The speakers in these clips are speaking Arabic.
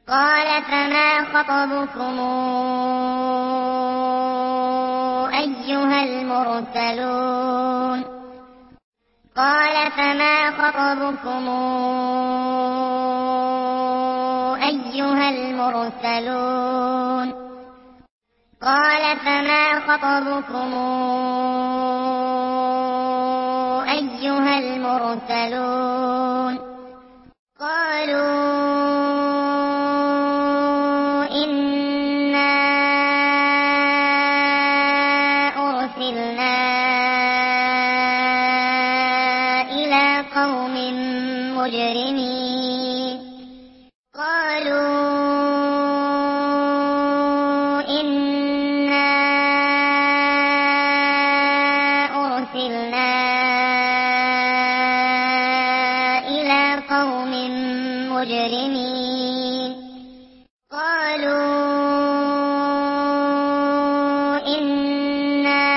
قال فما خطبكم أيها المرسلون قال فما خطبكم أيها المرسلون قال فما خطبكم أيها المرسلون قالوا إنا أرسلنا إلى قوم مجرمين قالوا إنا أرسلنا إلى قوم مجرمين قالوا إنا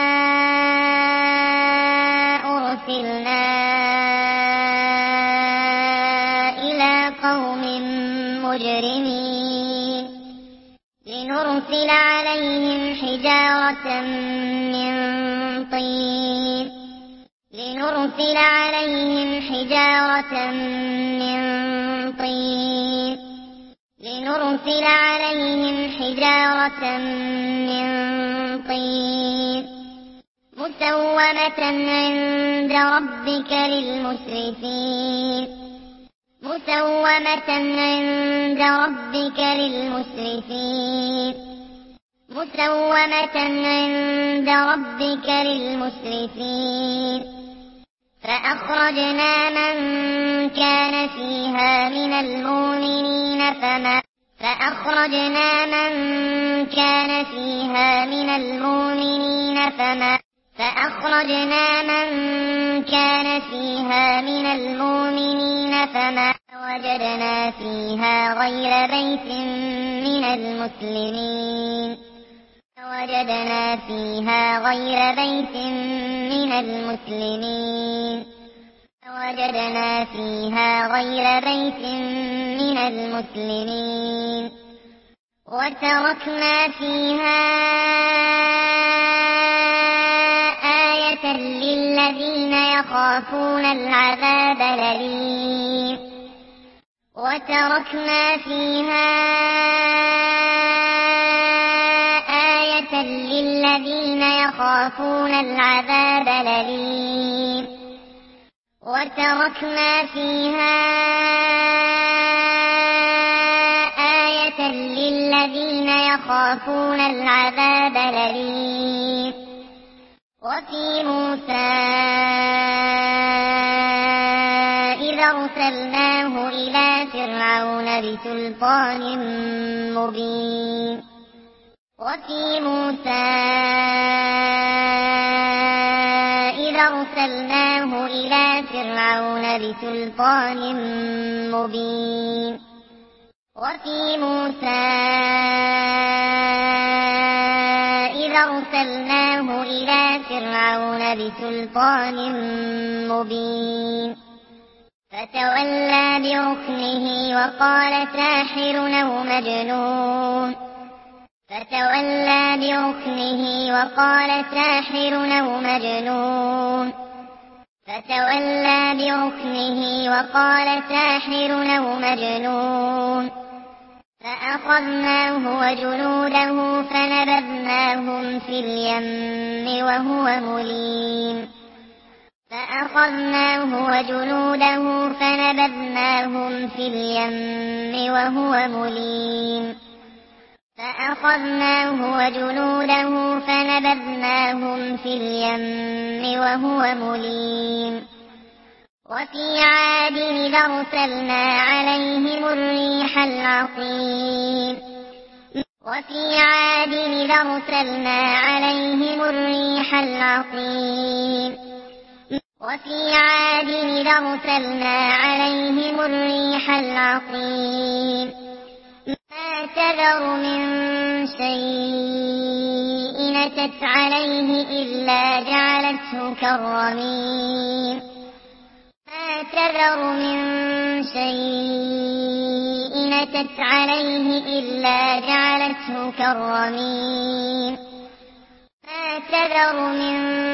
أرسلنا إلى قوم مجرمين لنرسل عليهم حجارة من طين لنرسل عليهم حجارة من طين لنرسل عليهم حجارة من طين مسومة عند ربك للمسرفين مسومة عند ربك للمسرفين مسومة عند ربك للمسرفين فأخرجنا من كان فيها من المؤمنين فأخرجنا من كان فيها من المؤمنين فما وجدنا فيها غير بيت من المسلمين وجدنا فيها غير بيت من المسلمين وجدنا فيها غير بيت من المسلمين وتركنا فيها آية للذين يخافون العذاب الأليم وتركنا فيها آية للذين يخافون العذاب الأليم وتركنا فيها آية للذين يخافون العذاب الأليم وفي موسى إذا أرسلناه إلى فرعون بسلطان مبين وفي موسى إذا أرسلناه إلى فرعون بسلطان مبين وفي موسى إذا أرسلناه إلى فرعون بسلطان مبين فتولى بركنه وقال ساحر أو مجنون فتولى بركنه وقال ساحر أو مجنون فتولى بركنه وقال ساحر أو مجنون فأخذناه وجنوده فنبذناهم في اليم وهو مليم فأخذناه وجنوده فنبذناهم في اليم وهو مليم فأخذناه وجنوده فنبذناهم في اليم وهو مليم وفي عاد إذ أرسلنا عليهم الريح العقيم وفي عاد إذ أرسلنا عليهم الريح العقيم وفي عاد إذ أرسلنا عليهم الريح العقيم ما تذر من شيء أتت عليه إلا جعلته كالرميم ما تذر من شيء أتت عليه إلا جعلته كالرميم ما تذر من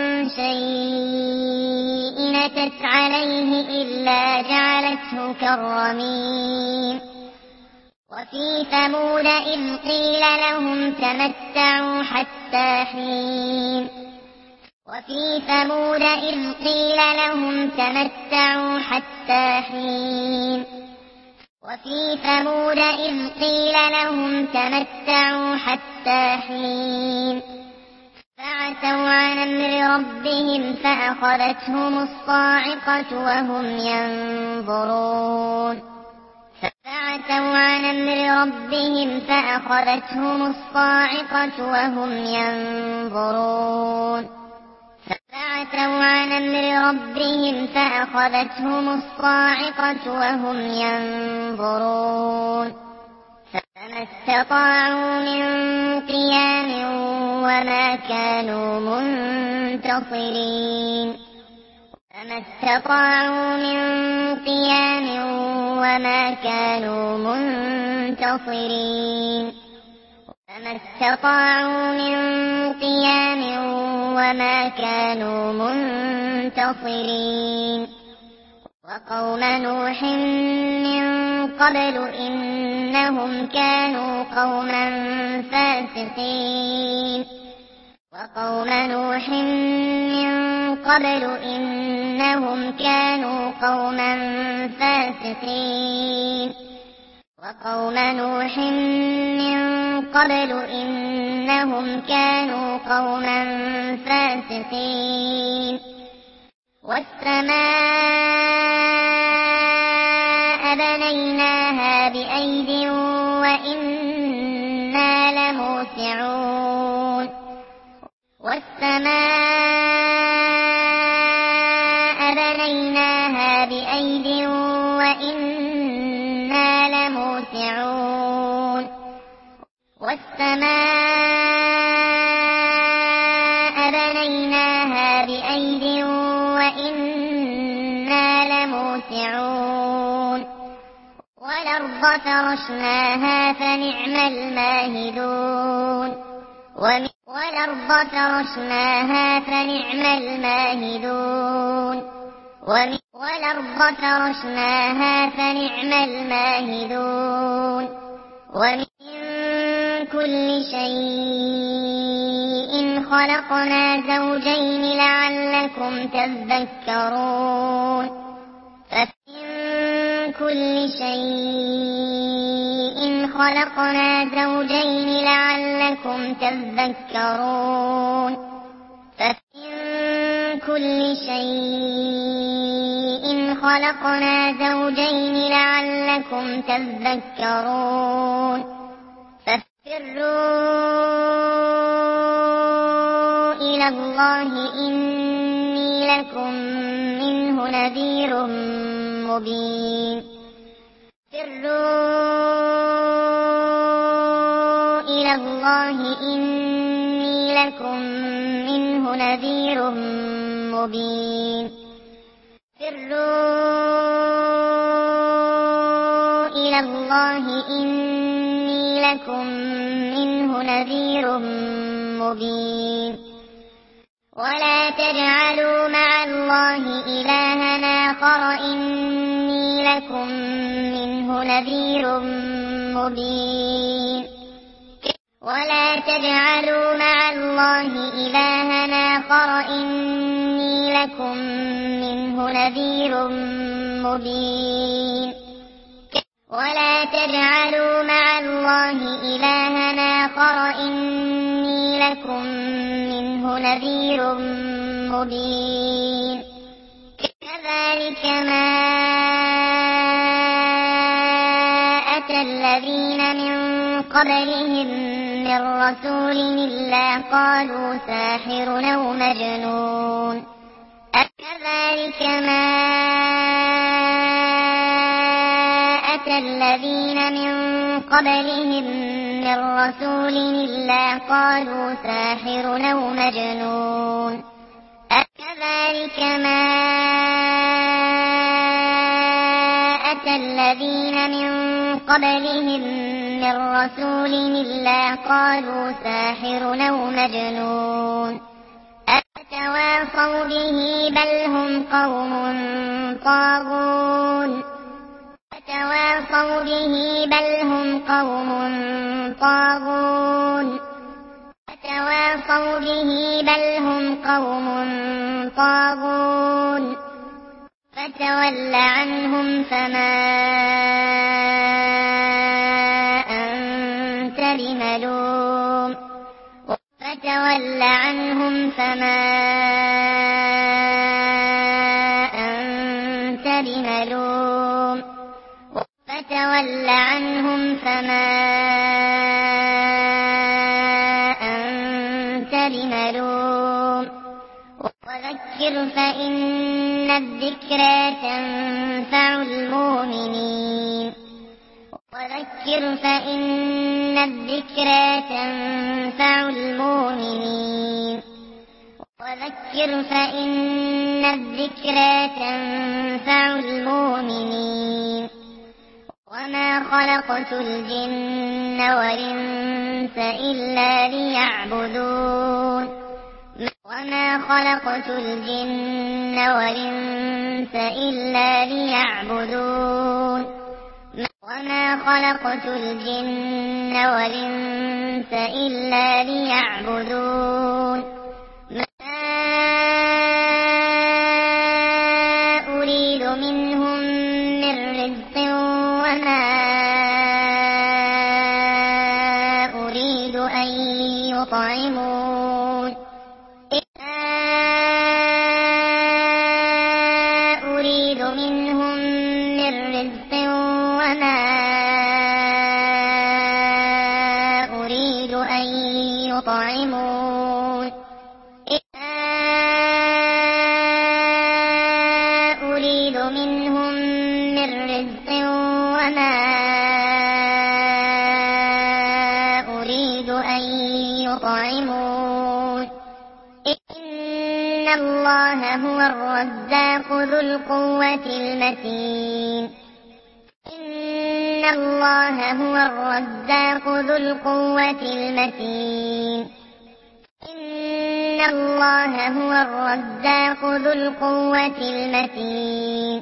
شيء أتت عليه إلا جعلته كالرميم وفي ثمود إذ قيل لهم تمتعوا حتى حين وفي ثمود إذ قيل لهم تمتعوا حتى حين وفي ثمود إذ قيل لهم تمتعوا حتى حين فعتوا عن أمر ربهم فأخذتهم الصاعقة وهم ينظرون فعتوا عن أمر ربهم فأخذتهم الصاعقة وهم ينظرون فعتوا عن أمر ربهم فأخذتهم الصاعقة وهم ينظرون فما استطاعوا من قيام وما كانوا منتصرين فما استطاعوا من قيام وما كانوا منتصرين فما استطاعوا من قيام وما كانوا منتصرين وقوم نوح من قبل إنهم كانوا قوما فاسقين وقوم نوح من قبل إنهم كانوا قوما فاسقين وقوم نوح من قبل إنهم كانوا قوما فاسقين والسماء بنيناها بأيد وإنا لموسعون والسماء بنيناها بأيد وإنا لموسعون والسماء بنيناها بأيد وإنا لموسعون والأرض فرشناها فنعم الماهدون والأرض فرشناها فنعم الماهدون والأرض فرشناها فنعم الماهدون ومن كل شيء خلقنا زوجين لعلكم تذكرون فمن كل شيء خلقنا زوجين لعلكم تذكرون فمن كل شيء خلقنا زوجين لعلكم تذكرون ففروا إلى الله إني لكم منه نذير مبين فروا إلى الله إني لكم منه نذير مبين فروا إلى الله إني لكم منه نذير مبين ولا تجعلوا مع الله إلها آخر إني لكم منه نذير مبين ولا تجعلوا مع الله إلها آخر إني لكم منه نذير مبين ولا تجعلوا مع الله إلها آخر إني لكم منه نذير مبين كذلك ما أتى الذين من قبلهم من رسول إلا قالوا ساحر أو مجنون كذلك ما أتى الذين من قبلهم من رسول إلا قالوا ساحر أو مجنون كذلك ما أتى الذين من قبلهم من رسول إلا قالوا ساحر أو مجنون أتواصوا به بل هم قوم طاغون أتواصوا به بل هم قوم طاغون أتواصوا به بل هم قوم طاغون فتول عنهم فما أنت بملوم فتول عنهم فما أنت بملوم فتول عنهم فما أنت بملوم وذكر فإن الذكرى تنفع المؤمنين وذكر فإن الذكرى تنفع المؤمنين وذكر فإن الذكرى تنفع المؤمنين وما خلقت الجن والإنس إلا ليعبدون وما خلقت الجن والإنس إلا ليعبدون وما خلقت الجن والإنس إلا ليعبدون ما أريد منهم من رزق وما أريد أن يطعمون أريد منهم من رزق وما أريد أن يطعمون أريد منهم من رزق وما أريد أن يطعمون إن الله هو الرزاق ذو القوة المتين إن الله هو الرزاق ذو القوة المتين إن الله هو الرزاق ذو القوة المتين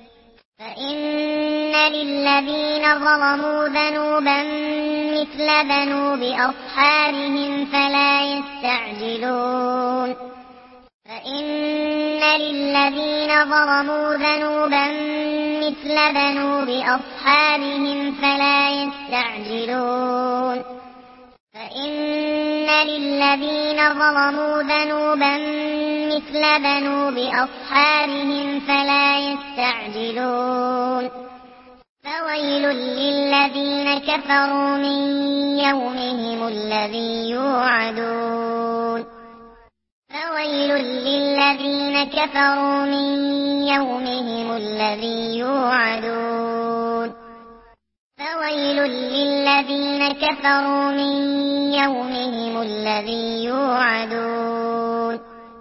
فإن للذين ظلموا ذنوبا مثل ذنوب أصحابهم فلا يستعجلون فإن للذين ظلموا ذنوبا مثل ذنوب أصحابهم فلا يستعجلون فإن للذين ظلموا ذنوبا مثل ذنوب أصحابهم فلا يستعجلون فويل للذين كفروا من يومهم الذي يوعدون فويل للذين كفروا من يومهم الذي يوعدون فويل للذين كفروا من يومهم الذي يوعدون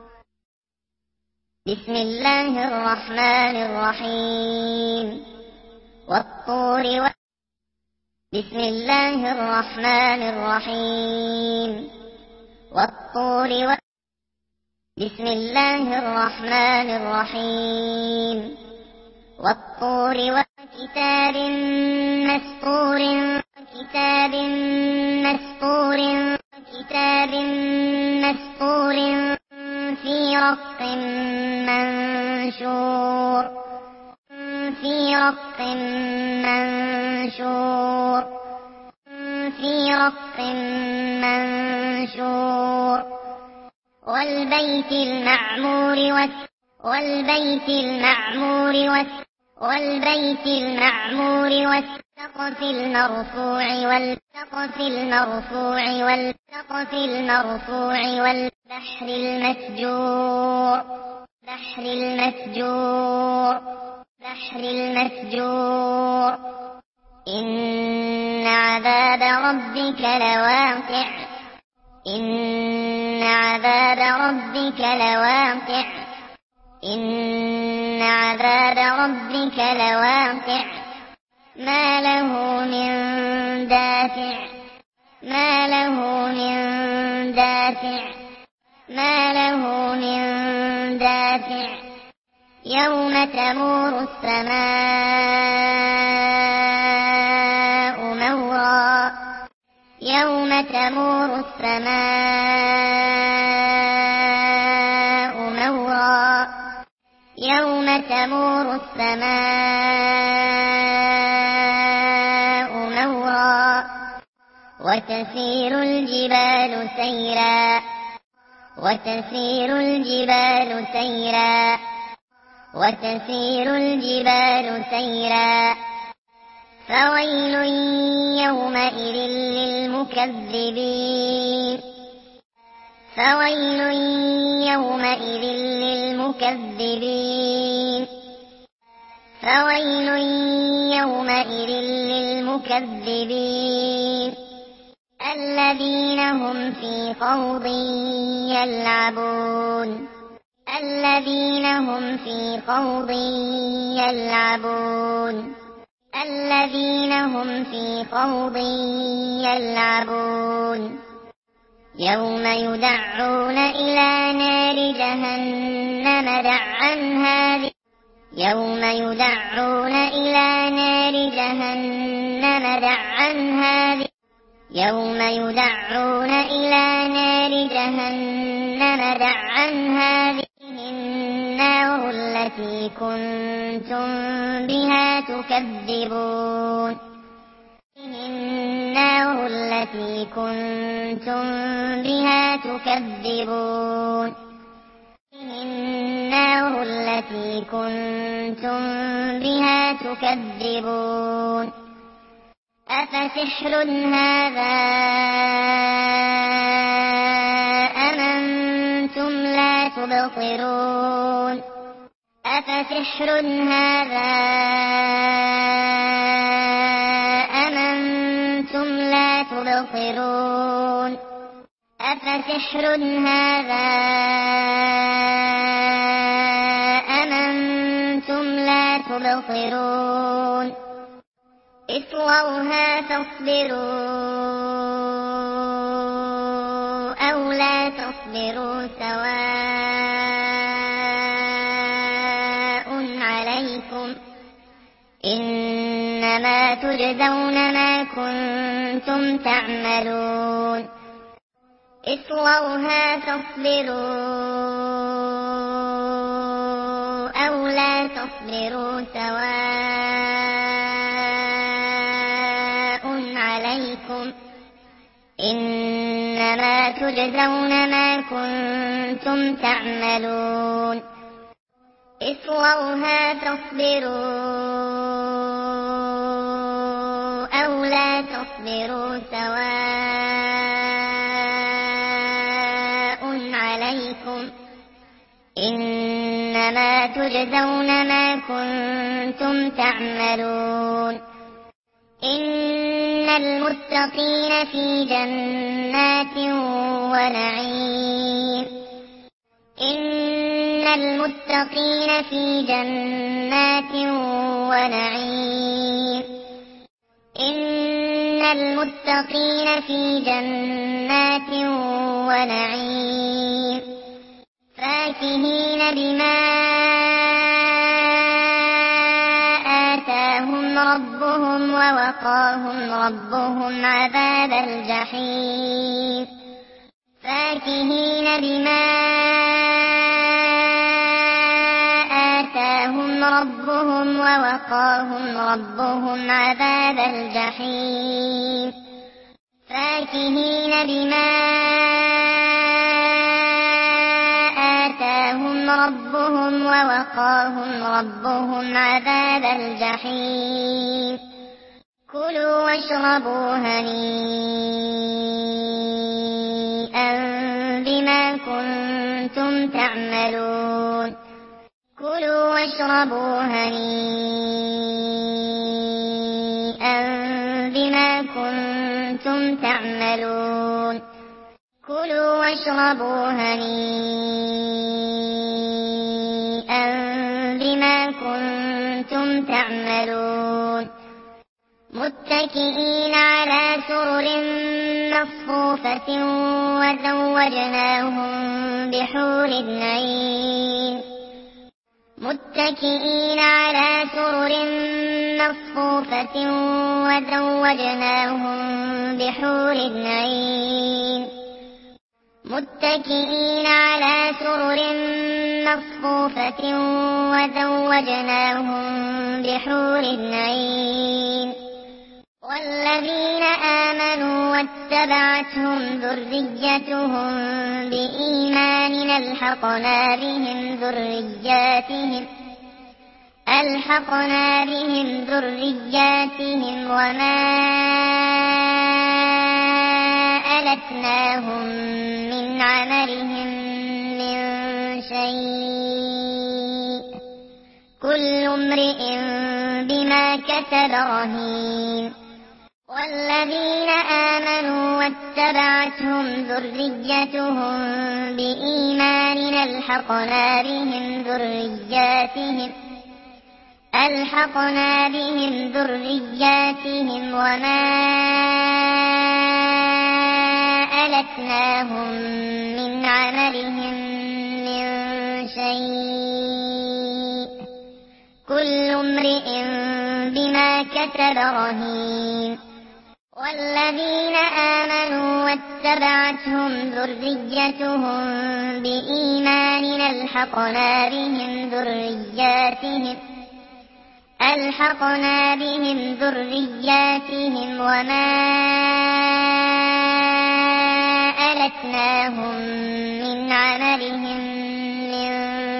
بسم الله الرحمن الرحيم والطور بسم الله الرحمن الرحيم والطور بسم الله الرحمن الرحيم والطور وكتاب مسطور كتاب مسطور كتاب مسطور في رق منشور في رق منشور في رق منشور والبيت المعمور والبيت المعمور والبيت المعمور والسقف المرفوع والسقف المرفوع والسقف المرفوع والبحر المسجور بحر المسجور بحر المسجور إن عذاب ربك لواقع إن عذاب ربك لواقع إن عذاب ربك لواقع ما له من دافع ما له من دافع ما له من دافع يوم تمور السماء مورا يوم تمور السماء مورا يوم تمور السماء مورا وتسير الجبال سيرا وتسير الجبال سيرا وتسير الجبال سيرا فويل يومئذ للمكذبين فويل يومئذ للمكذبين فويل يومئذ للمكذبين الذين هم في خوض يلعبون الذين هم في خوض يلعبون الذين هم في خوض يلعبون يوم يدعون إلى نار جهنم دعا هذه يوم يدعون إلى نار جهنم دعا هذه يوم يدعون إلى نار جهنم دعا هذه النار التي كنتم بها تكذبون النار التي كنتم بها تكذبون النار التي كنتم بها تكذبون أفسحر هذا أم أنتم لا تبصرون أفسحر هذا أم أنتم لا تبصرون أفسحر هذا أم أنتم لا تبصرون اصلوها فاصبروا أو لا تصبروا سواء عليكم إنما تجزون ما كنتم تعملون اصلوها فاصبروا أو لا تصبروا سواء عليكم إنما تجزون ما كنتم تعملون اصلوها فاصبروا أو لا تصبروا سواء عليكم إنما تجزون ما كنتم تعملون إن المتقين في جنات ونعيم إن المتقين في جنات ونعيم إن المتقين في جنات ونعيم فاكهين بما آتاهم ربهم ووقاهم ربهم عذاب الجحيم فاكهين بما آتاهم ربهم ووقاهم ربهم عذاب الجحيم فاكهين بما آتاهم ربهم ووقاهم ربهم عذاب الجحيم كلوا واشربوا هنيئا بما كنتم تعملون كلوا واشربوا هنيئا بما كنتم تعملون كلوا واشربوا هنيئا بما كنتم تعملون متكئين على سرر مصفوفة وزوجناهم بحور عين متكئين على سرر مصفوفة وزوجناهم بحور عين متكئين على سرر مصفوفة وزوجناهم بحور عين والذين آمنوا واتبعتهم ذريتهم بإيمان ألحقنا بهم ذرياتهم وما ألتناهم من عملهم من شيء كل امرئ بما كسب رهين والذين آمنوا واتبعتهم ذريتهم بإيمان ألحقنا بهم ذرياتهم وما ألتناهم من عملهم من شيء كل امرئ بما كسب رهين والذين آمنوا واتبعتهم ذريتهم بإيمان ألحقنا بهم ذرياتهم وما ألتناهم من عملهم من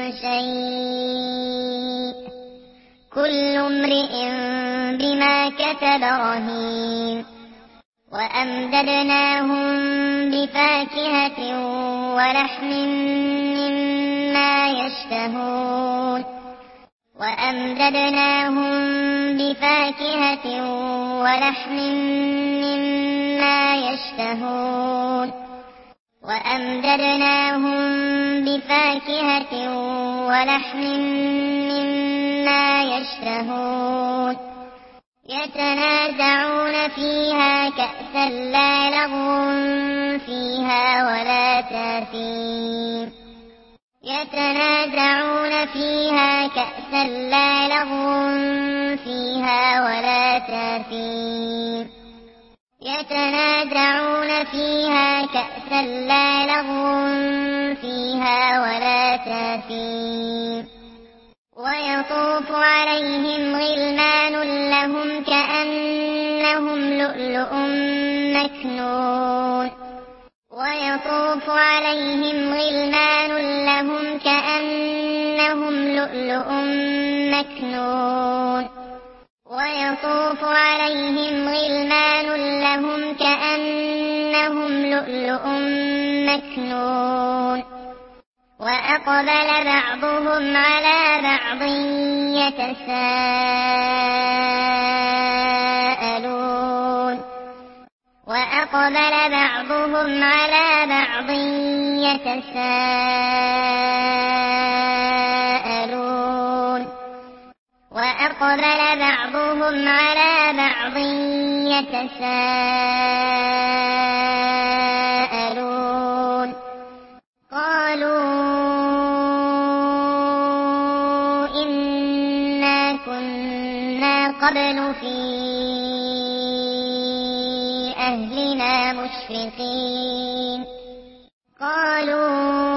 شيء كل امرئ بما كسب رهين وأمددناهم بفاكهة ولحم مما يشتهون وأمددناهم بفاكهة ولحم مما يشتهون يتنازعون فيها كأسا لا لغو فيها ولا تأثيم يتنازعون فيها كأسا لا لغو فيها ولا تأثيم يتنازعون فيها كأسا لا لغو فيها ولا تأثيم ويطوف عليهم غلمان لهم كأنهم لؤلؤ مكنون ويطوف عليهم غلمان لهم كأنهم لؤلؤ مكنون ويطوف عليهم غلمان لهم كأنهم لؤلؤ مكنون وأقبل بعضهم على بعض يتساءلون وأقبل بعضهم على بعض يتساءلون وأقبل بعضهم على بعض يتساءلون قالوا إنا كنا قبل في أهلنا مشفقين قالوا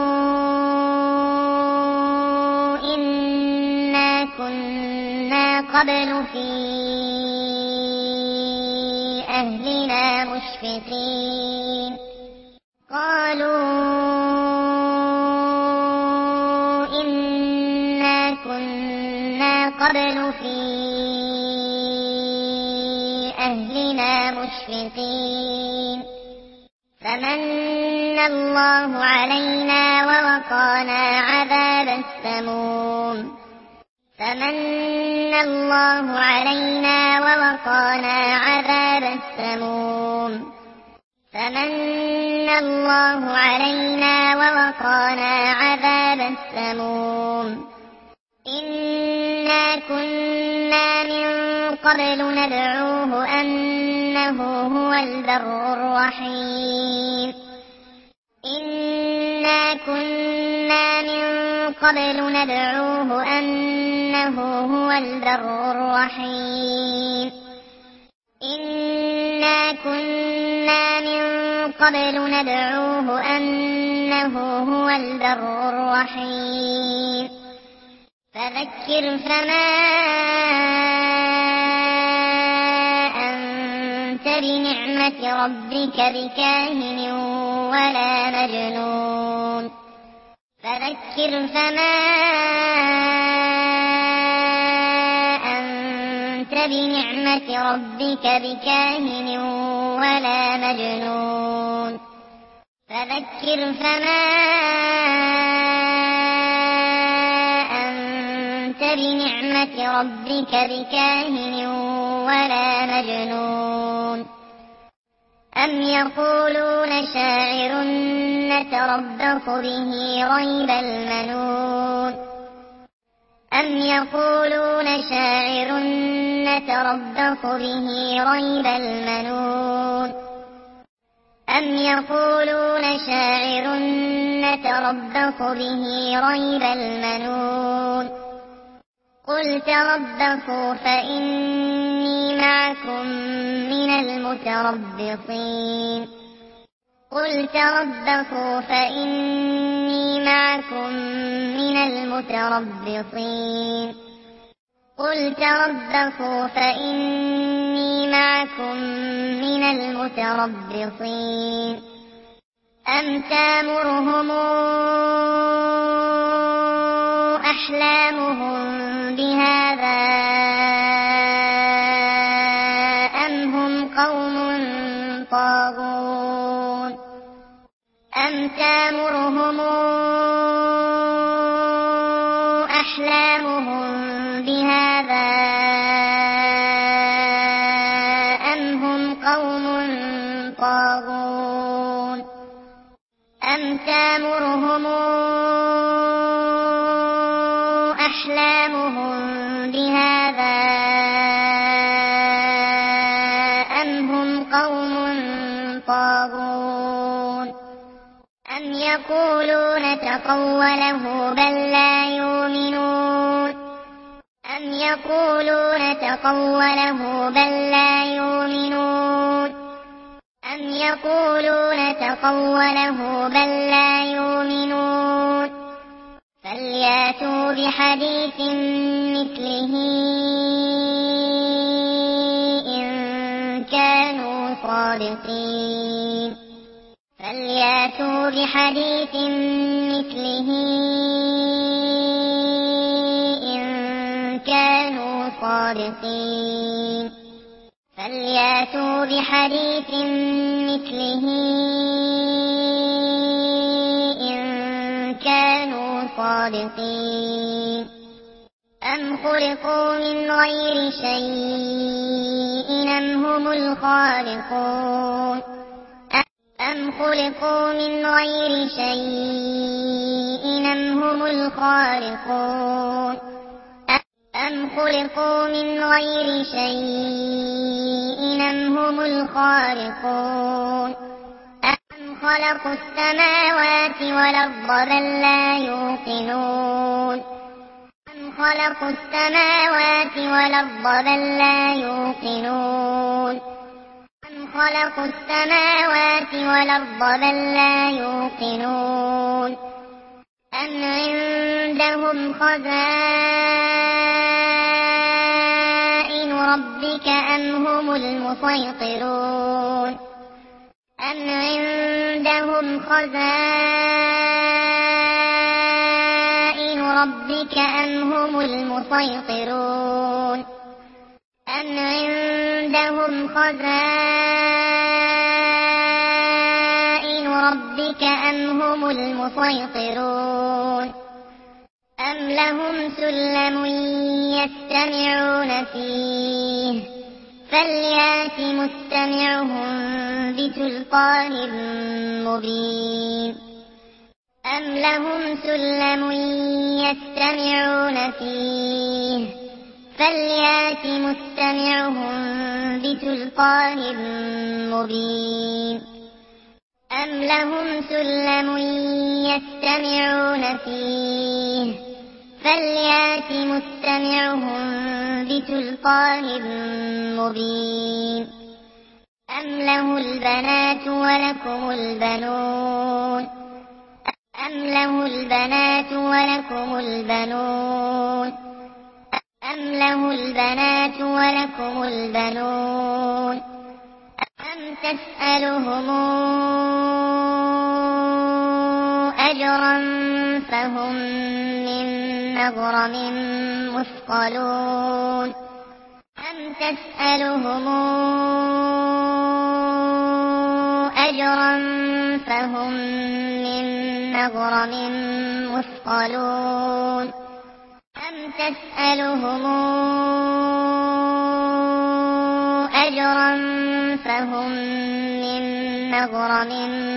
إنا كنا قبل في أهلنا مشفقين قالوا إنا كنا قبل في أهلنا مشفقين فمن الله علينا ووقانا عذاب السموم فمن الله علينا ووقانا عذاب السموم فمن الله علينا ووقانا عذاب السموم إنا كنا من قبل ندعوه أنه هو البر الرحيم إنا كنا من قبل ندعوه أنه هو البر الرحيم إنا كنا من قبل ندعوه أنه هو البر الرحيم فذكر فما أنت بنعمة ربك بكاهن ولا مجنون فذكر فما أنت بنعمة ربك بكاهن ولا مجنون فذكر فما أنت بنعمة ربك بكاهن ولا مجنون أم يقولون شاعر نتربص به ريب المنون أم يقولون شاعر نتربص به ريب المنون أم يقولون شاعر نتربص به ريب المنون قل تربصوا فإني معكم من المتربصين قل تربصوا فإني معكم من المتربصين قل تربصوا فإني معكم من المتربصين أم تأمرهم أحلامهم بهذا أم هم قوم طاغون أم تأمرهم أحلامهم بهذا أم هم قوم طاغون أم تأمرهم أحلامهم بهذا أم هم قوم طاغون أم يقولون تقوله بل لا يؤمنون أم يقولون تقوله بل لا يؤمنون أم يقولون تقوله بل لا يؤمنون فلياتوا بحديث مثله إن كانوا صادقين فلياتوا بحديث مثله إن كانوا صادقين فلياتوا بحديث مثله إن كانوا صادقين أم خلقوا من غير شيء أم هم الخالقون أم خلقوا من غير شيء أم هم الخالقون أم خلقوا من غير شيء أم هم الخالقون أم خلقوا السماوات والأرض بل لا يوقنون أم خلقوا السماوات والأرض بل لا يوقنون أم خلقوا السماوات والأرض بل لا يوقنون أم عندهم خزائن ربك أم هم المسيطرون أم عندهم خزائن ربك أم هم المسيطرون أم عندهم خزائن ربك أم هم المسيطرون أم لهم سلم يستمعون فيه فليات مستمعهم بسلطان مبين أم لهم سلم يستمعون فيه فليات مستمعهم بسلطان مبين أم لهم سلم يستمعون فيه فليات مستمعهم بسلطان مبين أم له البنات ولكم البنون أم له البنات ولكم البنون أم له البنات ولكم البنون أم تسألهم أجرا فهم من مغرم مثقلون أم تسألهم أجرا فهم من مغرم مثقلون أم تسألهم أجرا فهم من مغرم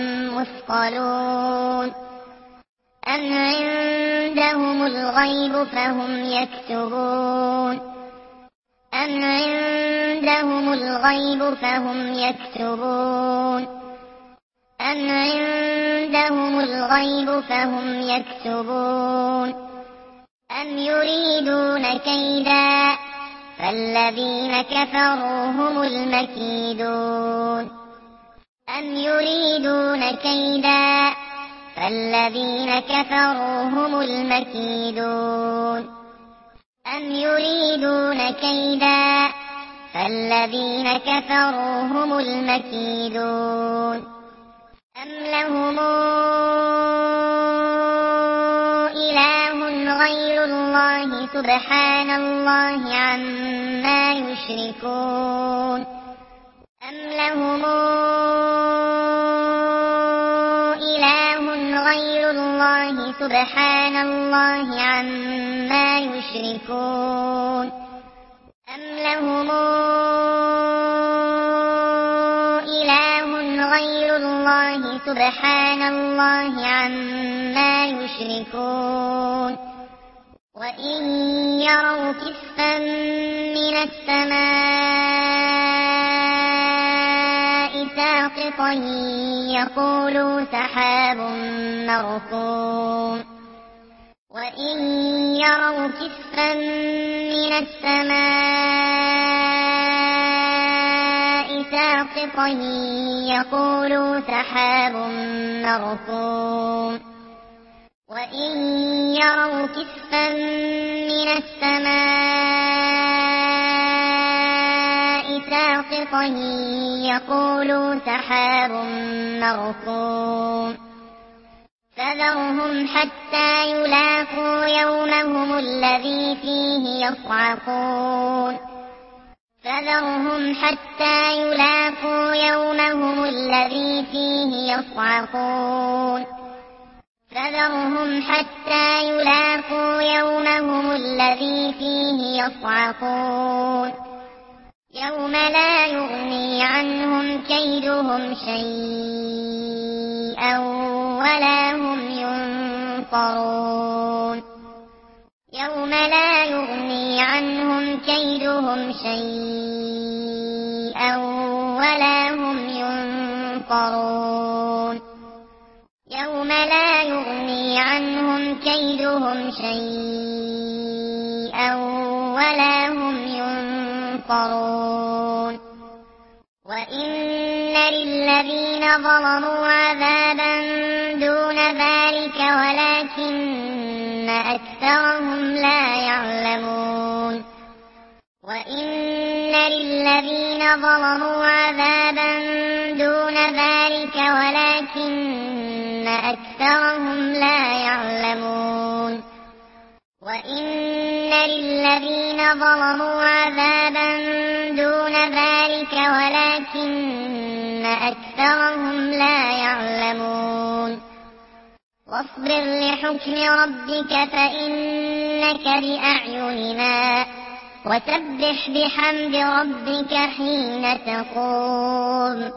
مثقلون أم عندهم الغيب فهم يكتبون أم عندهم الغيب فهم يكتبون أم عندهم الغيب فهم يكتبون أم يريدون كيدا فالذين كفروا هم المكيدون أم يريدون كيدا فالذين كفروا هم المكيدون أم يريدون كيدا فالذين كفروا هم المكيدون أم لهم إله غير الله سبحان الله عما يشركون أم لهم إله غير الله سبحان الله عما يشركون أم لهم إله غير الله سبحان الله عما يشركون وإن يروا كسفا من السماء ساقطا يقولوا سحاب مركوم وإن يروا كسفا من السماء ساقطا يقولوا سحاب مركوم وإن يروا كسفا من السماء ساقطا يقولوا سحاب مركوم فذرهم حتى يلاقوا يومهم الذي فيه يصعقون فذرهم حتى يلاقوا يومهم الذي فيه يصعقون فذرهم حتى يلاقوا يومهم الذي فيه يصعقون يوم لا يغني عنهم كيدهم شيئا ولا هم ينصرون يوم لا يغني عنهم كيدهم شيئا ولا هم ينصرون يوم لا يغني عنهم كيدهم شيئا ولا هم ينصرون وإن للذين ظلموا عذابا دون ذلك ولكن أكثرهم لا يعلمون وإن للذين ظلموا عذابا دون ذلك ولكن أكثرهم لا يعلمون وإن للذين ظلموا عذابا دون ذلك ولكن أكثرهم لا يعلمون واصبر لحكم ربك فإنك بأعيننا وسبح بحمد ربك حين تقوم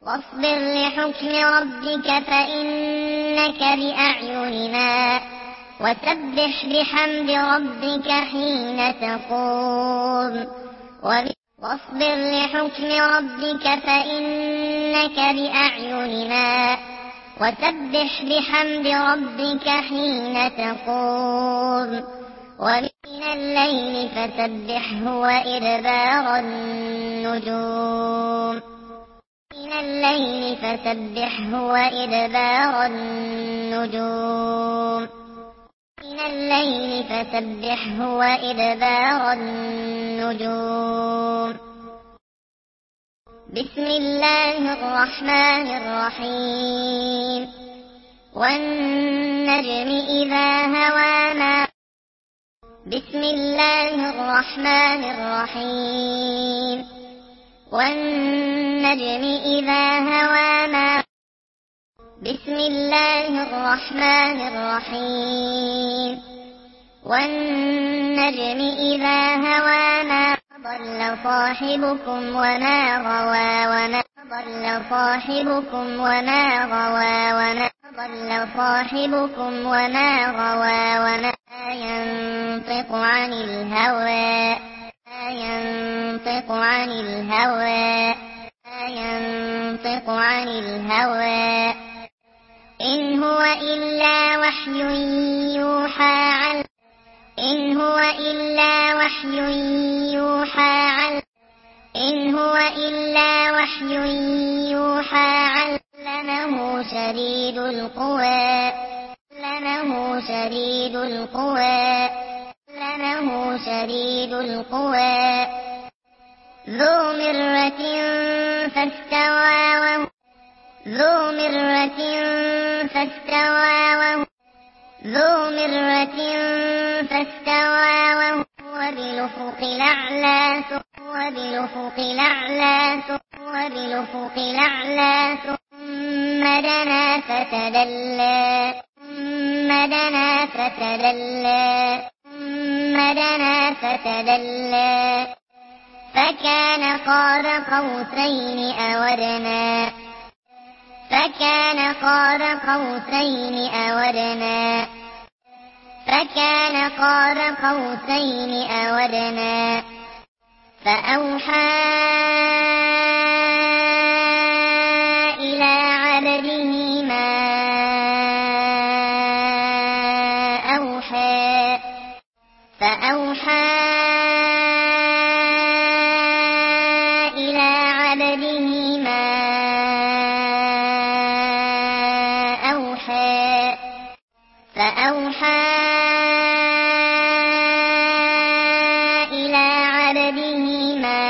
واصبر لحكم ربك فإنك بأعيننا وسبح بحمد ربك حين تقوم واصبر لحكم ربك فإنك بأعيننا وسبح بحمد ربك حين تقوم ومن الليل فسبحه وإدبار النجوم من الليل فسبحه وإدبار النجوم من الليل فسبحه وإدبار النجوم بسم الله الرحمن الرحيم والنجم إذا هوى ما بسم الله الرحمن الرحيم والنجم إذا هوى ما بسم الله الرحمن الرحيم والنجم إذا هوى ما ضل صاحبكم وما غوى وما ضل صاحبكم وما غوى وما ضل صاحبكم وما غوى وما ينطق عن الهوى ينطق عن الهوى ينطق عن الهوى إن هو إلا وحي يوحى إن هو إلا وحي يوحى إن هو إلا وحي يوحى علمه شديد القوى علمه شديد القوى علمه شديد القوى ذو مرة فاستوى ذو مرة فاستوى ذو مرة فاستوى وهو بالأفق الأعلى وبالأفق الأعلى وبالأفق الأعلى ثم دنا فتدلى ثم دنا فتدلى ثم دنا فتدلى فكان قاب قوسين أو أدنى فكان قاب قوسين أو أدنى فكان قاب قوسين أو أدنى فأوحى إلى عبده ما أوحى فأوحى إلى عبده ما أوحى فأوحى إلى عبده ما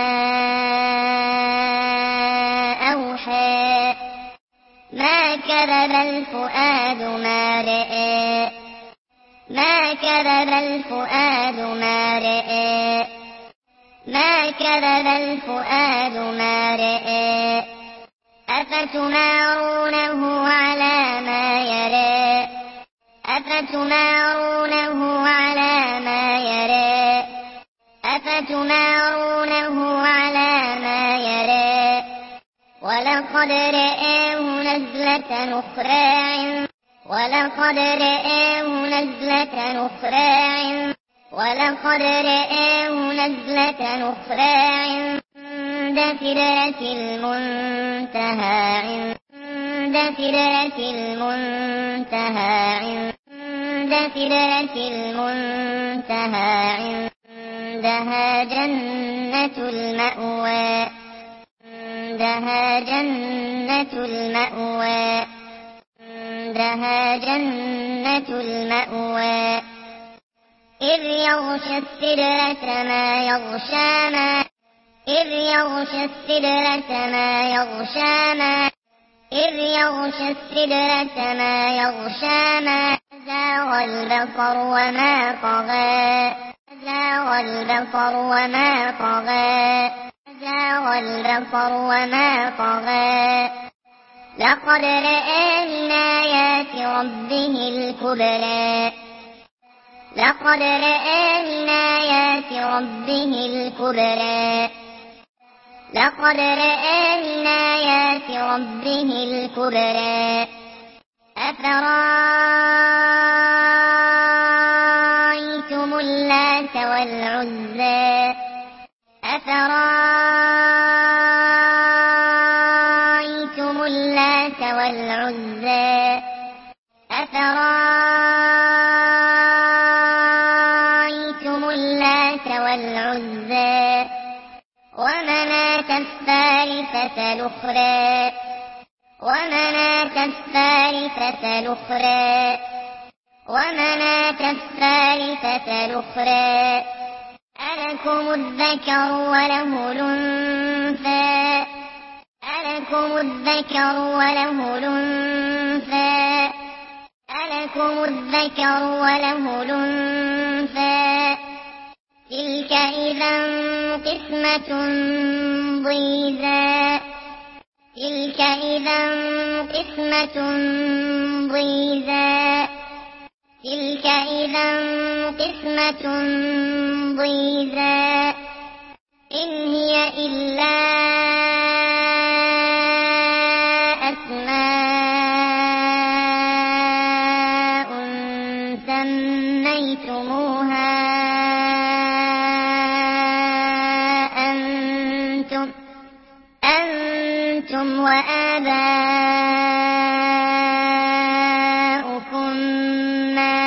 أوحى ما كذب الفؤاد ما رأى ما كذب الفؤاد ما رأى ما كذب الفؤاد ما رأى أفتمارونه على ما يرى أفتمارونه على ما يرى أفتمارونه على ما يرى ولقد رآه نزلة أخرى ولقد رآه نزلة أخرى ولقد رآه نزلة أخرى عند سدرة المنتهى عند سدرة المنتهى عند سدرة المنتهى عندها جنة المأوى عندها جنة المأوى عندها جنة المأوى إذ يغشى السدرة ما يغشى ما إذ يغشى السدرة ما يغشى ما إذ يغشى السدرة ما يغشى ما زاغ البصر وما طغى زاغ البصر وما طغى زاغ البصر وما طغى لقد رأى من آيات ربه الكبرى لقد رأى من آيات ربه الكبرى لقد رأى من آيات ربه الكبرى أفرأى والعزى أفرأيتم اللات والعزى ومناة الثالثة الأخرى ألكم الذكر وله الأنثى تلك إذا قسمة ضيزى إن هي إلا أسماء سميتموها أنتم وآباؤكم ما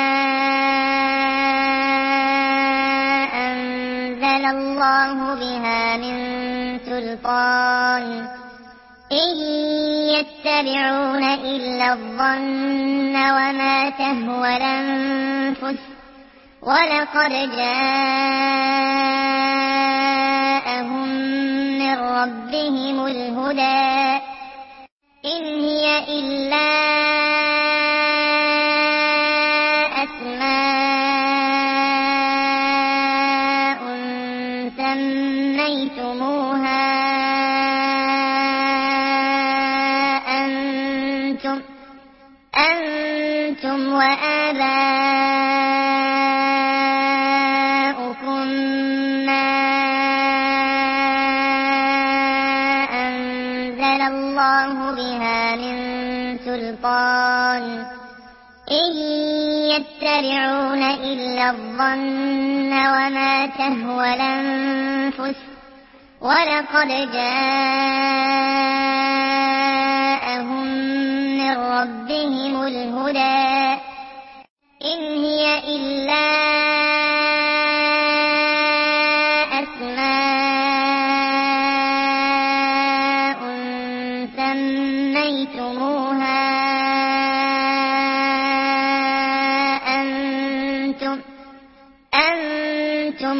أنزل الله بها من سلطان إن يتبعون إلا الظن وما تهوى الأنفس ولقد جاءهم من ربهم الهدى إن هي إلا أسماء سميتموها أنتم وآباؤكم ما أنزل الله بها من سلطان إن يتبعون إلا الظن وما تهوى الأنفس ولقد جاءهم من ربهم الهدى إن هي إلا أسماء سميتموها أنتم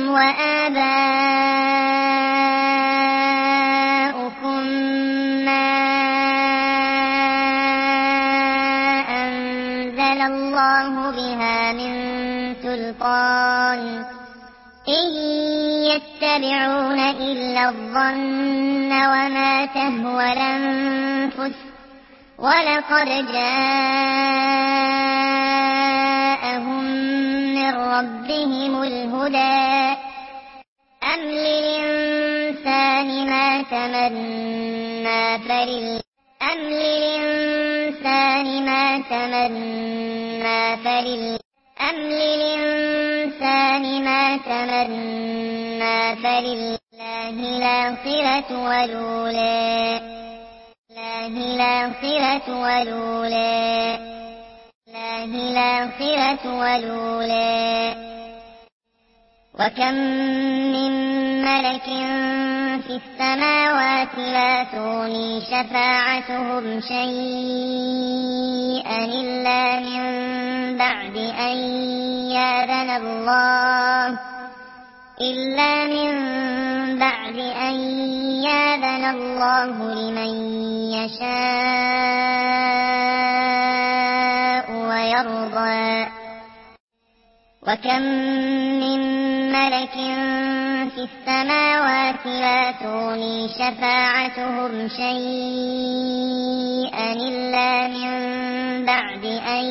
وآباؤكم ما أنزل الله بها من سلطان إن يتبعون إلا الظن وما تهوى الأنفس ولقد جاءهم من ربهم الهدى أم للإنسان ما تمنى فلله الآخرة والأولى وكم من ملك في السماوات لا تغني شفاعتهم شيئا إلا من بعد أن يأذن الله لمن يشاء ويرضى وكم من ملك في السماوات لا تغني شفاعتهم شيئا إلا من بعد أن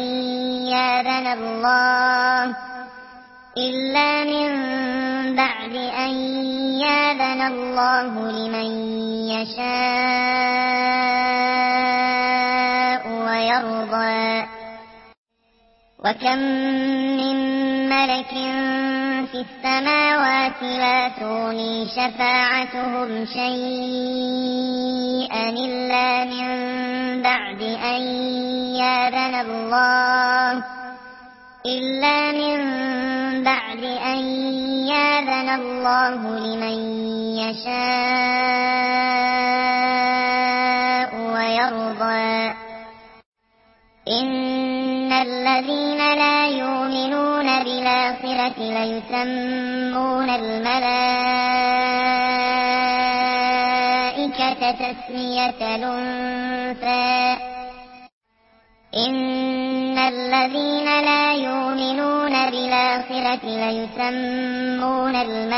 يأذن الله لمن يشاء ويرضى وكم من ملك في السماوات لا تغني شفاعتهم شيئا إلا من بعد أن يأذن الله إلا من بعد أن يأذن الله لمن يشاء ويرضى إن الذين لا يؤمنون بالآخرة ليسمون الملائكة تسمية الأنثى إن الذين لا يؤمنون بالآخرة ليسمون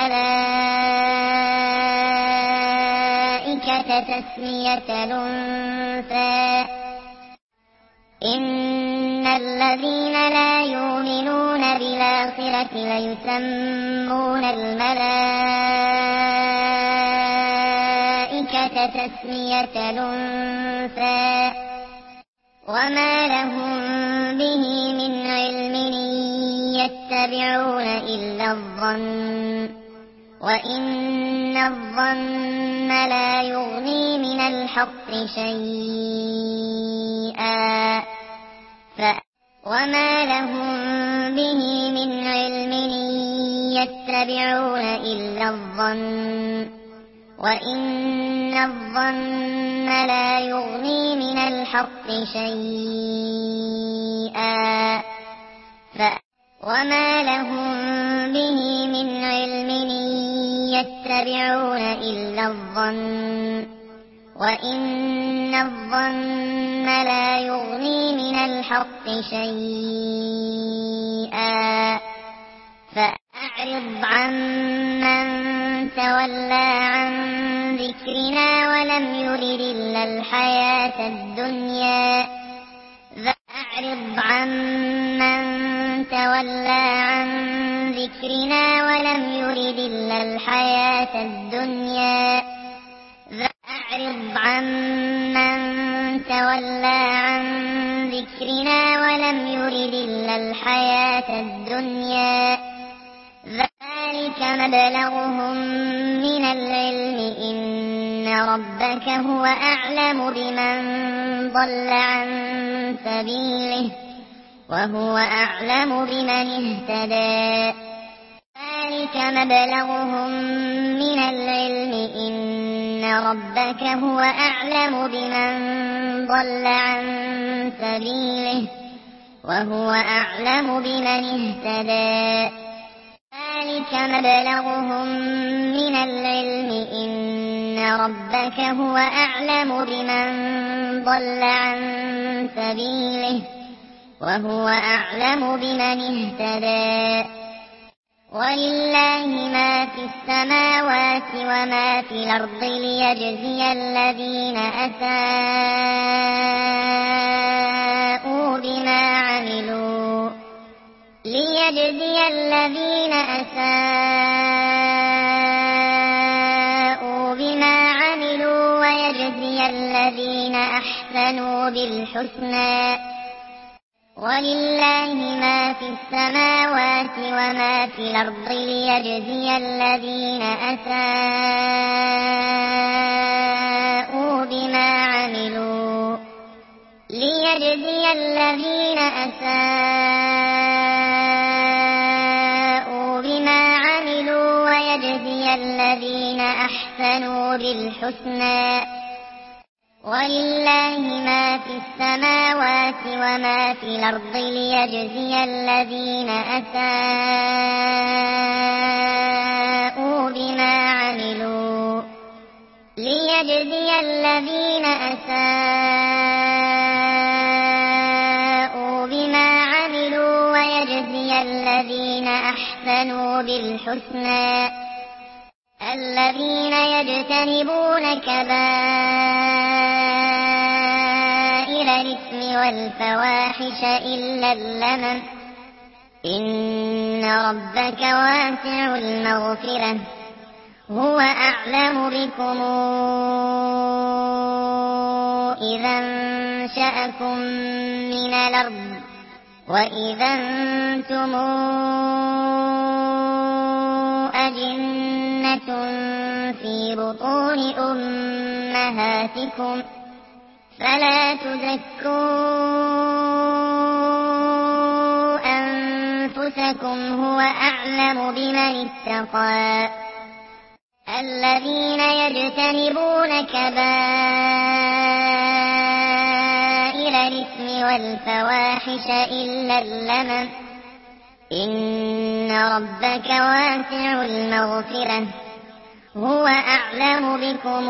الملائكة تسمية الأنثى إن الذين لا يؤمنون بالآخرة ليسمون الملائكة تسمية الأنثى وما لهم به من علم يتبعون إلا الظن وإن الظن لا يغني من الحق شيئا وما لهم به من علم يتبعون إلا الظن وإن الظن لا يغني من الحق شيئا وما لهم به من علم يتبعون إلا الظن وإن الظن لا يغني من الحق شيئا فأعرض عمن تولى عن ذكرنا ولم يرد إلا الحياة الدنيا فأعرض عمن تولى عن ذكرنا ولم يرد إلا الحياة الدنيا فأعرض عمن تولى عن ذكرنا ولم يرد إلا الحياة الدنيا ذلك مبلغهم من العلم إن ربك هو أعلم بمن ضل عن سبيله وهو أعلم بمن اهتدى ذلك مبلغهم من العلم إن ربك هو أعلم بمن ضل عن سبيله وهو أعلم بمن اهتدى ذلك مبلغهم من العلم إن ربك هو أعلم بمن ضل عن سبيله وهو أعلم بمن اهتدى ولله ما في السماوات وما في الأرض ليجزي الذين أساءوا بما عملوا ويجزي الذين أحسنوا بالحسنى ولله ما في السماوات وما في الأرض ليجزي الذين أساءوا بما عملوا ويجزي الذين أحسنوا بالحسنى ولله ما في السماوات وما في الأرض ليجزي الذين أساءوا بما عملوا ويجزي الذين أحسنوا بالحسنى الذين يجتنبون كبائر الإثم والفواحش إلا اللمم إن ربك واسع المغفرة هو أعلم بكم إذا أنشأكم من الأرض وإذا أنتم أجنة في بطون فلا تزكوا أنفسكم هو أعلم بمن اتقى الذين يجتنبون كبائر الإثم والفواحش إلا اللمم إن ربك واسع المغفرة هو أعلم بكم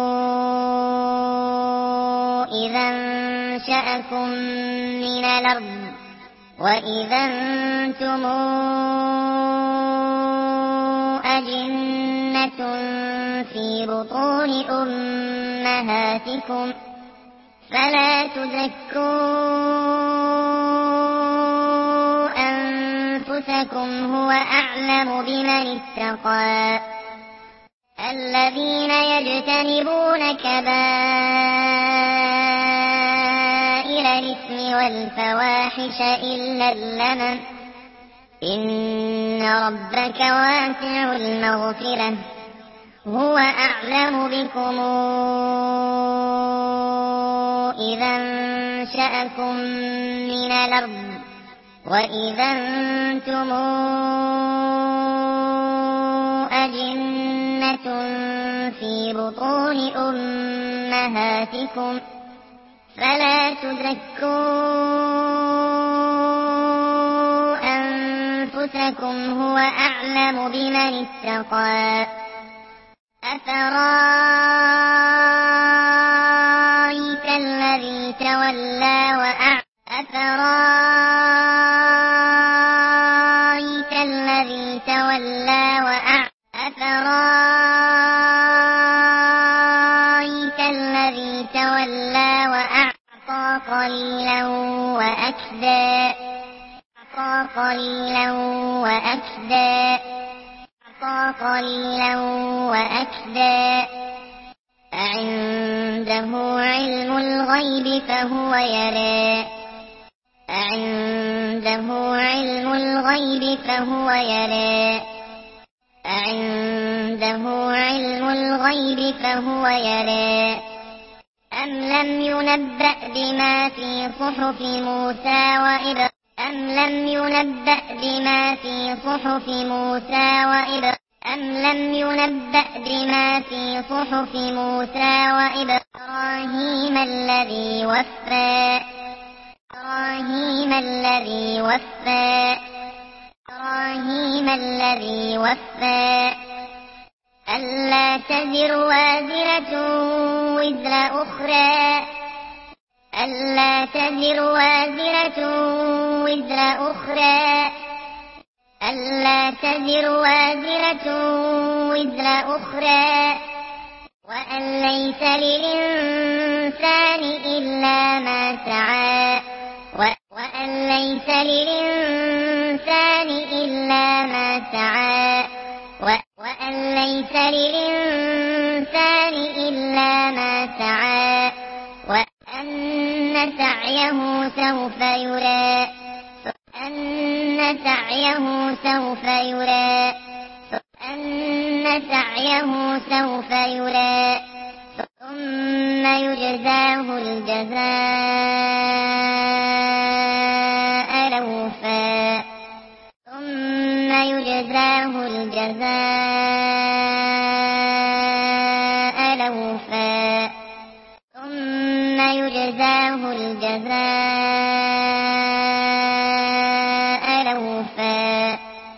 إذا انشأكم من الأرض وإذا أنتم أجنة في بطون أمهاتكم فلا تزكوا أنفسكم هو أعلم بمن اتقى الذين يجتنبون كبائر الإثم والفواحش إلا اللمم إن ربك واسع المغفرة هو أعلم بكم إذا انشأكم من الأرض وإذا أنتم أجنة في بطون أمهاتكم فلا تزكوا أنفسكم هو أعلم بمن اتقى أفرأيت الذي تولى أفرأيت الذي تولى أفرأيت الذي تولى وأعطى قليلا وأكدى أعنده علم الغيب فهو يرى أعنده علم الغيب فهو يرى عنده علم الغيب فهو يرى أم لم ينبأ بما في صحف موسى وإبراهيم أم لم ينبأ بما في صحف موسى وإبراهيم الذي وفى ألا تزر وازرة وزر أخرى وأن ليس للإنسان إلا ما سعى وأن سعيه سوف يرى ثم يجزاه الجزاء الأوفى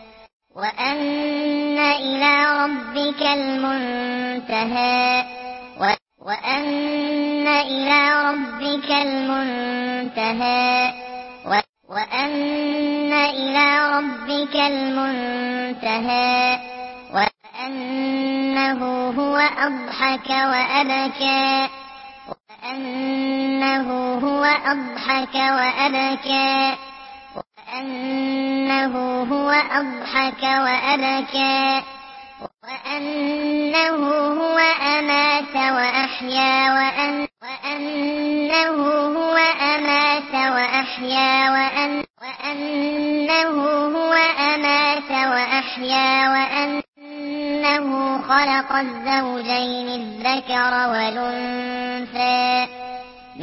وأن إلى ربك المنتهى وأنه هو أضحك وأبكى وأنه هو أمات وأحيا وأنه خلق الزوجين الذكر والأنثى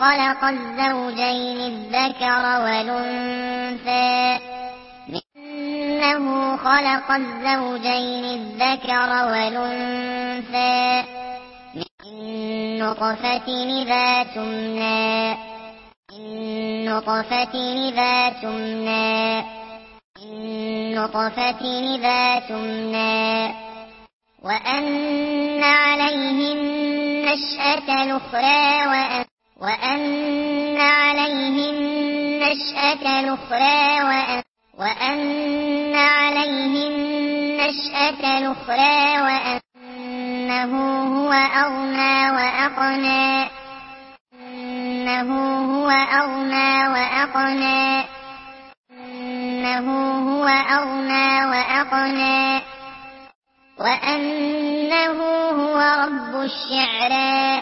خلق الزوجين الذكر والأنثى إنه خلق الزوجين الذكر والأنثى من نطفة إذا تمنى من نطفة إذا تمنى من نطفة إذا تمنى وأن عليه النشأة الأخرى وأن عليه النشأة الأخرى وأن عليه النشأة الأخرى وأنه هو أغنى وأقنى إنه هو أغنى وأقنى إنه هو أغنى وأقنى وأنه هو رب الشعرى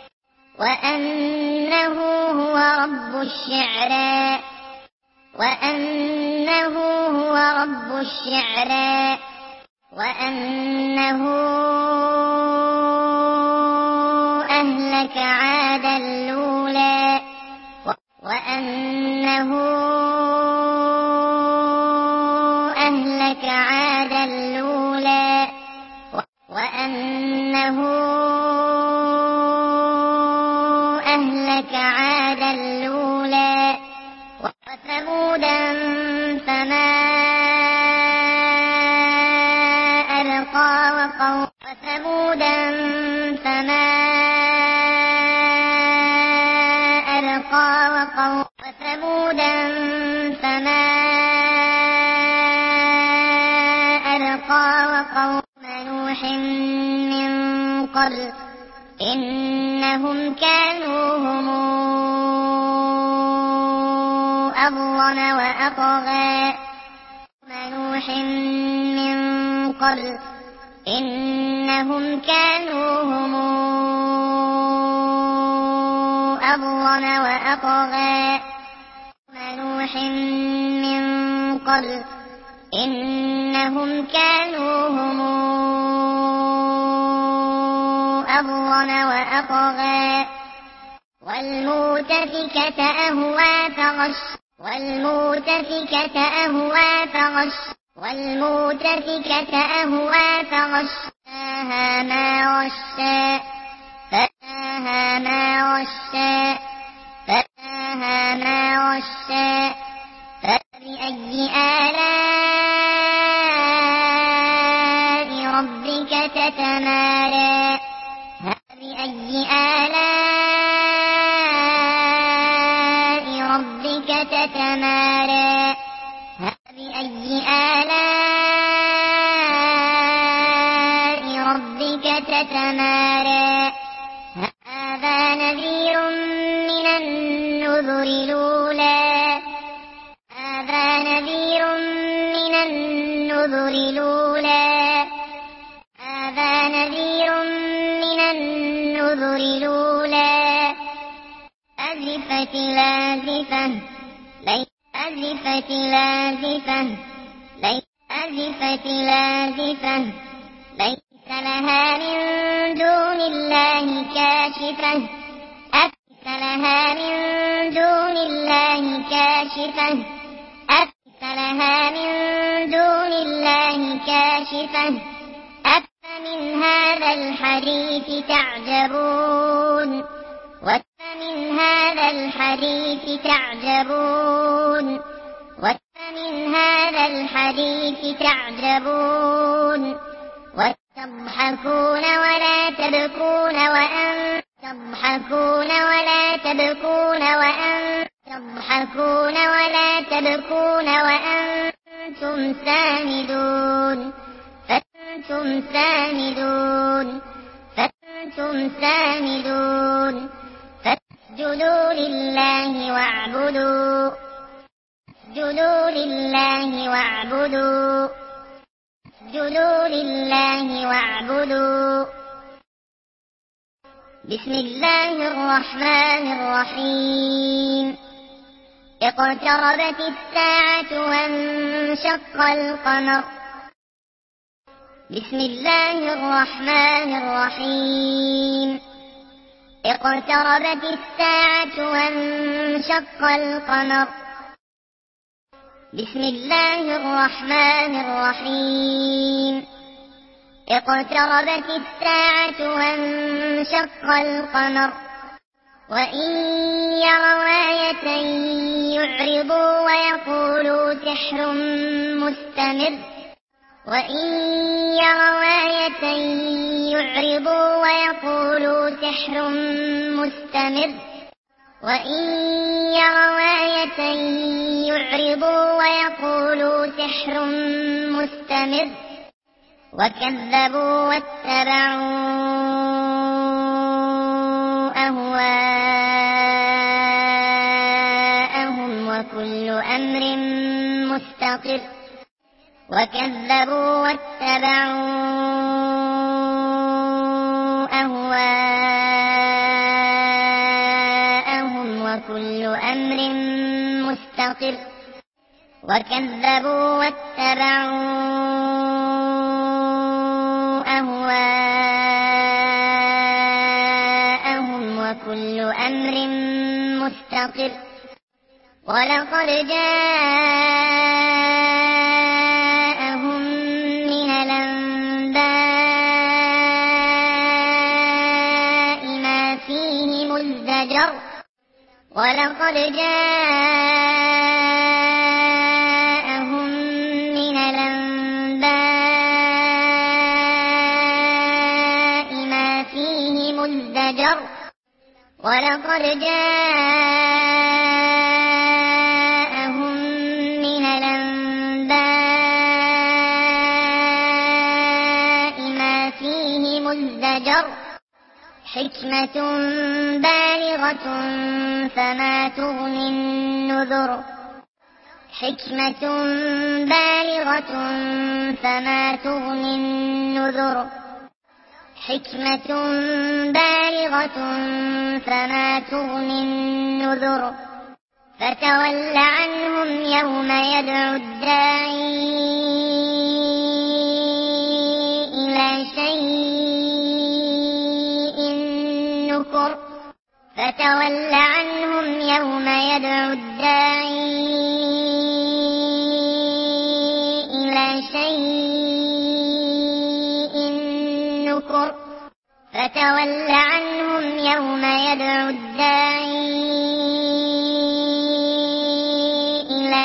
وأنه هو رب الشعرى وأنه هو رب الشعرى وأنه أهلك عادا الأولى وأنه أهلك عادا الأولى وأنه أهلك عادا الأولى وثمودا فما أبقى وثمودا فما أبقى وثمودا فما أبقى وقوم نوح من قبل إنهم كانوا هم أظلم وأطغى نوح من قبل إنهم كانوا هم أظلم وأطغى نوح من قبل إنهم كانوا هم أظلم وأطغى والمؤتفكة أهوى فغش والمؤتفكة أهوى فغش والمؤتفكة أهوى فغشاها ما غشا فأتاها ما غشا فأتاها ما غشا فبأي آلاء ربك تتمارى فبأي آلاء ربك تتمارى فبأي آلاء ربك تتمارى هذا نذير من النذر الأولى هذا نذير من النذر الأولى هذا نذير من النذر الأولى أزفت لازفة أزفت لازفة أزفت لازفة ليس لها من دون الله كاشفة ليس لها من دون الله كاشفة ليس لها من دون الله كاشفة أفمن هذا الحديث تعجبون ومن هذا الحديث تعجبون ومن هذا الحديث تعجبون وتضحكون ولا تبكون وأنتم تضحكون ولا تبكون وأنتم تضحكون ولا تبكون وأنتم سامدون فأنتم سامدون فأنتم سامدون فاسجدوا لله واعبدوا اسجدوا لله واعبدوا اسجدوا لله واعبدوا بسم الله الرحمن الرحيم اقتربت الساعة وانشق القمر بسم الله الرحمن الرحيم اقتربت الساعة وانشق القمر. بسم الله الرحمن الرحيم. اقتربت الساعة وانشق القمر. وإن يروا آية يعرضوا ويقولوا سحر مستمر. وإن يروا آية يعرضوا ويقولوا سحر مستمر. وإن يروا آية يعرضوا ويقولوا سحر مستمر. وكذبوا واتبعوا أهواءهم وكل أمر مستقر. وكذبوا واتبعوا أهواءهم وكل أمر مستقر. وكذبوا واتبعوا أهواءهم وكل أمر مستقر. ولقد جاءهم من الأنباء ما فيه مزدجر. ولقد جاءهم من الأنباء ما فيه مزدجر. ولقد جاءهم من الأنباء ما فيه مزدجر. حكمة بالغة فما تغني النذر. حكمة بالغة فما تغني النذر. حكمة بالغة فما تغني النذر. فتول عنهم يوم يدعو الداعي إلى شيء نكر. فتول عنهم يوم يدعو الداعي إلى شيء نكر. فتول عنهم يوم يدعو الداعي إلى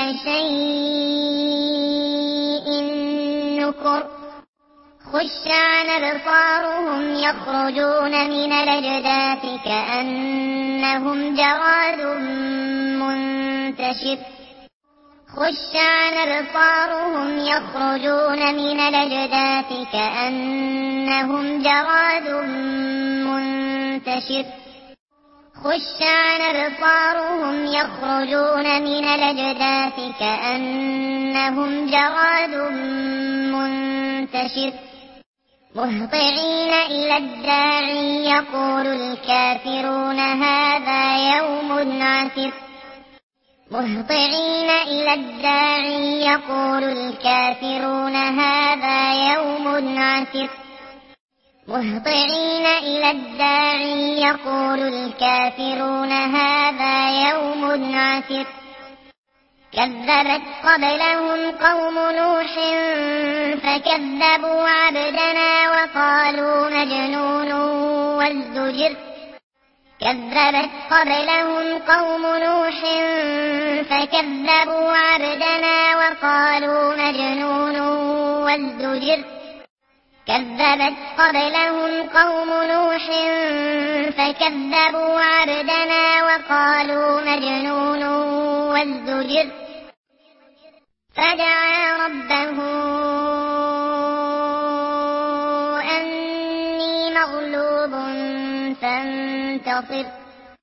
شيء نكر. خش عن أبصارهم يخرجون من الأجداث كأنهم جراد منتشر. خش عن أبصارهم يخرجون من الأجداث كأنهم جراد منتشر. خش عن أبصارهم يخرجون من الأجداث كأنهم جراد منتشر. مهطعين إلى الداعي يقول الكافرون هذا يوم عسر. مهطعين إلى الداعي يقول الكافرون هذا يوم عسر. مهطعين إلى الداعي يقول الكافرون هذا يوم عسر. كذبت قبلهم قوم نوح فكذبوا عبدنا وقالوا مجنون وازدجر. كذبت قبلهم قوم نوح فكذبوا عبدنا وقالوا مجنون وازدجر. كذبت قبلهم قوم نوح فكذبوا عبدنا وقالوا مجنون وازدجر. فدعا ربه أني مغلوب فانتصر.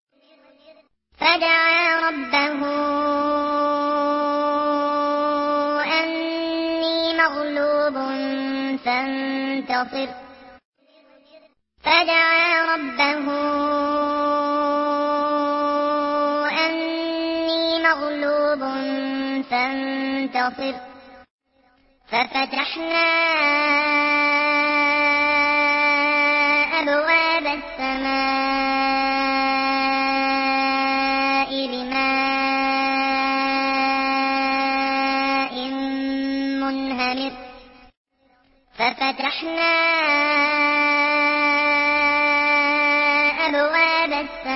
فدعا ربه أني مغلوب فانتصر. فدعا ربه أني مغلوب فانتصر. ففتحنا أبواب السماء ففتحنا أبواب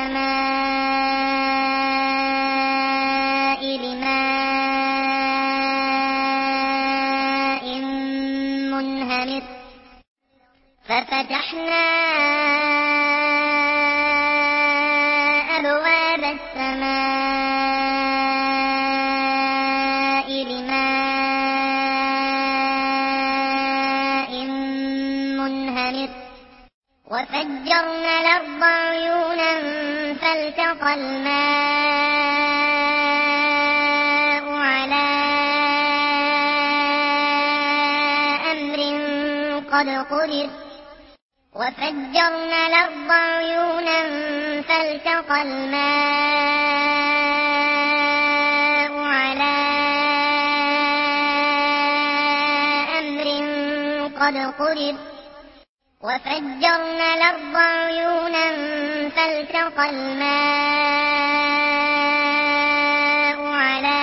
السماء بماء منهمر ففتحنا أبواب السماء بماء منهمر وفجرنا الأرض عيونا فالتقى الماء على أمر قد قدر وفجرنا الأرض عيونا فالتقى الماء على أمر قد قدر وفجرنا الأرض عيونا فالتقى الماء على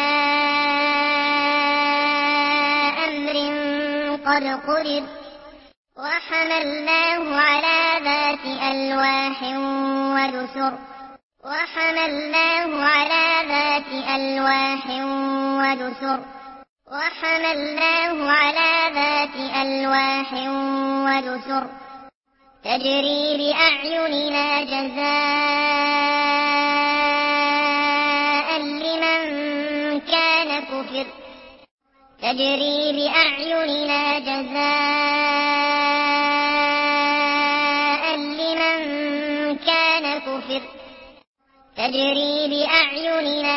أمر قد قدر وحملناه على ذات ألواح ودسر وحملناه على ذات ألواح ودسر وحملناه على ذات ألواح ودسر تجري بأعيننا جزاء لمن كان كفر تجري بأعيننا جزاء لمن كان كفر تجري بأعيننا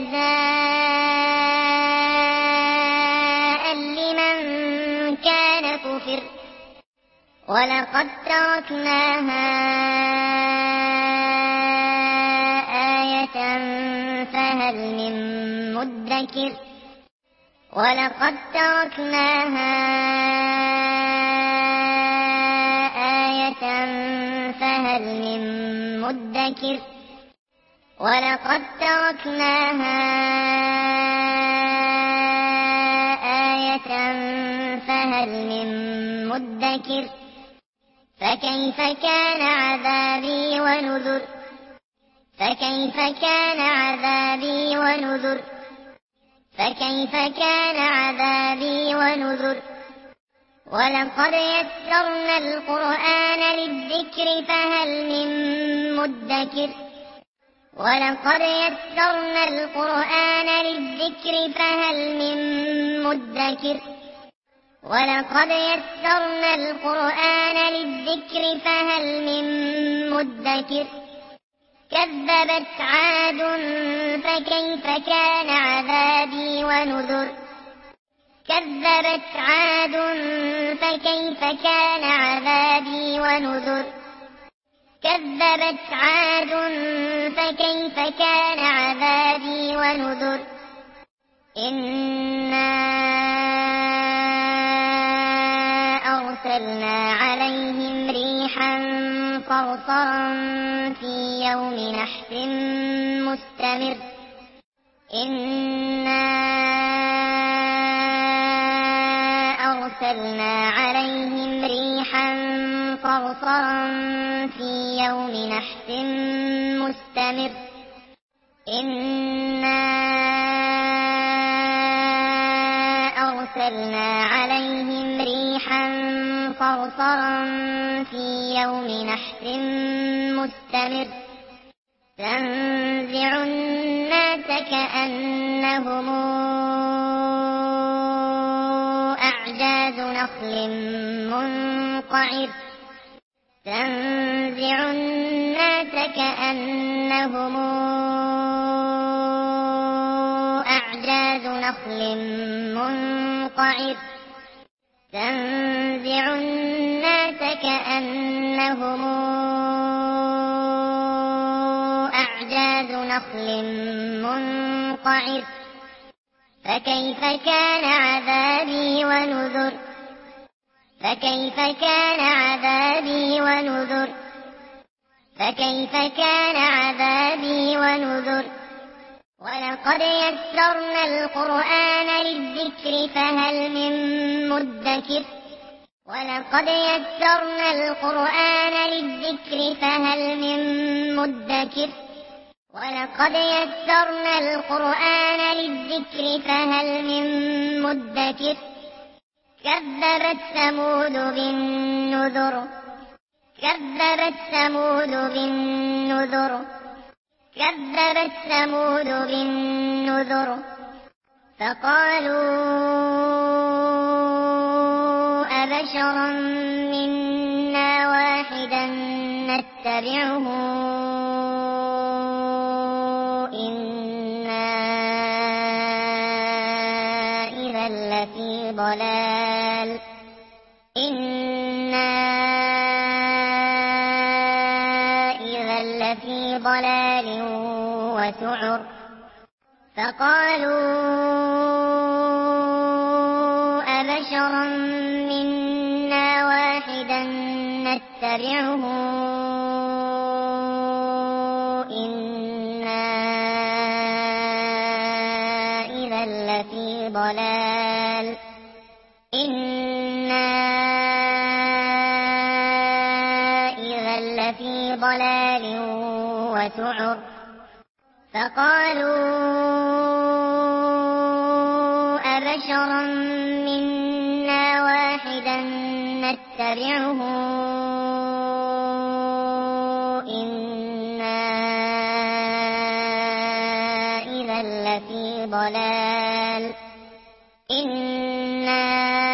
جزاء لمن كان كفر ولقد تركناها آية فهل من مدكر ولقد تركناها آية فهل من مدكر ولقد تركناها آية فهل من مدكر فكيف كان عذابي ونذر فكيف كان عذابي ونذر فكيف كان عذابي ونذر ولقد يسرنا القرآن للذكر فهل من مدكر ولقد يسرنا القرآن للذكر فهل من مدكر ولقد يسرنا القرآن للذكر فهل من مدكر كذبت عاد فكيف كان عذابي ونذر كذبت عاد فكيف كان عذابي ونذر كذبت عاد فكيف كان عذابي ونذر إنا أرسلنا عليهم ريحا صرصرا في يوم نحس مستمر إنا أرسلنا عليهم ريحا صرصرا في يوم نحس مستمر إنا أرسلنا عليهم ريحا صرصرا في يوم نحس مستمر تنزع الناس كأنهم أعجاز نخل منقعر تنزع الناس كأنهم أعجاز نخل منقعر تنزع الناس كأنهم أعجاز نخل منقعر فكيف كان عذابي ونذر فكيف كان عذابي ونذر فكيف كان عذابي ونذر ولقد يسرنا القرآن للذكر فهل من مدكر ولقد يسرنا القرآن للذكر فهل من مدكر ولقد يسرنا القرآن للذكر فهل من مدكر كذبت ثمود بالنذر كذبت ثمود بالنذر كذبت ثمود بالنذر فقالوا أبشرا منا واحدا نتبعه إنا إذا لفي ضلال إنا إذا لفي ضلال وسعر فقالوا أبشرا منا واحدا نتبعه إنا إذا لفي ضلال إنا إذا لفي ضلال وسعر فقالوا أبشرا منا واحدا نتبعه إنا إذا لفي ضلال إنا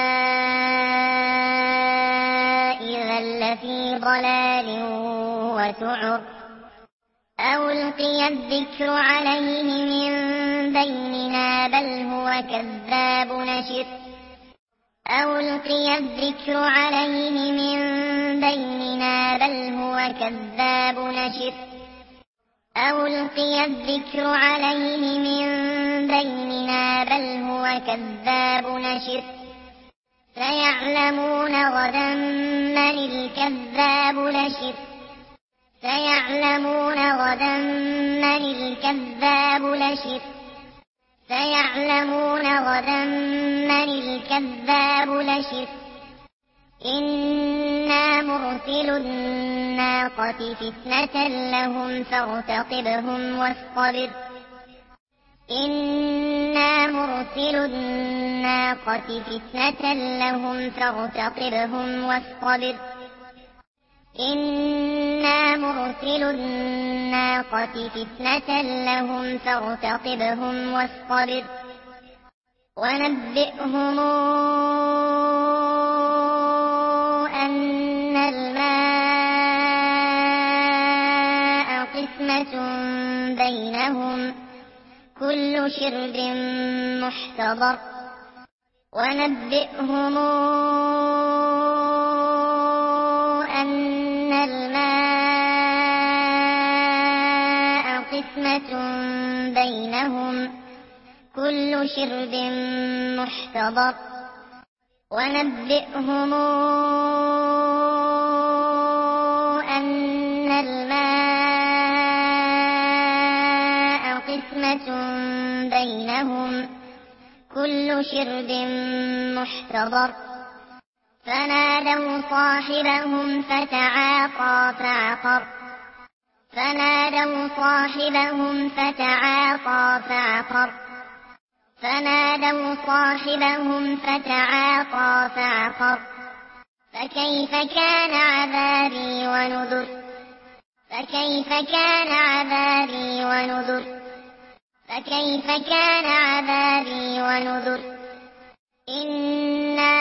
إذا لفي ضلال وسعر أو ألقي الذكر عليه من بيننا بل هو كذاب نشر أو ألقي الذكر عليه من بيننا بل هو كذاب نشر أو ألقي الذكر عليه من بيننا بل هو كذاب نشر سيعلمون غدا من الكذاب نشر سيعلمون غدا من الكذاب نشر سيعلمون غدا من الكذاب نشر إنا مرسل الناقة فتنة لهم فارتقبهم واصطبر إنا مرسل الناقة فتنة لهم فارتقبهم واصطبر إنا مرسل الناقة فتنة لهم فارتقبهم واصطبر ونبئهم أن الماء قسمة بينهم كل شرب محتضر ونبئهم أن الماء قسمة بينهم كل شرب محتضر ونبئهم أن الماء قسمة بينهم كل شرب محتضر فنادوا صاحبهم فتعاطى فعقر فنادوا صاحبهم فتعاطى فعقر فنادوا صاحبهم فتعاطى فعقر فكيف كان عذابي ونذر فكيف كان عذابي ونذر فكيف كان عذابي ونذر إنا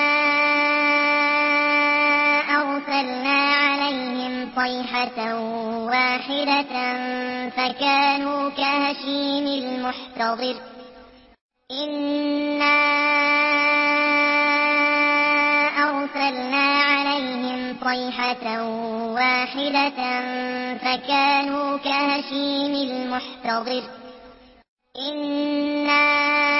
أرسلنا عليهم صيحة واحدة فكانوا كهشيم المحتضر إنا أرسلنا عليهم صيحة واحدة فكانوا كهشيم المحتضر إنا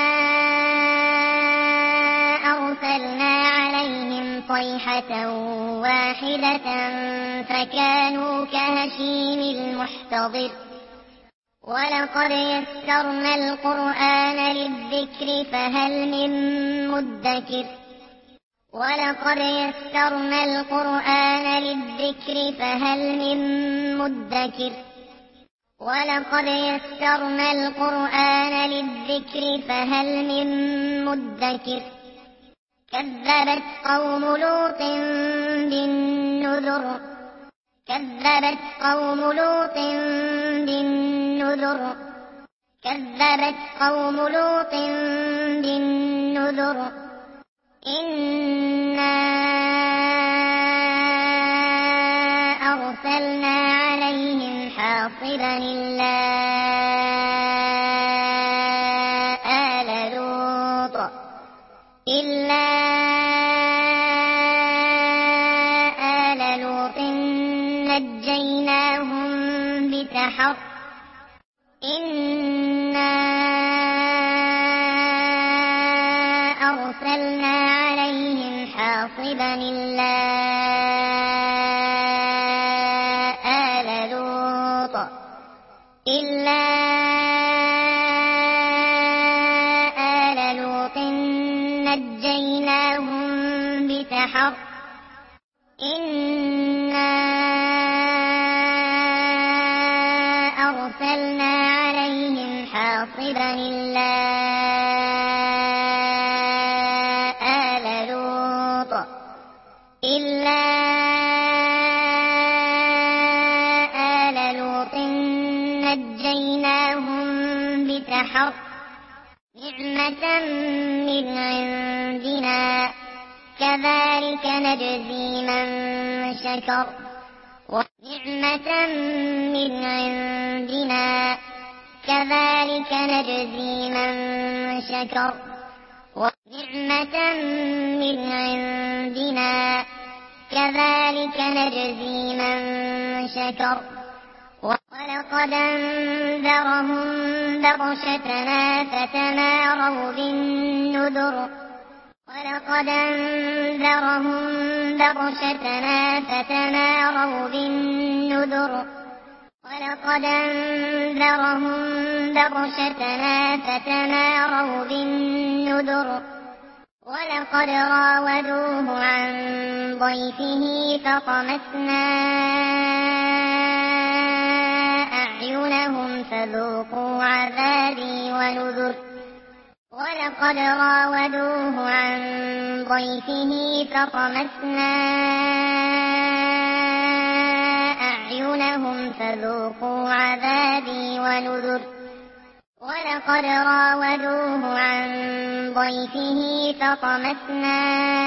أرسلنا عليهم صيحة واحدة فكانوا كهشيم المحتضر ولقد يسرنا القرآن للذكر فهل من مدكر ولقد يسرنا القرآن للذكر فهل من مدكر ولقد يسرنا القرآن للذكر فهل من مدكر كذبت قوم لوط بالنذر كذبت قوم لوط بالنذر كذبت قوم لوط بالنذر إنا أرسلنا عليهم حاصبا إلا آل لوط نجيناهم بسحر إنا أرسلنا عليهم حاصبا إلا آل لوط نجيناهم بسحر إنا أرسلنا عليهم حاصبا إلا آل لوط نجيناهم بسحر نعمة من عندنا كذلك نجزي من شكر ونعمة من عندنا كذلك نجزي من شكر ونعمة من عندنا كذلك نجزي من شكر ولقد أنذرهم بطشتنا فتماروا بالنذر ولقد أنذرهم بطشتنا فتماروا بالنذر ولقد أنذرهم بطشتنا فتماروا بالنذر ولقد راودوه عن ضيفه فطمسنا أعينهم فذوقوا عذابي ونذر ولقد راودوه عن ضيفه فطمسنا أعينهم فذوقوا عذابي ونذر ولقد راودوه عن ضيفه فطمسنا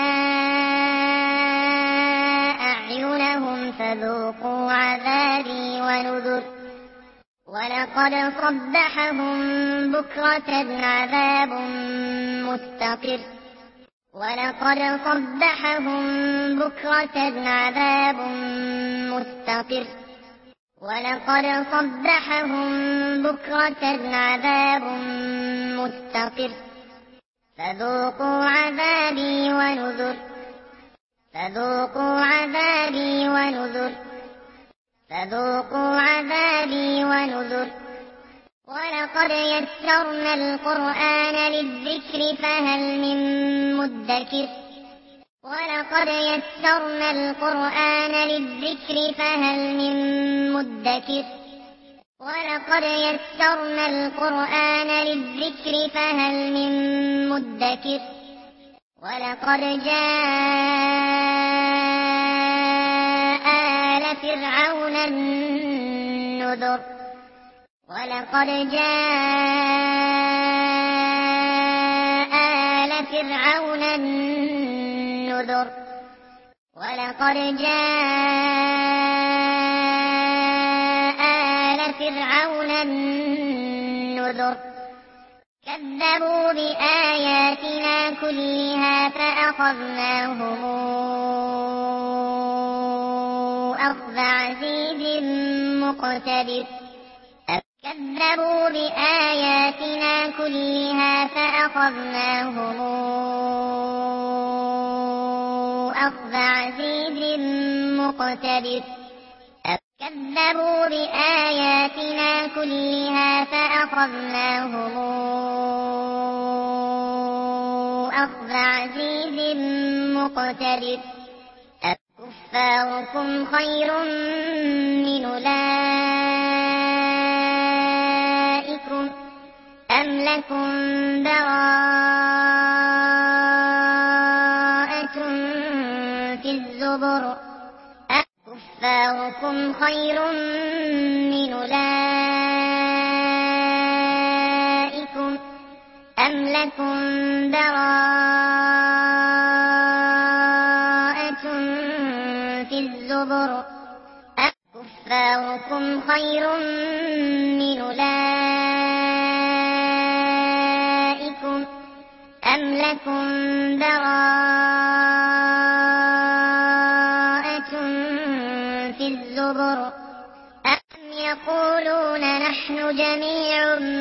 أعينهم فذوقوا عذابي ونذر ولقد صبحهم بكرة عذاب مستقر ولقد صبحهم بكرة عذاب مستقر ولقد صبحهم بكرة عذاب مستقر فذوقوا عذابي ونذر فذوقوا عذابي ونذر فذوقوا عذابي ونذر ولقد يسرنا القرآن للذكر فهل من مدكر ولقد يسرنا القرآن للذكر فهل من مدكر ولقد يسرنا القرآن للذكر فهل من مدكر ولقد جاء آل فرعون النذر ولقد جاء آل فرعون النذر ولقد جاء آل فرعون النذر كذبوا بآياتنا كلها فأخذناهم أخذ عزيز مقتدر كذبوا بآياتنا كلها فأخذناهم أخذ عزيز مقتدر كذبوا بآياتنا كلها فأخذناهم أخذ عزيز مقتدر أكفاركم خير من أولئكم أم لكم براءة في الزبر أكفاركم خير من أولئكم أم لكم براءة في الزبر أكفاركم خير من أولئكم أم لكم براءة في الزبر أم يقولون نحن جميع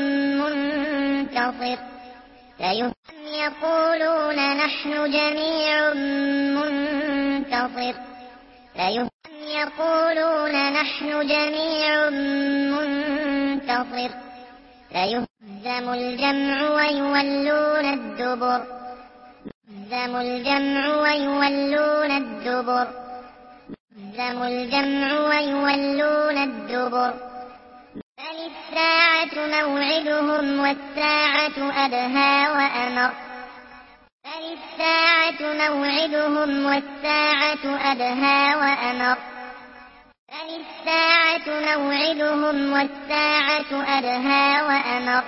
منتصر أم يقولون نحن جميع منتصر أم يقولون نحن جميع منتصر سيهزم الجمع ويولون الدبر يهزم الجمع ويولون الدبر يهزم الجمع ويولون الدبر بل الساعة موعدهم والساعة أدهى وأمر بل الساعة موعدهم والساعة أدهى وأمر بل الساعة موعدهم والساعة أدهى وأمر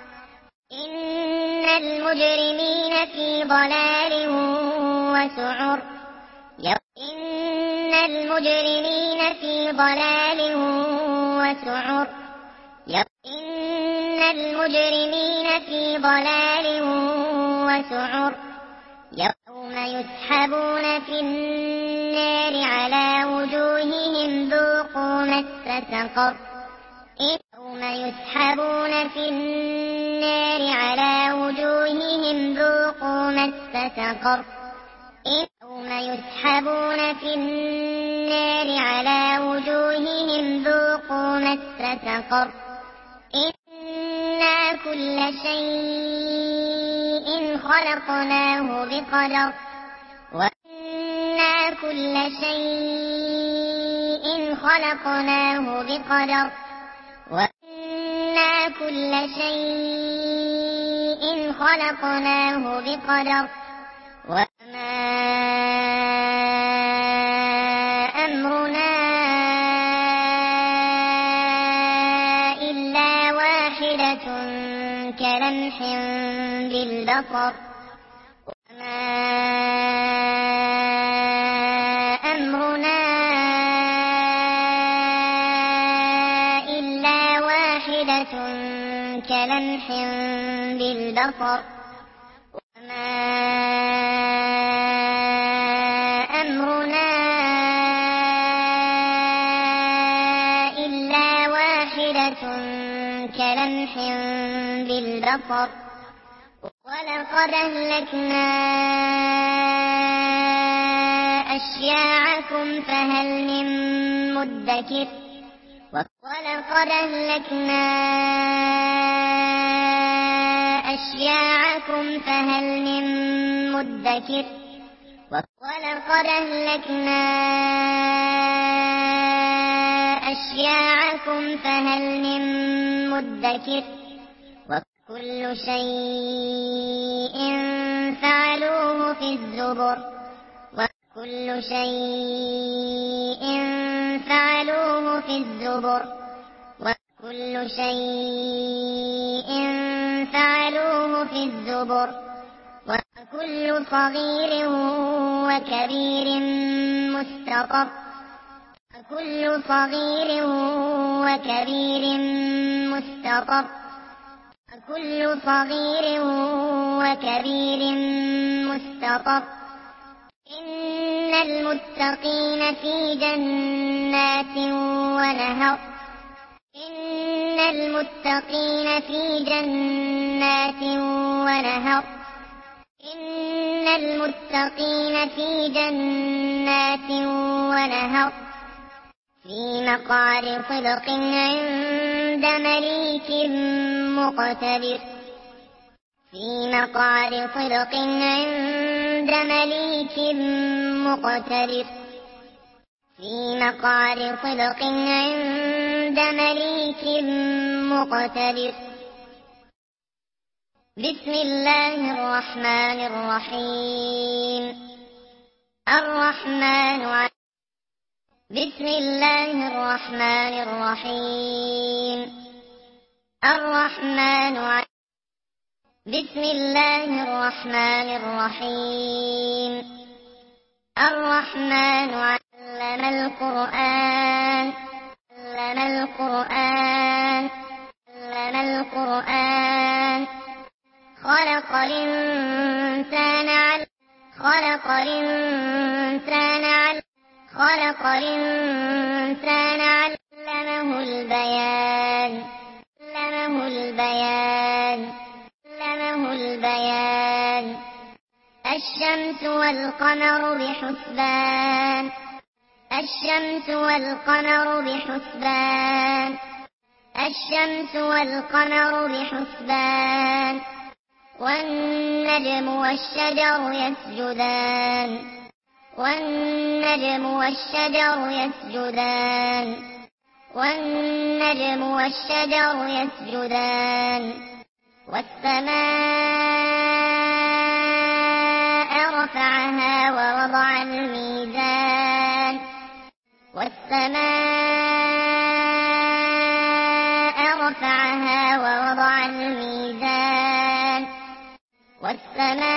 إن المجرمين في ضلال وسعر إن المجرمين في ضلال وسعر إن المجرمين في ضلال وسعر يوم يسحبون في النار على وجوههم ذوقوا مس سقر يوم يسحبون في النار على وجوههم ذوقوا مس سقر يوم يسحبون في النار على وجوههم ذوقوا مس سقر إنا كل شيء خلقناه بقدر وإنا كل شيء خلقناه بقدر وإنا كل شيء خلقناه بقدر وما أمرنا إلا واحدة كلمح بالبصر وما أمرنا إلا واحدة كلمح بالبصر وما أمرنا إلا واحدة كلمح بالبصر ولقد أهلكنا أشياعكم فهل من مدكر ولقد أهلكنا أشياعكم فهل من مدكر ولقد أهلكنا أشياعكم فهل من مدكر وكل شيء فعلوه في الزبر وكل شيء فعلوه في الزبر وكل شيء فعلوه في الزبر وكل صغير وكبير مستطر وكل صغير وكبير مستطر وكل صغير وكبير مستطر إن المتقين في جنات ونهر إن المتقين في جنات ونهر إن المتقين في جنات ونهر في مقعد صدق عند مليك مقتدر في مقعد صدق عند مليك مقتدر. في مقعد صدق عند مليك مقتدر. بسم الله الرحمن الرحيم. الرحمن. بسم الله الرحمن الرحيم. الرحمن. بسم الله الرحمن الرحيم. الرحمن علم القرآن. علم القرآن. علم القرآن. خلق الإنسان علم. خلق الإنسان علم. خلق الإنسان علمه البيان. علمه البيان. علمه البيان. الشمس والقمر بحسبان. الشمس والقمر بحسبان. الشمس والقمر بحسبان. والنجم والشجر يسجدان. والنجم والشجر يسجدان. والنجم والشجر يسجدان. والسماء رفعها ووضع الميزان. والسماء رفعها ووضع الميزان. والسماء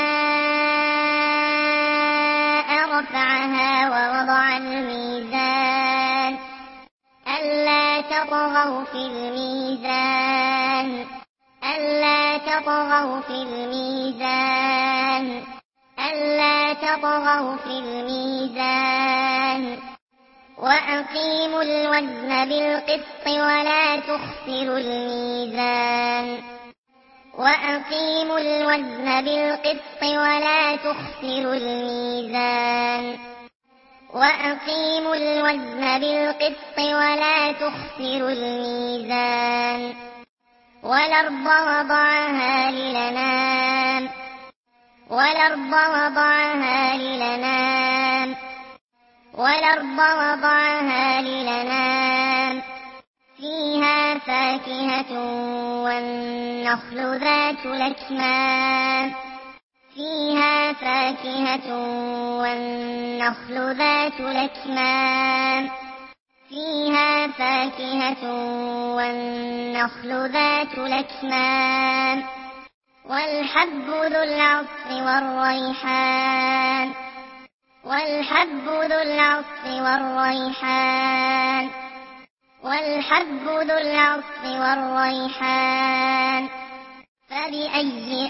رفعها ووضع الميزان. ألا تطغوا في الميزان. ألا تطغوا في الميزان. ألا تطغوا في الميزان. وأقيموا الوزن بالقسط ولا تخسروا الميزان. وأقيموا الوزن بالقسط ولا تخسروا الميزان. وأقيموا الوزن بالقسط ولا تخسروا الميزان. والأرض وضعها للأنام. والأرض وضعها للأنام. والأرض وضعها للأنام. فيها فاكهة والنخل ذات الأكمام. فيها فاكهة والنخل ذات الأكمام. فيها فاكهة والنخل ذات الأكمام. والحب ذو العصف والريحان. والحب ذو العصف والريحان. والحب ذو العصف والريحان. فبأي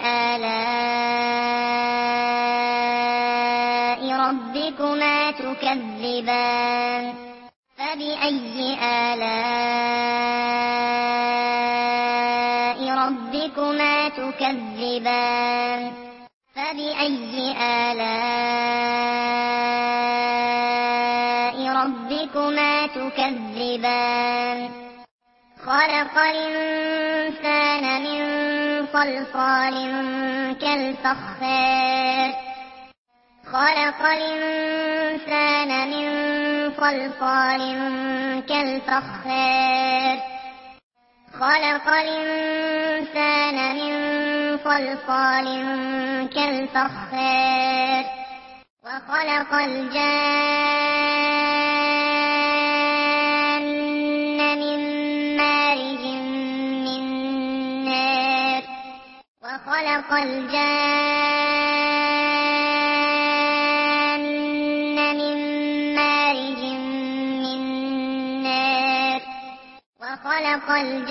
آلاء ربكما تكذبان. فبأي آلاء ربكما تكذبان. فبأي آلاء ربكما تكذبان. خلق الإنسان من صلصال كالفخار. خلق الإنسان من صلصال كالفخار. خلق الإنسان من صلصال كالفخار. وخلق الجان من مارج من نار. وخلق الجان من مارج من نار. وخلق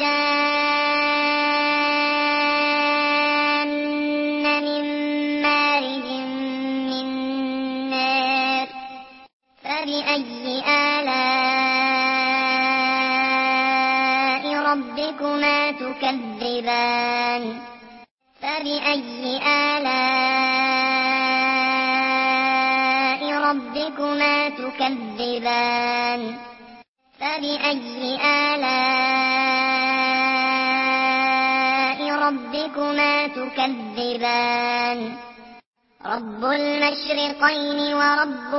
الجان من مارج من نار. فبأي آلاء ربكما تكذبان. فبأي آلاء ربكما تكذبان. فبأي آلاء ربكما تكذبان رب المشرقين ورب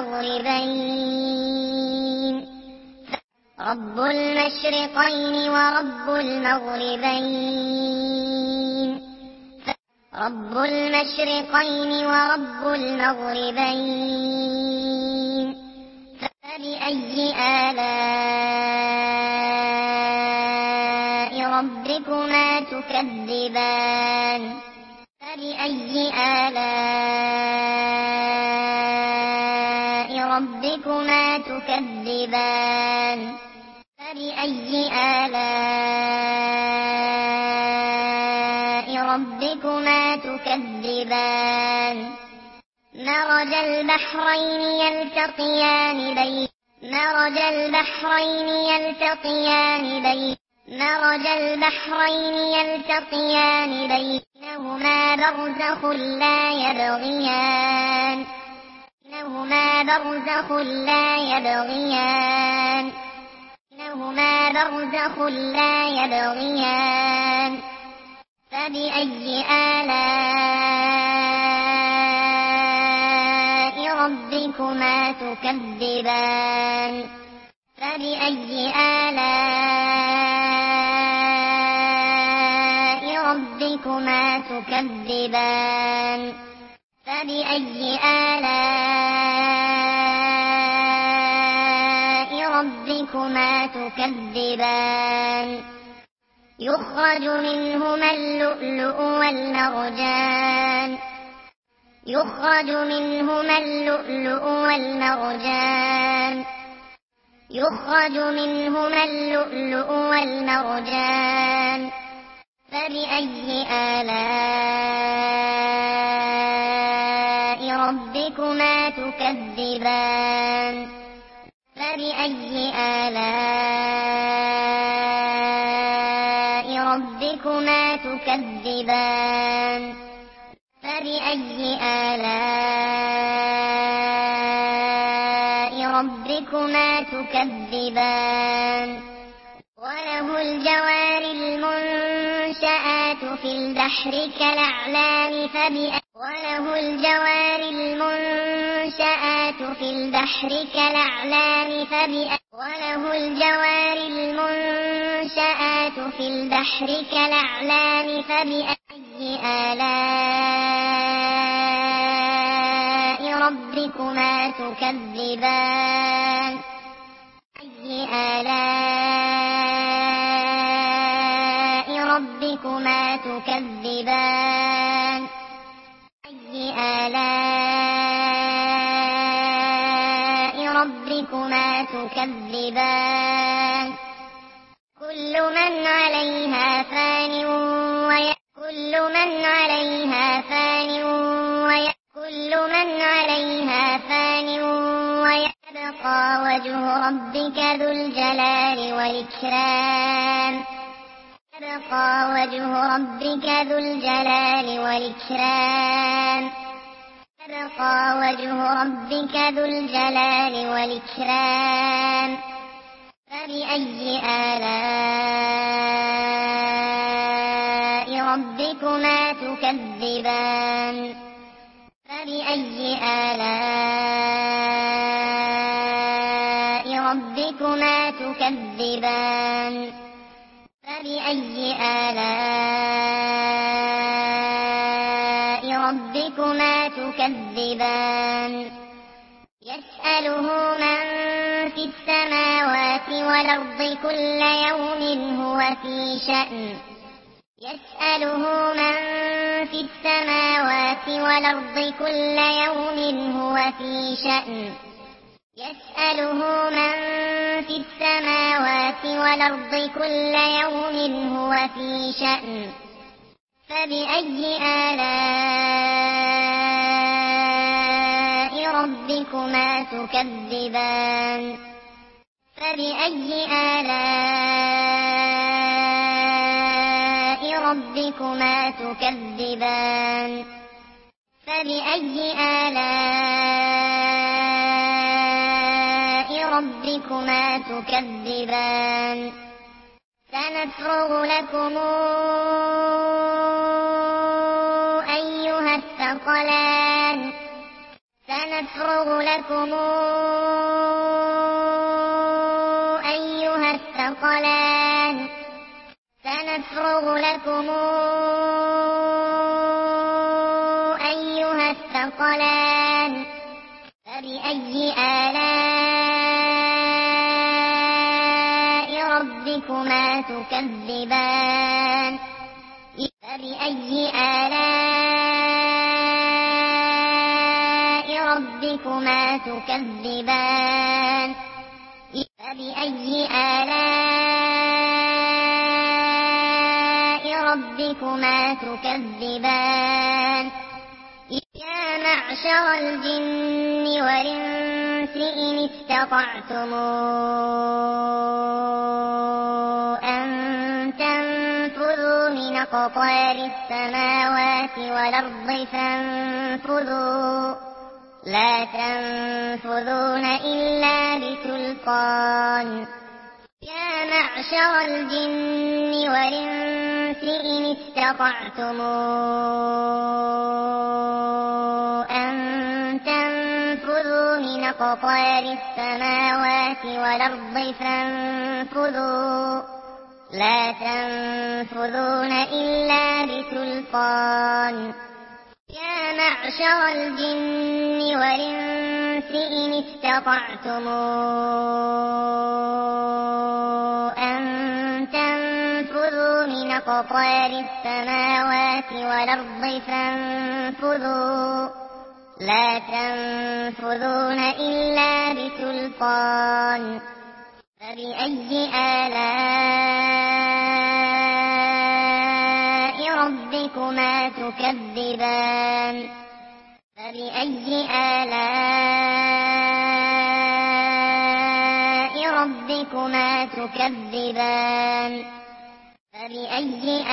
المغربين رب المشرقين ورب المغربين رب المشرقين ورب المغربين فبأي آلاء ربكما تكذبان فبأي آلاء ربكما تكذبان فبأي آلاء ربكما تكذبان مرج البحرين يلتقيان بينهما برزخ لا يبغيان فبأي آلاء ربكما تكذبان فبأي آلاء ربكما تكذبان فبأي آلاء ربكما تكذبان يخرج منهما اللؤلؤ والمرجان فبأي آلاء ربكما تكذبان فبأي آلاء ربكما تكذبان فبأي آلاء ربكما تكذبان وله الجوار المنشآت في البحر كالأعلام فبأي آلاء ربكما تكذبان أي آلاء ربكما تكذبان أي آلاء ربكما تكذبان كل من عليها فان ويبقى وجه ربك ذو الجلال والإكرام فبأي آلاء ربكما تكذبان فبأي آلاء ربكما تكذبان فبأي آلاء ربكما تكذبان يسأله من في السماوات والأرض كل يوم هو في شأن فبأي آلاء ربكما تكذبان فبأي آلاء ربكما تكذبان فبأي آلاء ربكما تكذبان سنفرغ لكم أيها الثقلان سنفرغ لكم أيها الثقلان سنفرغ لكم أيها الثقلان فبأي آلاء ربكما تكذبان فبأي آلاء ربكما تكذبان فبأي آلاء ربكما تكذبان يا معشر الجن والإنس إن استطعتم أن تنفذوا من أقطار السماوات والأرض فانفذوا لا تنفذون إلا بسلطان يا معشر الجن والإنس إن استطعتم أن تنفذوا من أقطار السماوات والأرض فانفذوا لا تنفذون إلا بسلطان يا معشر الجن والإنس إن استطعتم أن تنفذوا من أقطار السماوات والأرض فانفذوا لا تنفذون إلا بسلطان فبأي آلاء ربكما تكذبان فبأي آلاء ربكما تكذبان فبأي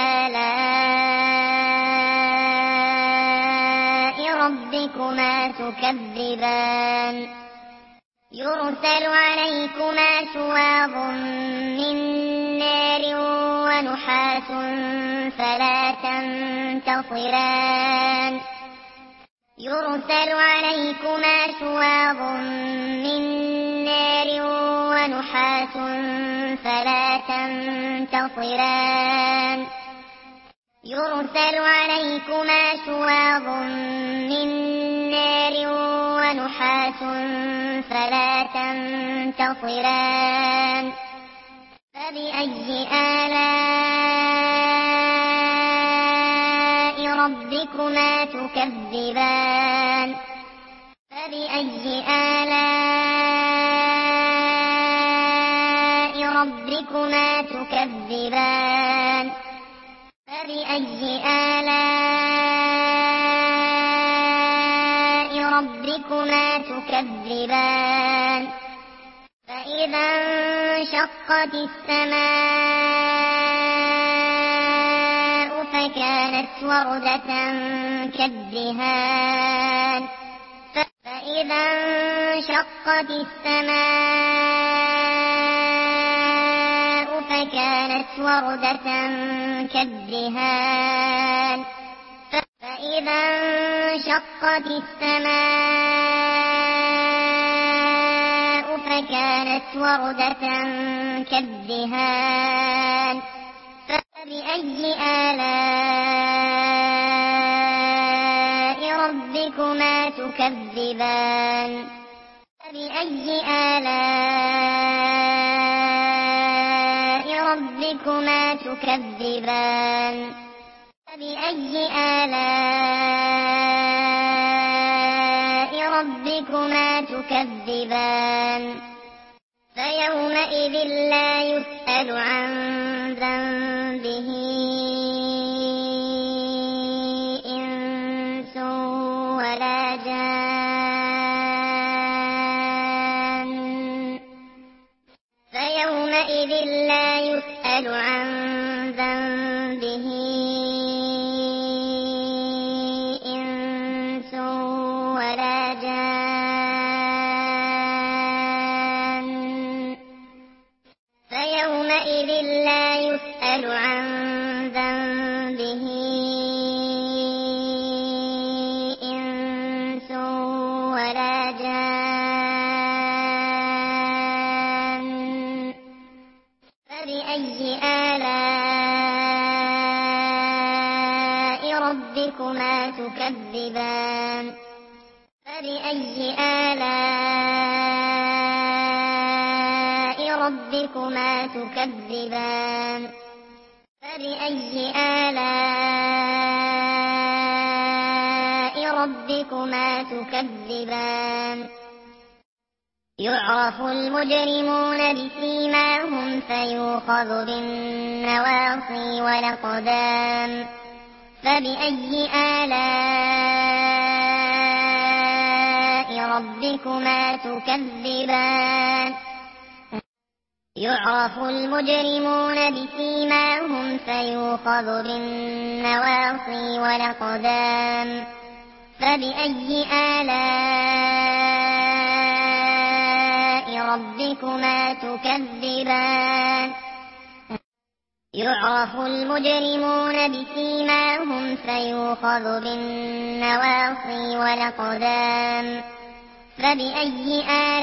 آلاء ربكما تكذبان يرسل عليكما شواظ من نار ونحاس فلا تنتصران يرسل عليكما شواظ من نار ونحاس فلا تنتصران يرسل عليكما شواظ من نار ونحاس فلا تنتصران فبأي آلاء ربكما تكذبان فبأي آلاء ربكما تكذبان فبأي آلاء ربكما تكذبان فإذا انشقت السماء فكانت وردة كالدهان فإذا انشقت السماء فكانت وردة كالدهان فإذا انشقت السماء فكانت وردة كالدهان فبأي آلاء ربكما تكذبان فبأي آلاء ربكما تكذبان فبأي آلاء ربكما تكذبان فيومئذ لا يسأل عن ذنبه إنس ولا جان فيومئذ لا يسأل عن ذنبه إنس ولا جان فيومئذ لا يسأل يسأل عن ذنبه إنس ولا جان فبأي آلاء ربكما تكذبان فبأي آلاء ربكما تكذبان فبأي آلاء ربكما تكذبان يعرف المجرمون بسيماهم فيؤخذ بالنواصي والأقدام فبأي آلاء ربكما تكذبان يعرف المجرمون بسيماهم فيؤخذ بالنواصي والأقدام فبأي آلاء ربكما تكذبان يعرف المجرمون بسيماهم فيؤخذ بالنواصي والأقدام فبأي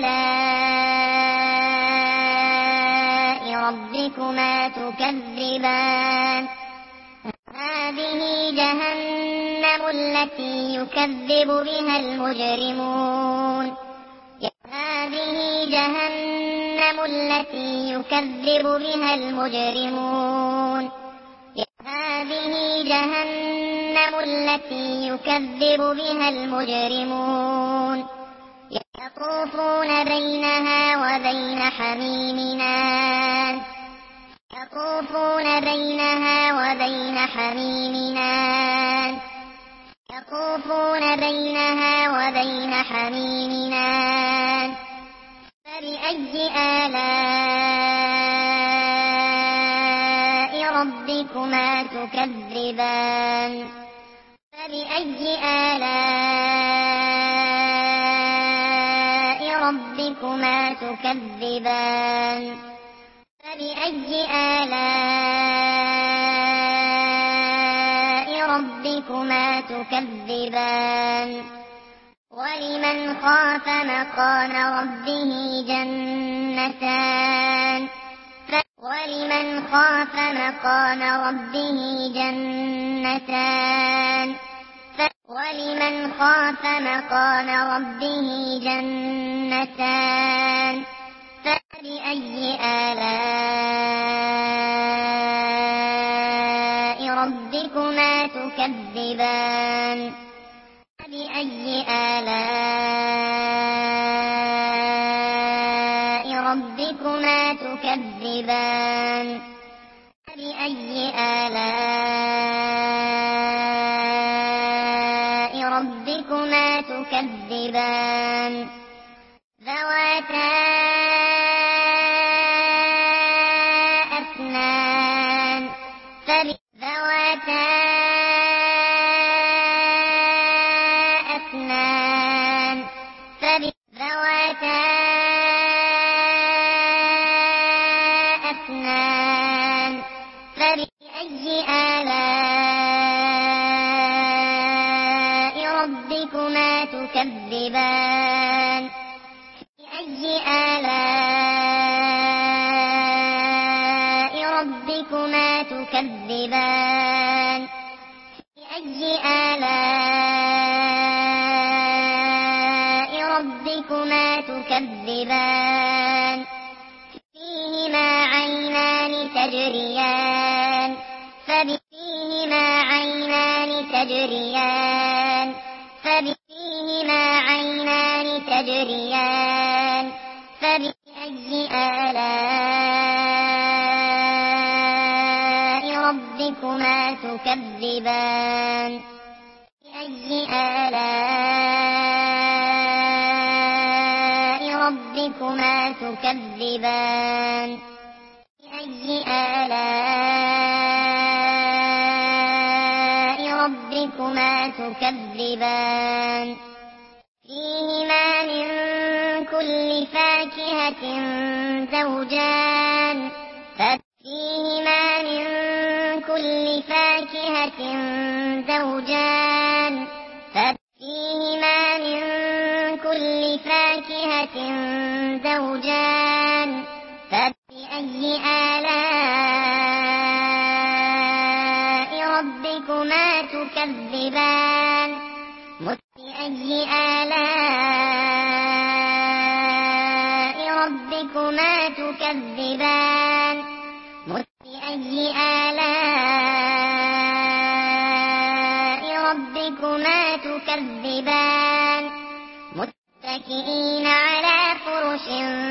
آلاء ربكما تكذبان هذه جهنم التي يكذب بها المجرمون هذه جهنم التي يكذب بها المجرمون هذه جهنم التي يكذب بها المجرمون يطوفون بينها وبين حميم آن يطوفون بينها وبين حميم آن يطوفون بينها وبين حميم آن فبأي آلاء ربكما تكذبان فبأي آلاء ربكما تكذبان فبأي آلاء ربكما تكذبان ولمن خاف مقام ربه جنتان ولمن خاف مقام ربه جنتان ولمن خاف مقام ربه جنتان فبأي آلاء ربكما تكذبان فبأي آلاء ربكما تكذبان فبأي آلاء ربكما تكذبان ذواتا أفنان ذواتا أفنان ذواتا أفنان فبأي آلاء ربكما تكذبان فبأي آلاء ربكما تكذبان فبأي آلاء ربكما تكذبان فيهما عينان تجريان فيهما عينان تجريان فيهما عينان تجريان فبأي آلاء ربكما تكذبان فبأي آلاء ربكما تكذبان فبأي آلاء ربكما تكذبان فيهما من كل فاكهة زوجان فيهما من فاكهة زوجان فيهما من كل فاكهة زوجان فبأي آلاء ربكما تكذبان فبأي آلاء ربكما تكذبان فبأي آلاء ربكما تكذبان متكئين على فرش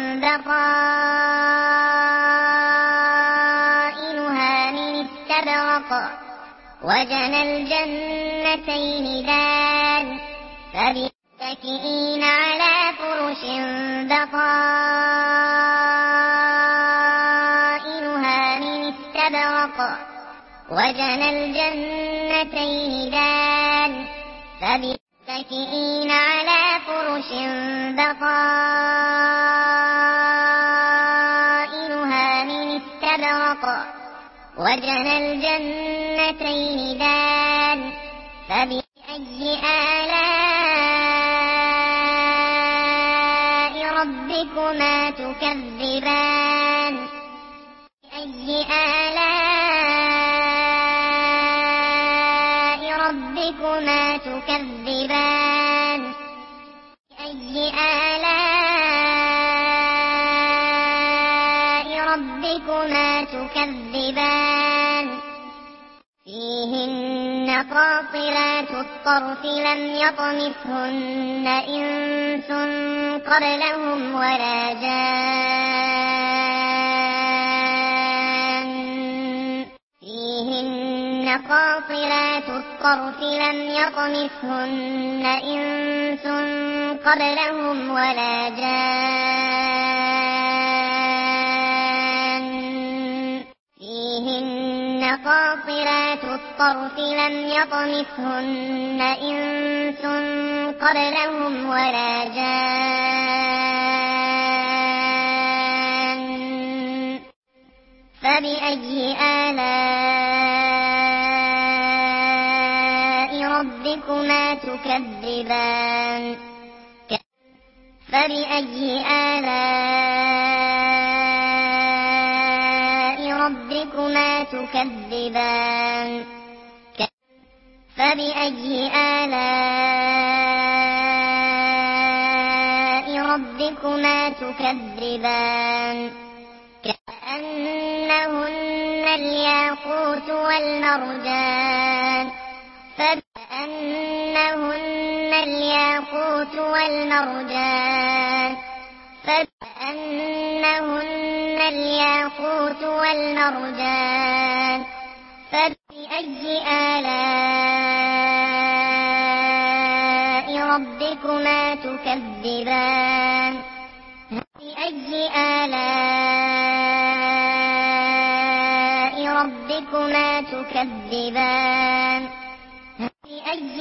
بطائنها من استبرق وجنى الجنتين دان فمتكئين على فرش بطائنها من استبرق وجنى الجنتين دان فمتكئين على فرش بطائنها من استبرق وجنى الجنتين دان فبأي آلاء ربكما تكذبان بأي آلاء ربكما تكذبان بأي آلاء ربكما تكذبان فيهن قاصرات الطرف لم يطمثهن إنس قبلهم ولا جان فيهن قاصرات الطرف لم يطمثهن إنس قبلهم ولا جان فيهن قاصرات الطرف لم يطمثهن إنس قبلهم ولا جان فبأي آلاء ربكما تكذبان فبأي آلاء ربكما تكذبان فبأي آلاء ربكما تكذبان كأنهن الياقوت والمرجان فكأنهن الياقوت والمرجان فكأنهن الياقوت والمرجان فبأي آلاء ربكما تكذبان بأي آلاء ربكما تكذبان بأي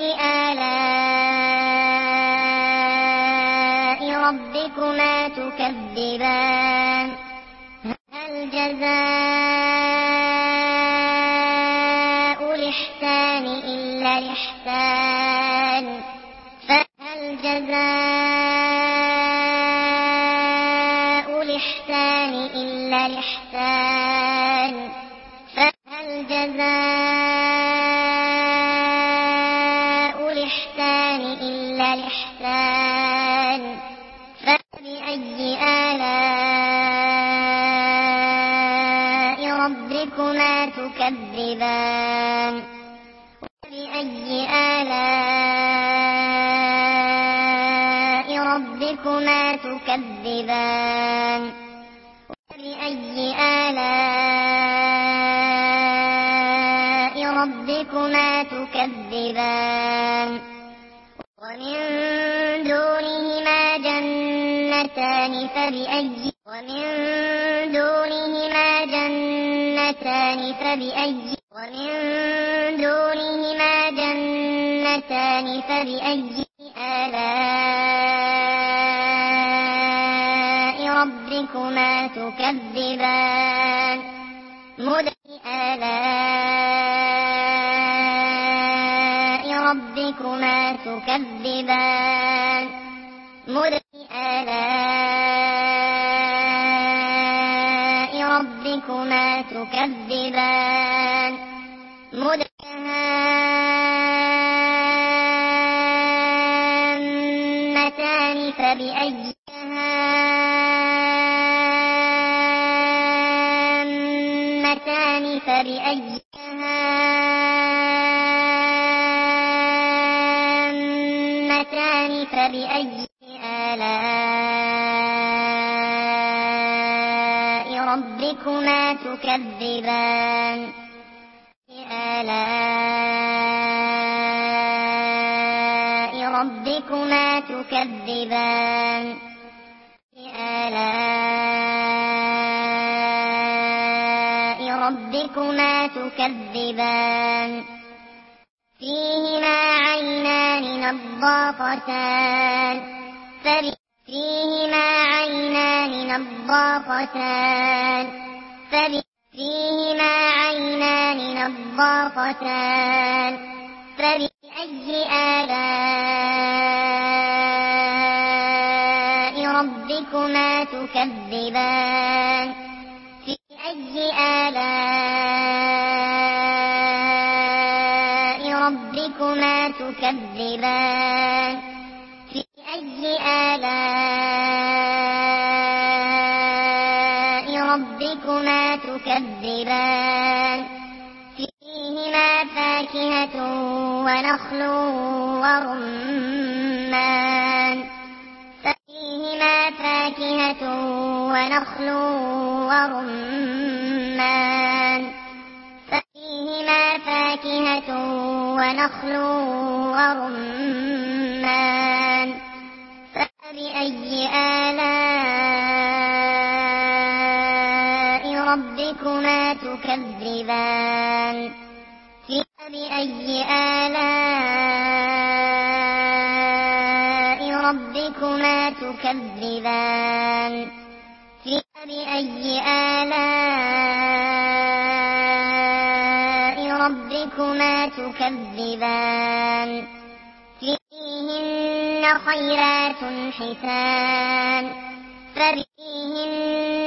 آلاء ربكما تكذبان هل جزاء الإحسان إلا الإحسان فهل جزاء الإحسان إلا الإحسان فهل جزاء الإحسان إلا الإحسان فبأي آلاء ربكما تكذبان وبأي آلاء ربكما تكذبان وبأي آلاء ربكما تكذبان ومن دونهما جنتان فبأي آلاء ربكما تكذبان ربكما تكذبان آلاء ربكما تكذبان مدهامتان فبأي آلاء ربكما تكذبان آلاء ربكما تكذبان آلاء ربكما تكذبان فيهما عينان نضاختان فيهما عينان نضاختان فبأي آلاء ربكما تكذبان فبأي آلاء ربكما تكذبان فبأي آلاء ربكما تكذبان فيهما فاكهة ونخل ورمان فيهما فاكهة ونخل ورمان فيهما فاكهة ونخل ورمان فبأي آلاء ربكما تكذبان فبأي آلاء ربكما تكذبان فبأي آلاء ربكما تكذبان فيهن خيرات حسان فبأي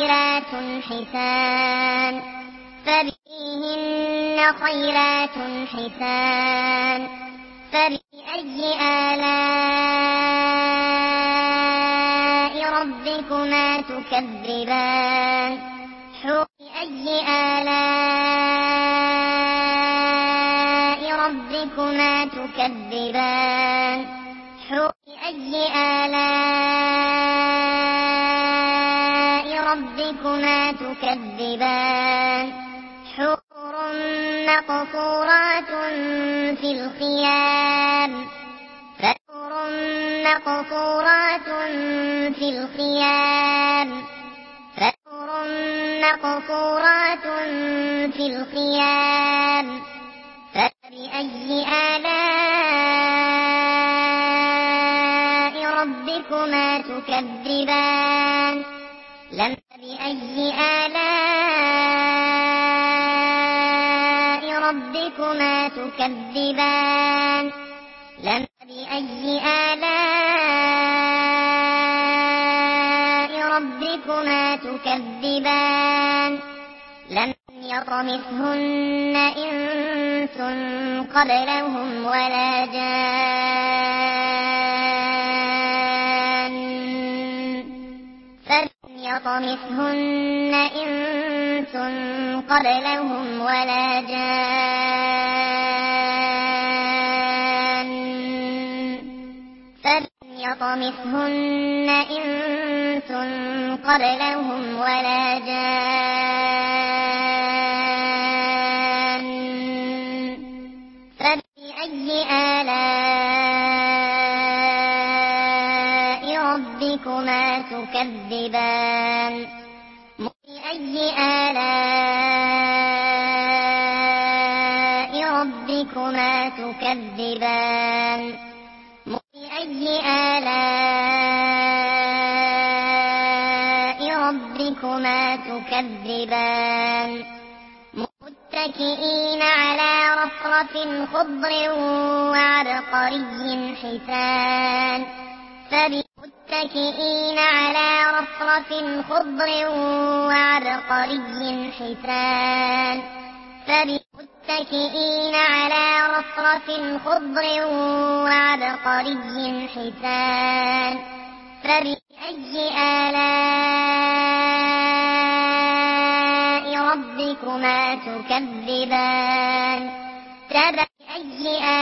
آلاء ربكما تكذبان فبأي آلاء ربكما تكذبان فبأي آلاء ربكما تكذبان حور مقصورات في الخيام فبأي آلاء ربكما تكذبان فبأي آلاء ربكما تكذبان فبأي آلاء ربكما تكذبان لم يطمثهن إنس قبلهم ولا جان فلم يطمثهن إنس قبلهم ولا جان فلم يطمثهن إنس قبلهم ولا جان فبأي آلاء ربكما تكذبان فبأي آلاء ربكما تكذبان فبأي آلاء ربكما تكذبان متكئين على رفرف رفرف خضر وعبقري حسان متكئين على رفرف خضر وعبقري حسان متكئين على رفرف خضر وعبقري حسان فبأي آلاء ربكما تكذبان فبأي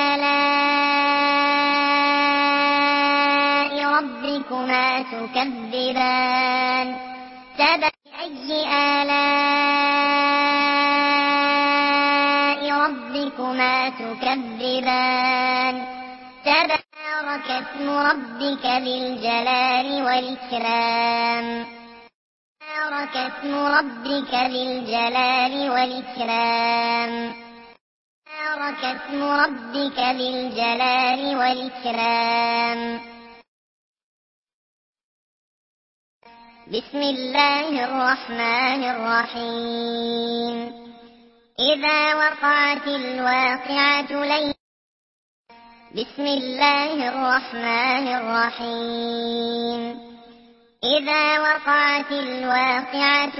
آلاء ربكما تكذبان فبأي آلاء ربكما تكذبان تبارك اسم ربك ذي الجلال والإكرام تبارك اسم ربك ذي الجلال والإكرام تبارك اسم ربك ذي الجلال والإكرام بسم الله الرحمن الرحيم إذا وقعت الواقعة بسم الله الرحمن الرحيم إذا وقعت الواقعة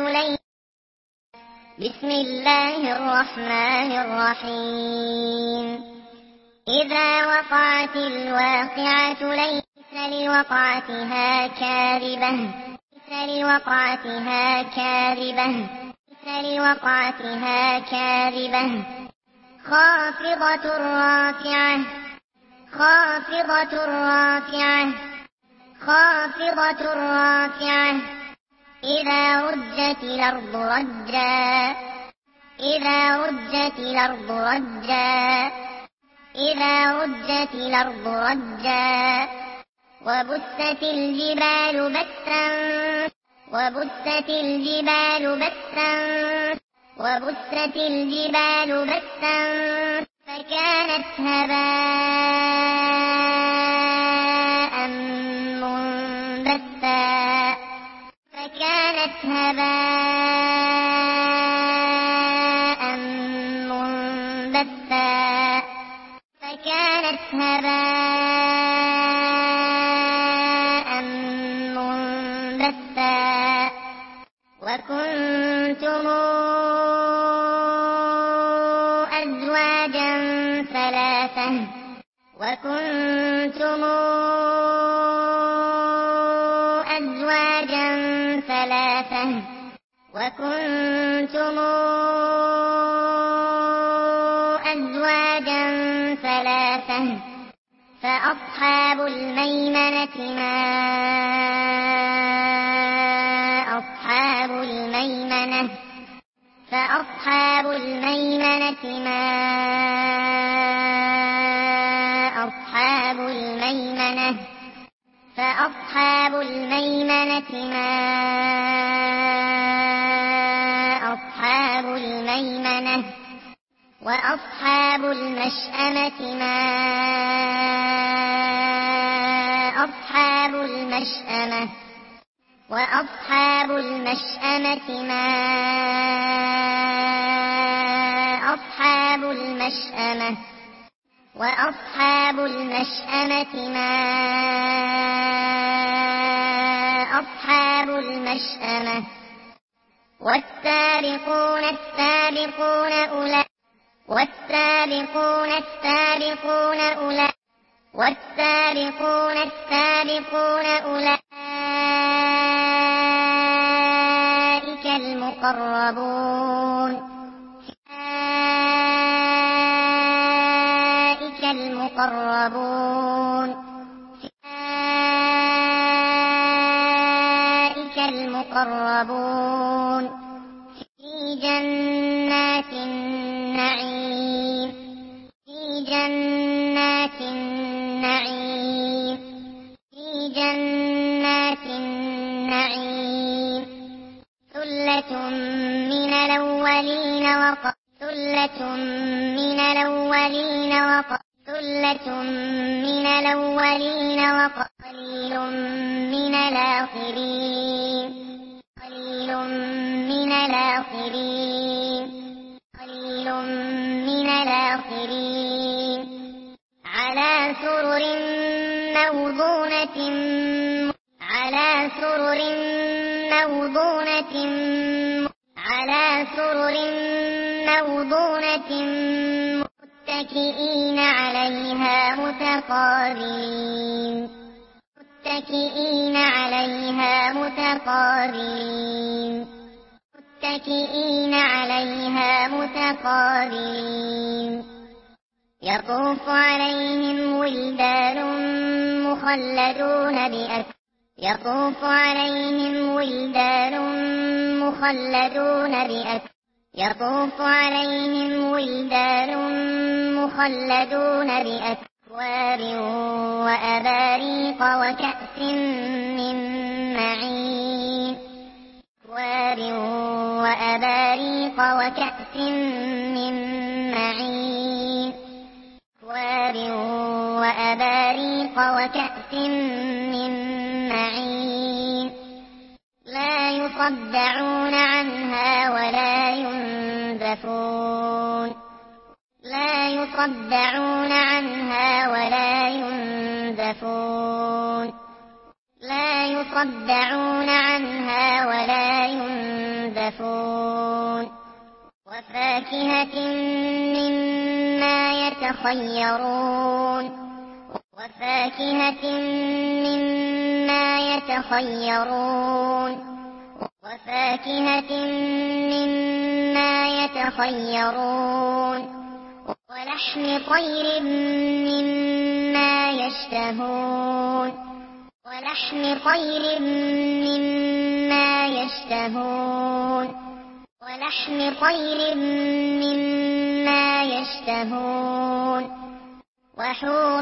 بسم الله الرحمن الرحيم إذا وقعت الواقعة ليس لوقعتها كاذبة لوقعتها كاذبة لوقعتها كاذبة خافضة رافعة خافضة رافعة خافضة رافعة إذا رجت الأرض رجا إذا رجت الأرض رجا إذا رجت الأرض رجا وبست الجبال بسا وبست الجبال بسا وبست الجبال بسا فكانت هباء منبثا فكانت هباء منبثا فكانت هباء منبثا وكنتم أزواجا ثلاثة وكنتم أزواجا ثلاثة وكنتم أزواجا ثلاثة فأصحاب الميمنة ما أصحاب الميمنة فأصحاب الميمنة ما أصحاب الميمنة فأصحاب الميمنة ما أصحاب الميمنة وأصحاب المشأمة ما أصحاب المشأمة وأصحاب المشأمة ما أصحاب المشأمة وأصحاب المشأمة ما أصحاب المشأمة والسابقون السابقون أولئك والسابقون السابقون أولئك والسابقون السابقون أولئك المقربون أولئك المقربون أولئك المقربون في جنات النعيم في جنات النعيم في جنات النعيم ثلة من الأولين ثلة من الأولين ثلة من الأولين وقليل من الآخرين قليل من الآخرين قليل من الآخرين الآخرين على سرر موضونة متكئين عليها متقابلين يطوف عليهم ولدان مخلدون بأكواب وأباريق وكأس من معين لا يصدعون عنها ولا ينزفون وفاكهة مما يتخيرون ولحم طير مما يشتهون وحور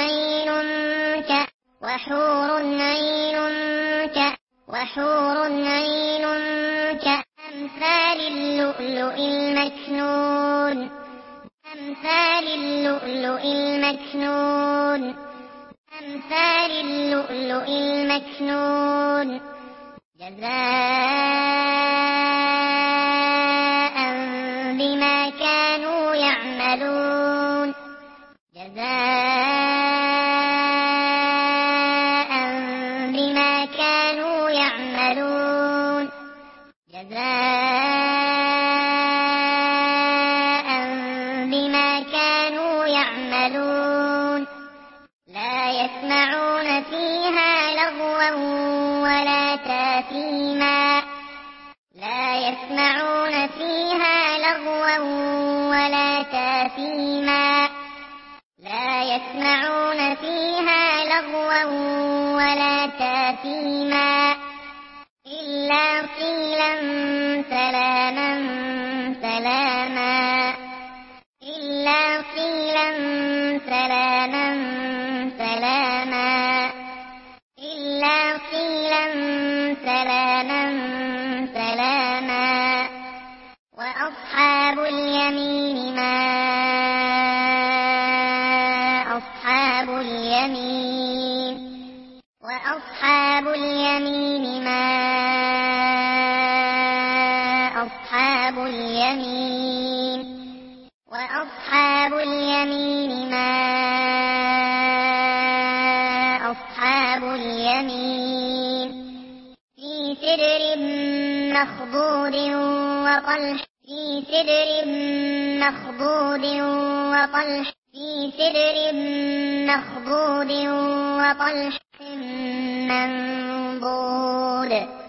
عين كأمثال اللؤلؤ المكنون جزاء بما كانوا يعملون لا يسمعون فيها لغوا ولا تأثيما إلا قيلا سلاما سلاما وأصحاب اليمين ما أصحاب اليمين في سدر مخضود وطلح منضود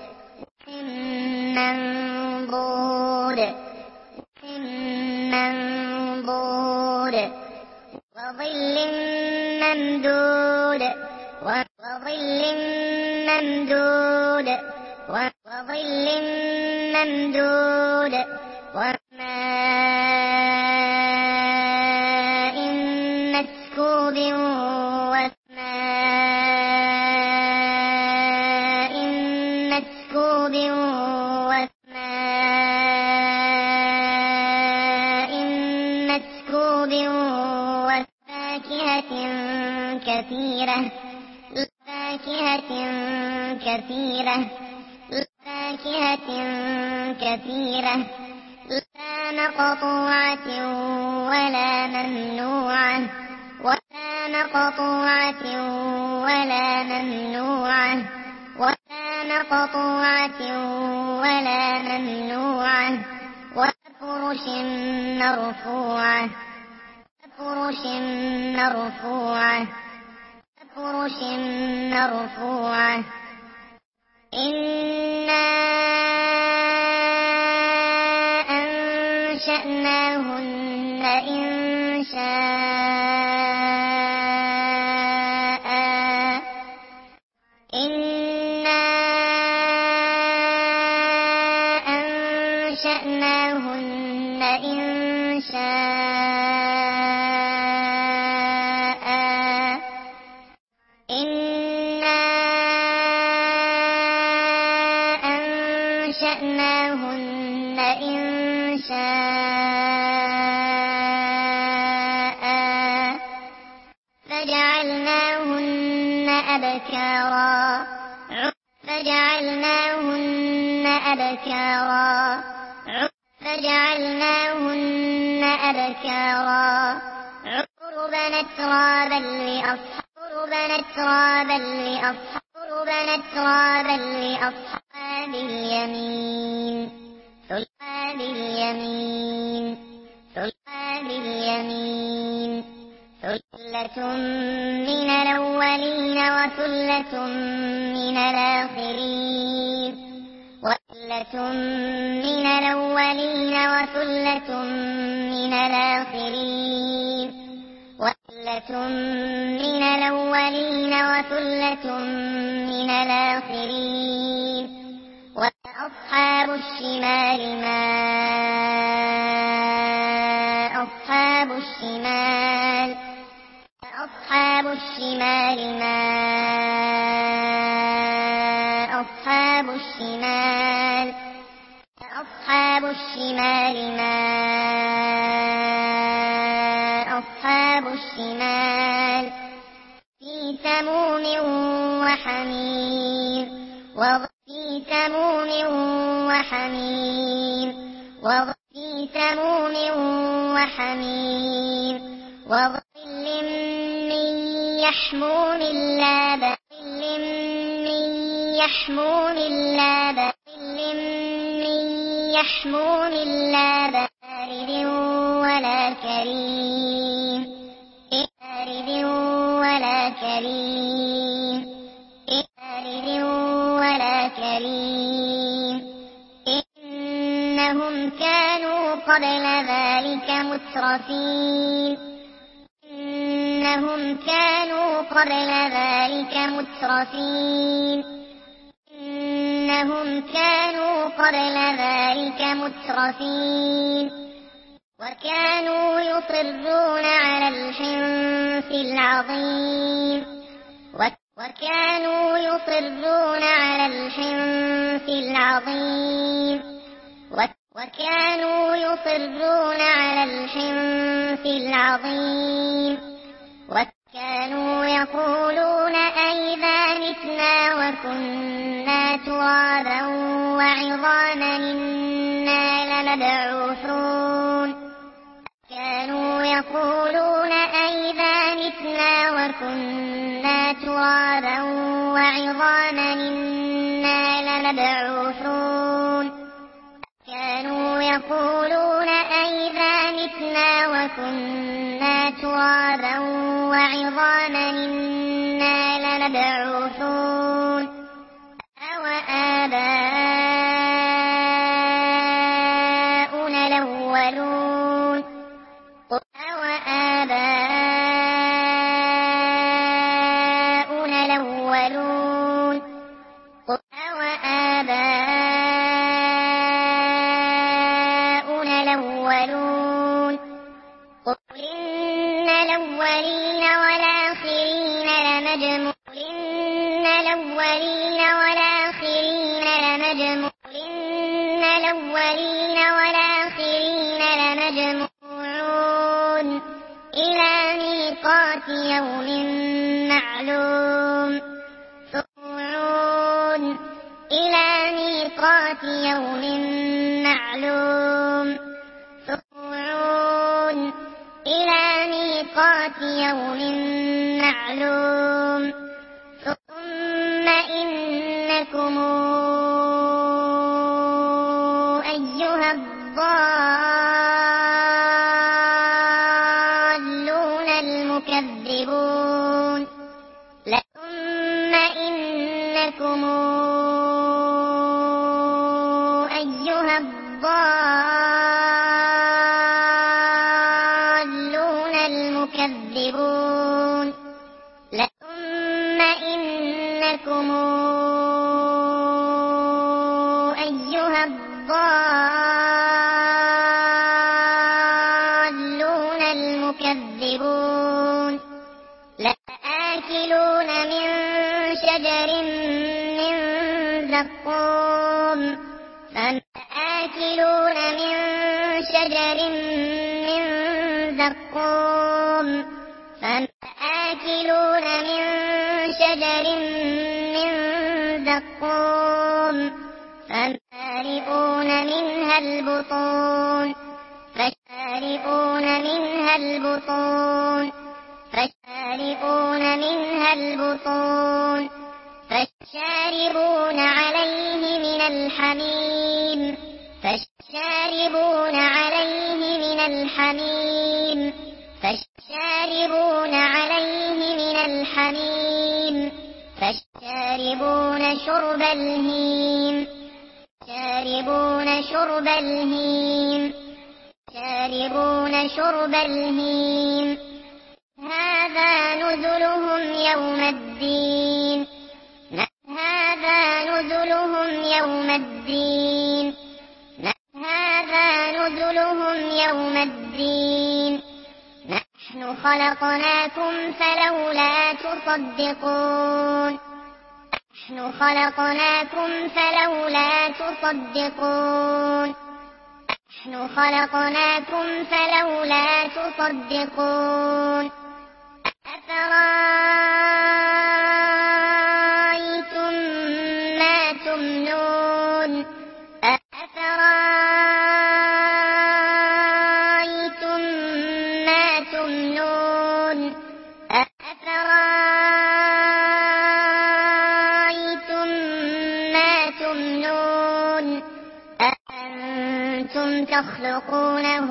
وظل ممدود وماء مسكوب وفاكهة كثيرة لا مقطوعة ولا ممنوعة ولا مقطوعة ولا ممنوعة ولا مقطوعة ولا ممنوعة وفرش مرفوعة فرش مرفوعة فرش مرفوعة إنا أنشأناهن إنشاء إنا أنشأناهن إنشاء إنا أنشأناهن إنشاء فجعلناهن أبكارا فجعلناهن أبكارا فجعلناهن أبكارا عربا أترابا لأصحاب اليمين أصحاب اليمين أصحاب اليمين ثلة من الأولين وثلة من الآخرين وثلة من الأولين وثلة من الآخرين وثلة من الأولين وثلة من الآخرين وأصحاب الشمال ما أصحاب الشمال أصحاب الشمال ما أصحاب الشمال أصحاب الشمال ما أصحاب الشمال في سموم وحميم في سموم وحميم في سموم وحميم وظل من يحموم لا بظل من يحموم لا بظل من يحموم لا بارد ولا كريم بارد ولا كريم بارد ولا كريم إنهم كانوا قبل ذلك مترفين إنهم كانوا قبل ذلك مترفين إنهم كانوا قبل ذلك مترفين وكانوا يصرون على الحنث العظيم وكانوا يصرون على الحنث العظيم وكانوا يصرون على الحنث العظيم وكانوا يقولون أئذا متنا وكنا ترابا وعظاما إنا لمبعوثون كانوا يقولون أئذا متنا وكنا ترابا وعظاما إنا لمبعوثون كانوا يقولون أئذا متنا وكنا ترابا وعظاما إنا لمبعوثون أوآباؤنا الأولون أوآباؤنا الأولون أوآباؤنا الأولون قل إن الأولين والآخرين لمجموعون إلى ميقات يوم معلوم إلى ميقات يوم معلوم ميقات يوم معلوم ثم إنكم أيها الضالون المكذبون ثم إنكم أيها الضالون المكذبون ثم إنكم أيها الضالون المكذبون لآكلون من شجر من زقوم فآكلون من شجر من زقوم فآكلون من شجر من زقوم فشاربون منها البطون فشاربون منها البطون فشاربون منها البطون فشاربون عليه من الحميم فشاربون عليه من الحميم فشاربون عليه من الحميم فشاربون شرب الهيم شاربون شرب الهيم شاربون شرب الهيم هذا نزلهم يوم الدين هذا نزلهم يوم الدين هذا نزلهم يوم الدين نحن خلقناكم فلولا تصدقون نحن خلقناكم فلولا تصدقون نحن خلقناكم فلولا تصدقون أفرأيتم ما تمنون أفرأيتم ما تمنون أفرأيتم ما تمنون أأنتم تخلقونه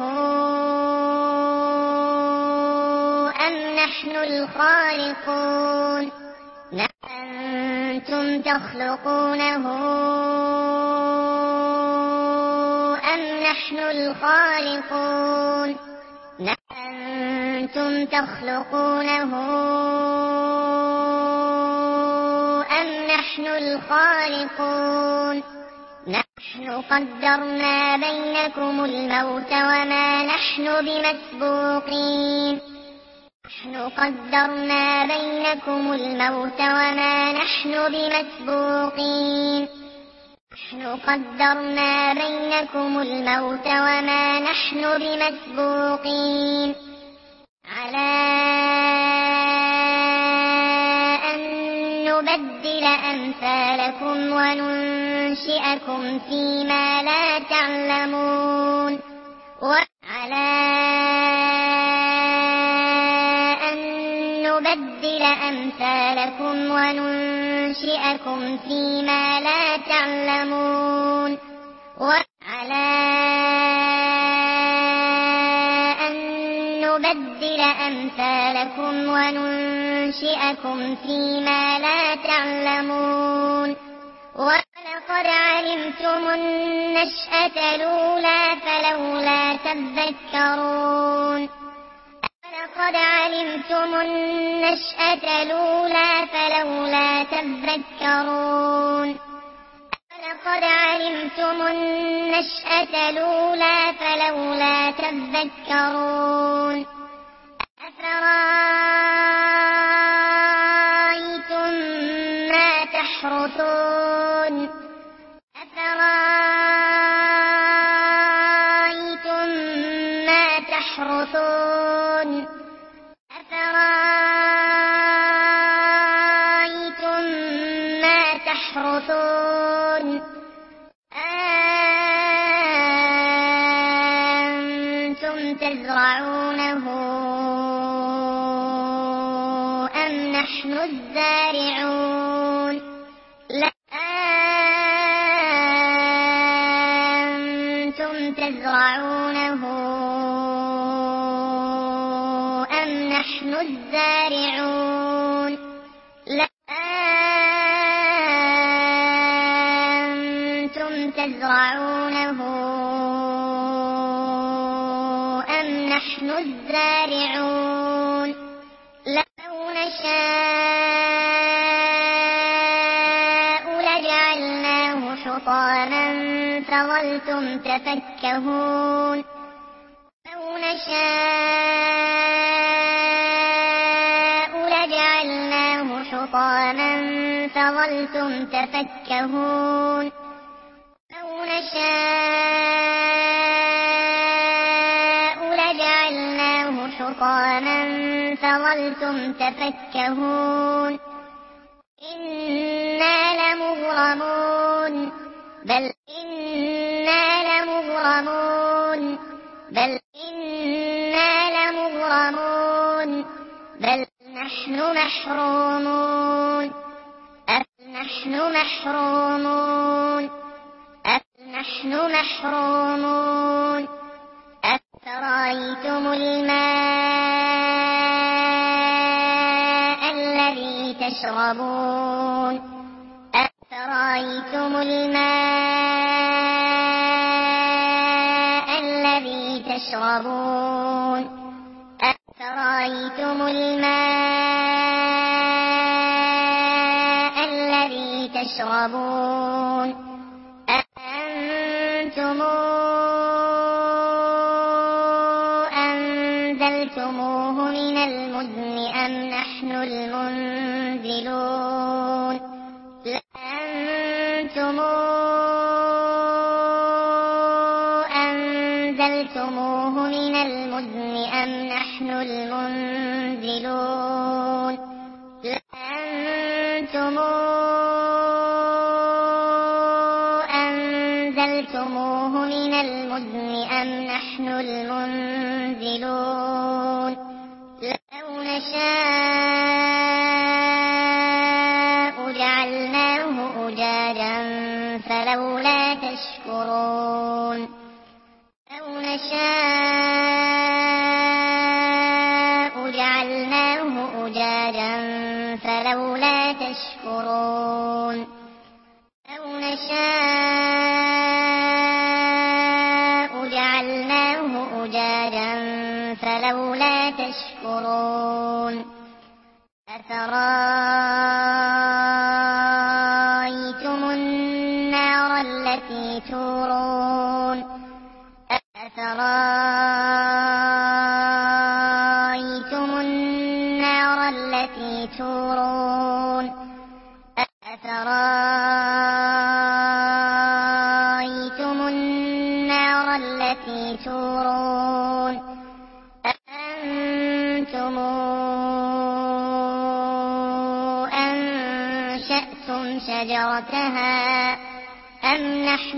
أم نحن الخالقون أأنتم تخلقونه أم نحن الخالقون أأنتم تخلقونه أم نحن الخالقون نحن قدرنا بينكم الموت وما نحن بمسبوقين نحن قدرنا بينكم الموت وما نحن بمسبوقين نحن قدرنا بينكم الموت وما نحن بمسبوقين على أن نبدل أمثالكم وننشئكم فيما لا تعلمون وعلى أن نبدل أمثالكم وننشئكم فيما لا تعلمون وعلى أن نبدل أمثالكم وننشئكم فيما لا تعلمون ولقد علمتم النشأة الأولى فلولا تذكرون ولقد علمتم النشأة الأولى فلولا تذكرون ولقد علمتم النشأة الأولى فلولا تذكرون أفرأيتم ما تحرثون أفرأيتم ما تحرثون أفرأيتم ما تحرثون أنتم تزرعونه نحن الزارعون لأنتم تزرعونه أم نحن الزارعون لأنتم تزرعونه أم نحن الزارعون لو نشاء لجعلناه حطاما فظلتم تفكهون لو نشاء لجعلناه حطاما فظلتم تفكهون لو نشاء لجعلناه حطاما فظلتم تفكهون إنا لمغرمون بل إنا لمغرمون بل إنا لمغرمون بل نحن محرومون نحن محرومون نحن محرومون أفرأيتم الماء الذي تشربون أفرأيتم الماء الذي تشربون أفرأيتم الماء الذي تشربون أأنتم أنزلتموه من المزن أم نحن المنزلون لأنتم أنزلتموه من المزن أم نحن المنزلون لأنتم أنزلتموه من المزن أم نحن المنزلون لو نشاء جعلناه أجاجا فلولا تشكرون لو نشاء جعلناه أجاجا فلولا تشكرون لو نشاء جعلناه أجاجا فلولا تشكرون أفرأيتم النار التي تورون أفرأيتم النار التي تورون أفرأيتم النار التي تورون أأنتم أنشأتم شجرتها أم نحن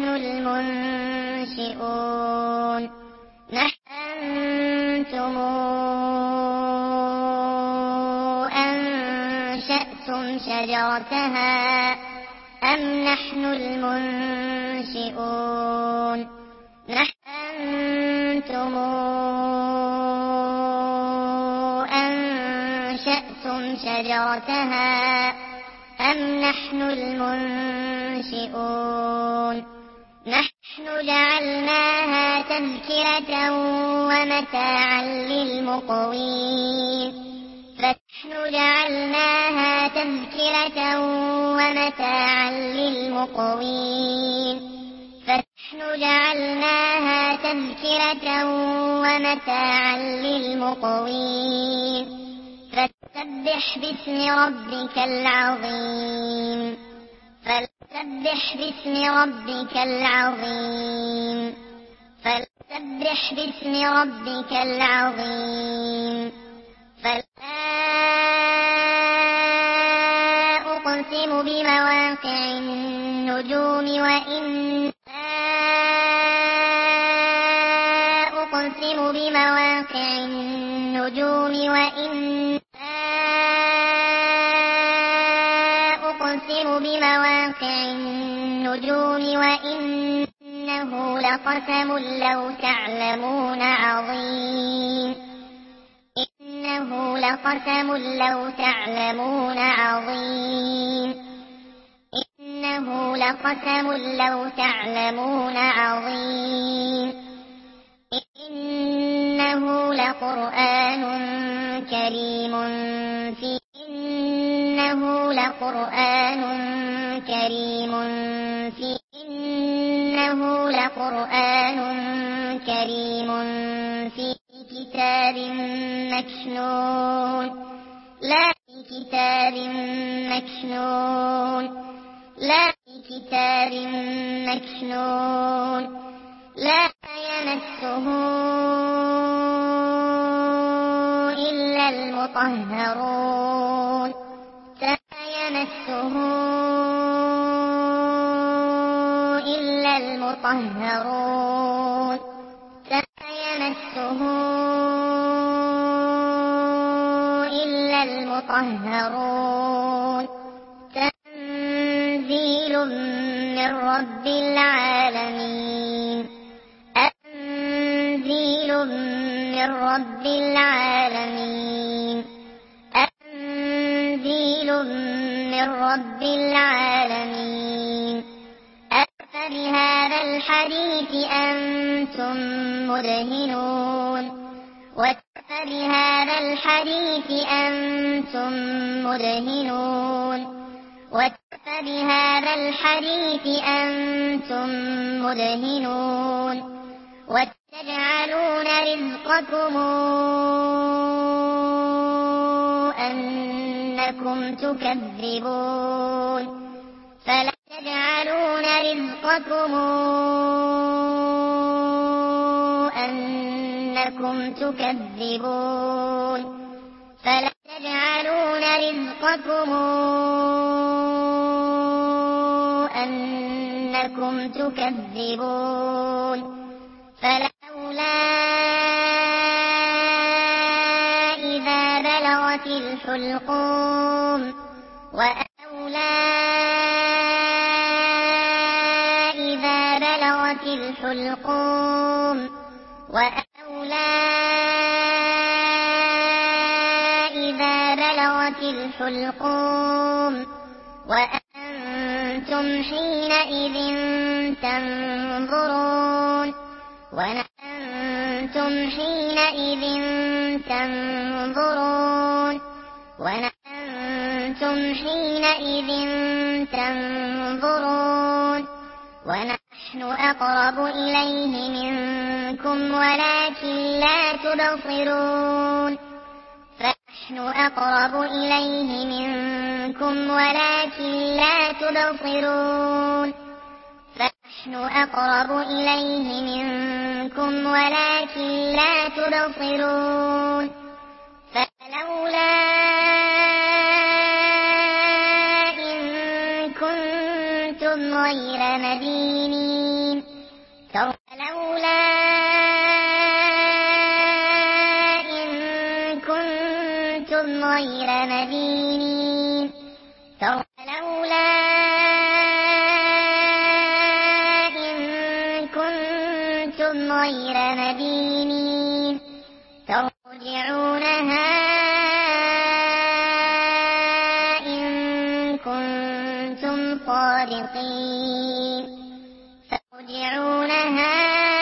المنشئون أأنتم أنشأتم شجرتها أم نحن المنشئون أأنتم أنشأتم شجرتها أم نحن المنشئون نحن جعلناها تذكرة ومتاعا للمقوين فنحن جعلناها تذكرة ومتاعا للمقوين فنحن جعلناها تذكرة ومتاعا للمقوين فسبح باسم ربك العظيم فسبح باسم ربك العظيم فسبح باسم ربك العظيم فلا أقسم بمواقع النجوم أقسم بمواقع النجوم وإنا مواقع النجوم وإنه لقسم لو تعلمون عظيم إنه لقسم لو تعلمون عظيم إنه لقسم لو تعلمون عظيم إنه لقرآن كريم إنه لقرآن كريم إنه لقرآن كريم في كتاب مكنون لا في كتاب مكنون لا في كتاب مكنون لا يمسه إلا المطهرون لا يمسه إلا المطهرون لا يمسه إلا المطهرون تنزيل من رب العالمين تنزيل من رب العالمين تنزيل من رب العالمين أفبهذا الحديث أنتم مدهنون وَفَبِهَذَا الْحَدِيثِ أَنْتُمْ مُدْهِنُونَ وَفَبِهَذَا الْحَدِيثِ أَنْتُمْ مُدْهِنُونَ وَتَجْعَلُونَ رِزْقَكُمْ أَنَّكُمْ تُكَذِّبُونَ فَلَا تَجْعَلُونَ رِزْقَكُمْ أَنَّكُمْ تُكَذِّبُونَ فَلَا تَجْعَلُونَ رِزْقَكُمْ أَنَّكُمْ تُكَذِّبُونَ فَلَوْلَا إِذَا بَلَغَتِ الْحُلْقُومَ وَأَلَوْلَا إِذَا بَلَغَتِ الْحُلْقُومَ وَأَلَوْلَا إِذَا بَلَغَتِ الْحُلْقُومَ وَأَنْتُمْ حِينَئِذٍ تَنظُرُونَ وَأَنْتُمْ حِينَئِذٍ تَنظُرُونَ وَأَنْتُمْ حِينَئِذٍ تَنظُرُونَ وَنَحْنُ أَقْرَبُ إِلَيْهِ مِنكُمْ وَلَكِنْ لَا تُبْصِرُونَ فَنَحْنُ أَقْرَبُ إِلَيْهِ مِنكُمْ وَلَكِنْ لَا تُبْصِرُونَ فَنَحْنُ أَقْرَبُ إِلَيْهِ مِنكُمْ وَلَكِنْ لَا تُبْصِرُونَ فَلَوْلَا إِن كُنتُمْ غَيْرَ مَدِينِينَ فَلَوْلَا إِن كُنتُمْ غَيْرَ مَدِينِينَ فَلَوْلَا إِن كُنتُمْ غَيْرَ مَدِينِينَ تَرْجِعُونَهَا إِن كُنتُمْ صَادِقِينَ تَرْجِعُونَهَا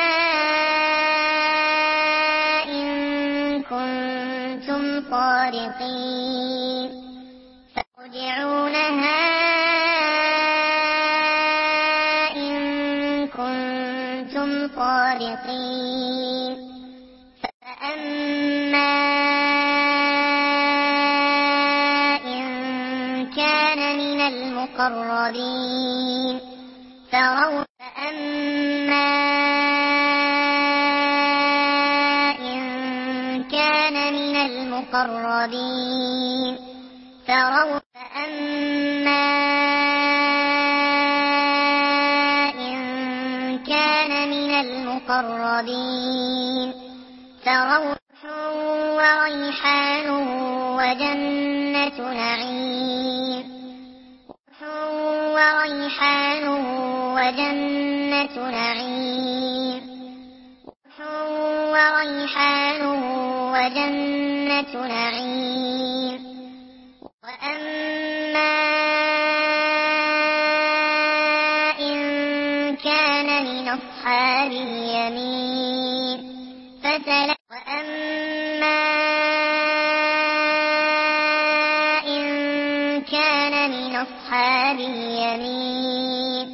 إِن كُنتُمْ صَادِقِينَ تَرْجِعُونَهَا إِن كُنتُمْ صَادِقِينَ فَأَمَّا إِن كَانَ مِنَ الْمُقَرَّبِينَ فَأَمَّا إِن كَانَ مِنَ الْمُقَرَّبِينَ فَأَمَّا إِن كَانَ مِنَ الْمُقَرَّبِينَ فَرَوْحٌ وَرَيْحَانٌ وَجَنَّةُ نَعِيمٍ وريحان وجنة نعيم وريحان وجنة نعيم وأما إن كان من أصحاب اليمين وأما إن كان من أصحاب اليمين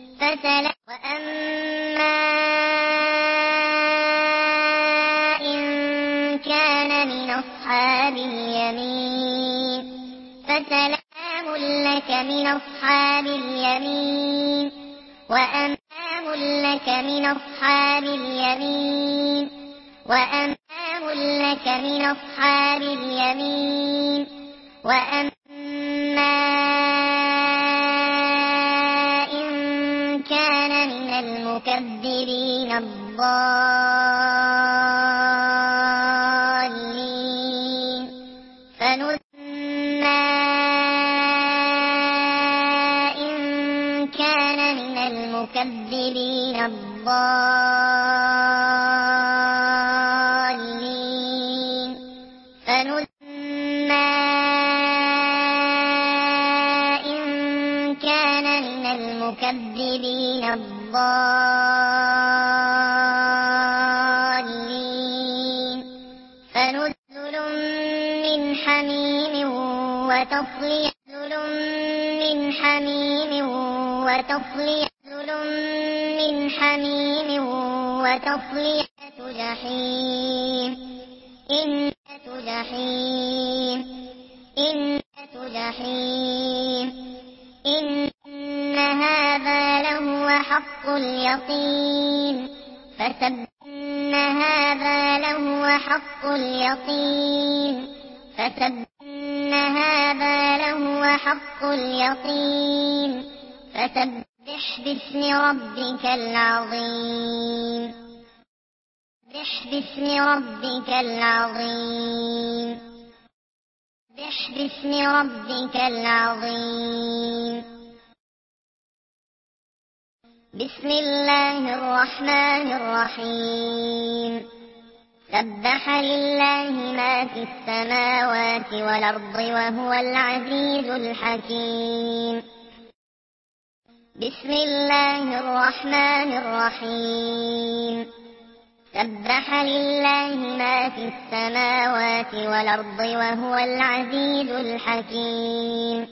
وأما إن كان من أصحاب اليمين فسلام لك من أصحاب اليمين وأمام لك من أصحاب اليمين وأمام لك من أصحاب اليمين وأما إن كان من المكذبين الضالين فنزلنا إن كان من المكذبين الضالين فنزلنا إن كان من المكذبين الضالين فنزل من حميم وتصلية جحيم إن هذا لهو حق اليقين فسبح باسم ربك العظيم بسم الله الرحمن الرحيم سبح لله ما في السماوات والأرض وهو العزيز الحكيم بسم الله الرحمن الرحيم سبح لله ما في السماوات والأرض وهو العزيز الحكيم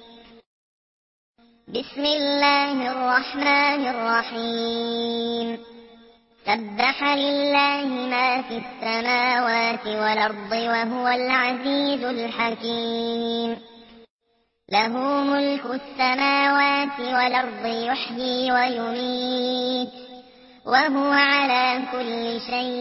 بسم الله الرحمن الرحيم سبح لله ما في السماوات والأرض وهو العزيز الحكيم له ملك السماوات والأرض يحيي ويميت وهو على كل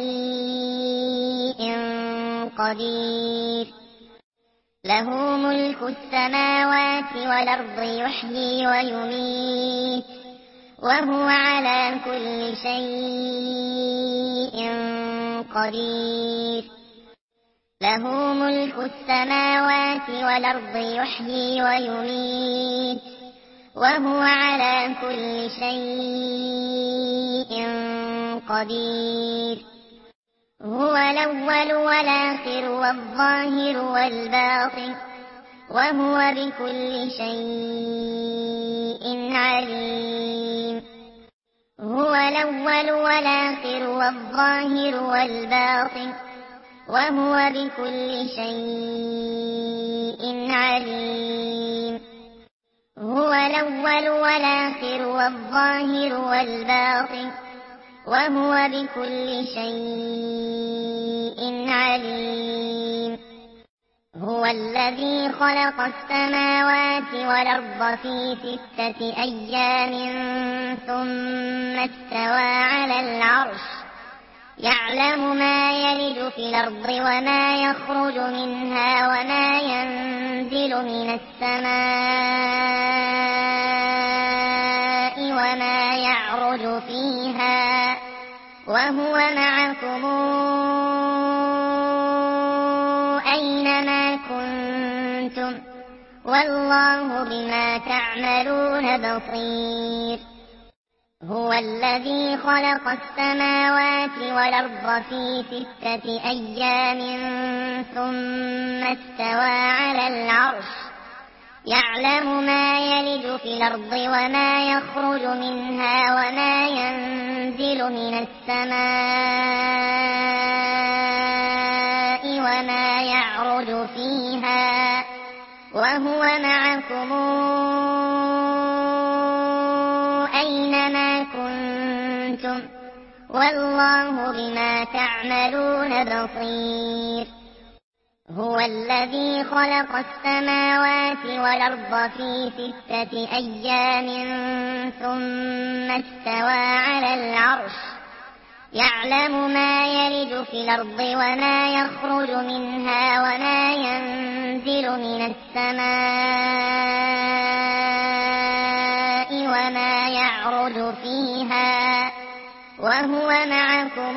شيء قدير له ملك السماوات والأرض يحيي ويميت وهو على كل شيء قدير له ملك السماوات والأرض يحيي ويميت وهو على كل شيء قدير هو الأول والآخر والظاهر والباطن وهو بكل شيء عليم هو الأول والآخر والظاهر والباطن وهو بكل شيء عليم هو الأول والآخر والظاهر والباطن وهو بكل شيء عليم هو الذي خلق السماوات والأرض في 6 أيام ثم استوى على العرش يعلم ما يلج في الأرض وما يخرج منها وما ينزل من السماء وما يعرج فيها وهو معكم أينما كنتم والله بما تعملون بصير. هو الذي خلق السماوات والأرض في 6 أيام ثم استوى على العرش يعلم ما يلج في الأرض وما يخرج منها وما ينزل من السماء وما يعرج فيها وهو معكم أينما كنتم والله بما تعملون بصير. هو الذي خلق السماوات والأرض في 6 أيام ثم استوى على العرش يعلم ما يلج في الأرض وما يخرج منها وما ينزل من السماء وما يعرج فيها وهو معكم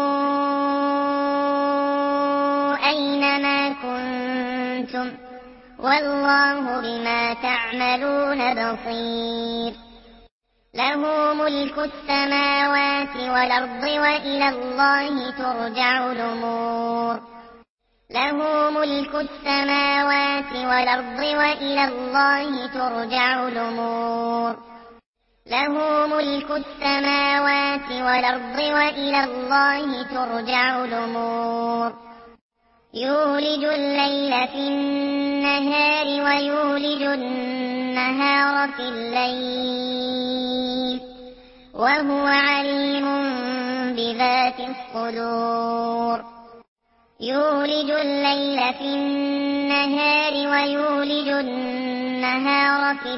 أينما كنتم والله بما تعملون بصير. له ملك السماوات والأرض وإلى الله ترجع الأمور. له ملك السماوات والأرض وإلى الله ترجع الأمور. له ملك السماوات والأرض وإلى الله ترجع الأمور. يولج الليل في النهار ويولج النهار في الليل وهو عليم بذات الصدور. يولج الليل في النهار ويولج النهار في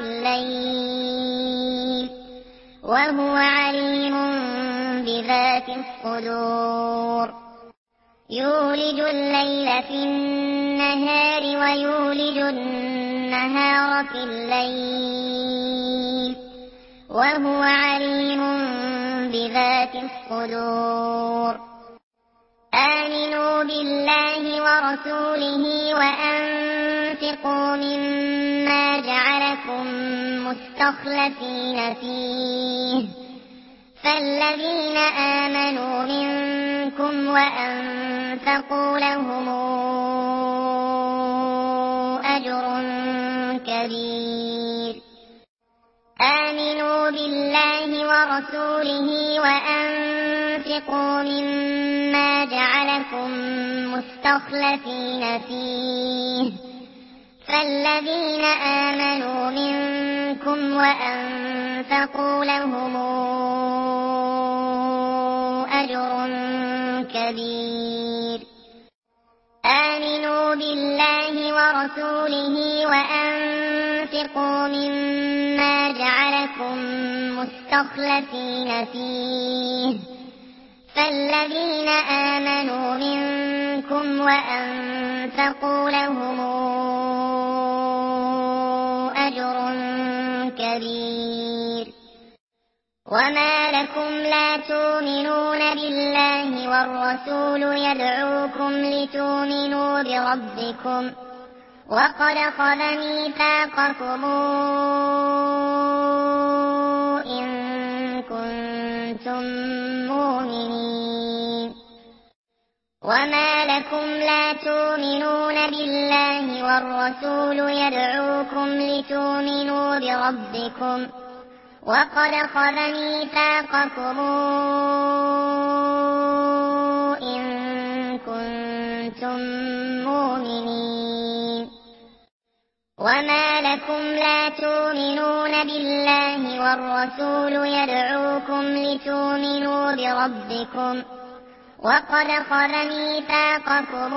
الليل وهو عليم بذات الصدور. يولج الليل في النهار ويولج النهار في الليل وهو عليم بذات الصدور. آمنوا بالله ورسوله وأنفقوا مما جعلكم مستخلفين فيه فالذين آمنوا منكم وأنفقوا لهم أجر كبير. آمنوا بالله ورسوله وأنفقوا مما جعلكم مستخلفين فيه فالذين آمنوا منكم وأنفقوا لهم أجر كبير. آمنوا بالله ورسوله وأنفقوا مما جعلكم مستخلفين فيه فالذين آمنوا منكم وأنفقوا لهم أجر كبير. وما لكم لا تؤمنون بالله والرسول يدعوكم لتؤمنوا بربكم وقد أخذ ميثاقكم إن كنتم مؤمنين. وما لكم لا تؤمنون بالله والرسول يدعوكم لتؤمنوا بربكم وقد أخذ ميثاقكم إن كنتم مؤمنين. وما لكم لا تؤمنون بالله والرسول يدعوكم لتؤمنوا بربكم وقد أخذ ميثاقكم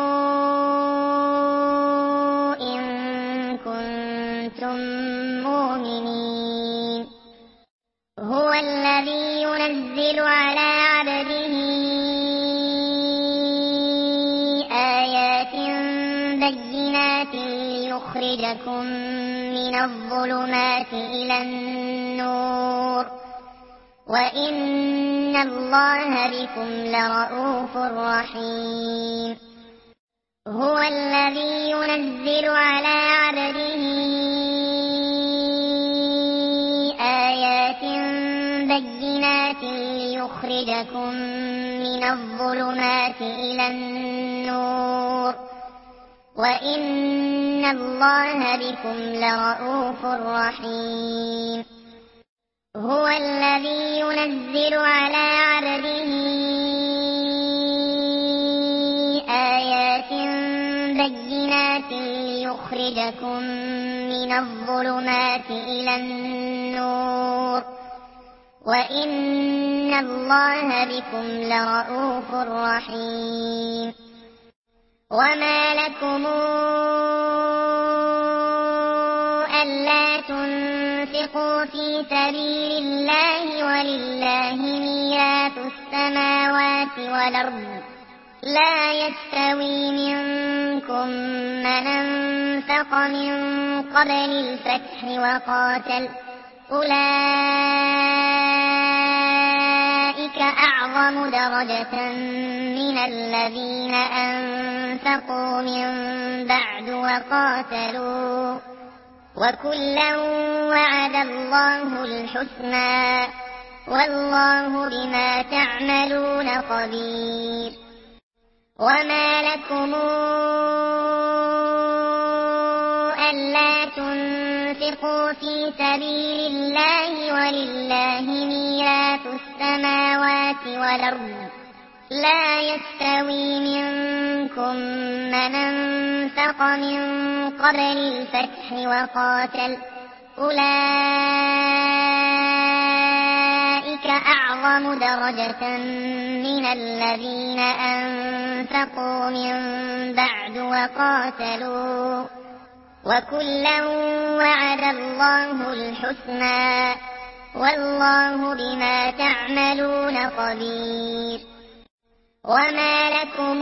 إن كنتم مؤمنين. هو الذي ينزل على عبده آيات بينات ليخرجكم من الظلمات إلى النور وإن الله بكم لرءوف رحيم. هو الذي ينزل على عبده الظلمات إلى النور وإن الله بكم لرءوف رحيم. هو الذي ينزل على عبده آيات بينات ليخرجكم من الظلمات إلى النور وإن الله بكم لرءوف رحيم. وما لكم ألا تنفقوا في سبيل الله ولله ميراث السماوات والأرض لا يستوي منكم من أنفق من قبل الفتح وقاتل أولئك أعظم درجة من الذين أنفقوا من بعد وقاتلوا وكلا وعد الله الحسنى والله بما تعملون خبير. وما لكم ألا تنفقوا في سبيل الله ولله ميراث السماوات والأرض لا يستوي منكم من أنفق من قبل الفتح وقاتل أولئك أعظم درجة من الذين أنفقوا من بعد وقاتلوا وكلا وعد الله الحسنى والله بما تعملون خبير. وما لكم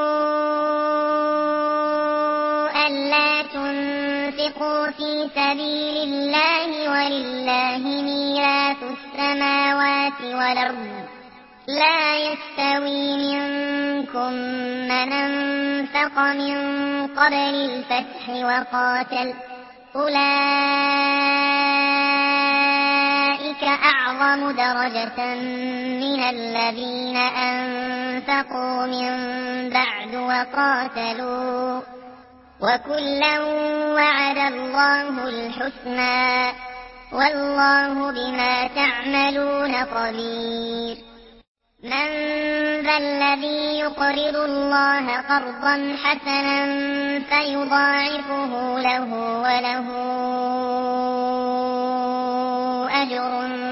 ألا تنفقوا في سبيل الله ولله ميراث السماوات والأرض لا يستوي منكم من أنفق من قبل الفتح وقاتل أولئك أعظم درجة من الذين أنفقوا من بعد وقاتلوا وكلا وعد الله الحسنى والله بما تعملون خبير. من ذا الذي يقرض الله قرضا حسنا فيضاعفه له وله أجر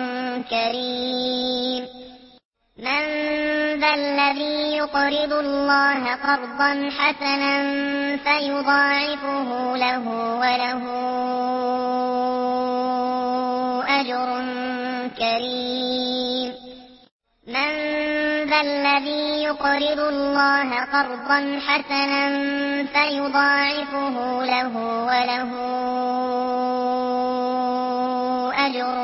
كريم. من ذا الذي يقرض الله قرضا حسنا فيضاعفه له وله أجر كريم. من ذا الذي يقرض الله قرضا حسنا فيضاعفه له وله أجر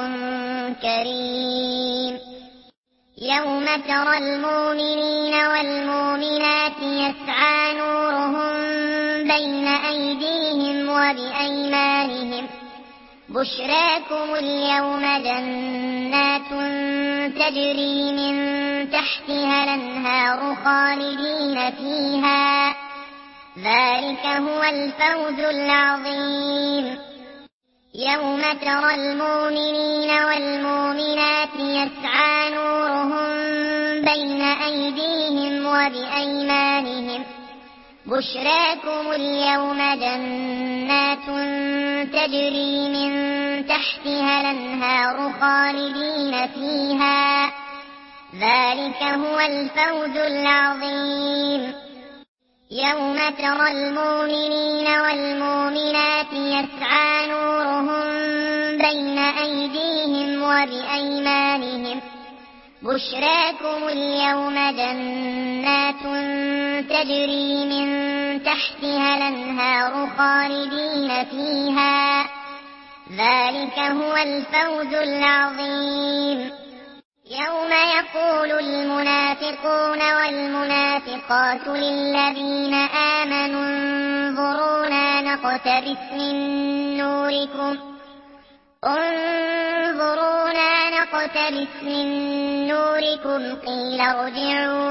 كريم. يوم ترى المؤمنين والمؤمنات يسعى نورهم بين أيديهم وبأيمانهم بشراكم اليوم جنات تجري من تحتها الأنهار خالدين فيها ذلك هو الفوز العظيم. يوم ترى المؤمنين والمؤمنات يسعى نورهم بين أيديهم وبأيمانهم بشراكم اليوم جنات تجري من تحتها الأنهار خالدين فيها ذلك هو الفوز العظيم. يوم ترى المؤمنين والمؤمنات يسعى نورهم بين أيديهم وبأيمانهم بشراكم اليوم جنات تجري من تحتها الأنهار خالدين فيها ذلك هو الفوز العظيم. يوم يقول المنافقون والمنافقات للذين آمنوا انظرونا نقتبس من نوركم نقتبس من نوركم قيل ارجعوا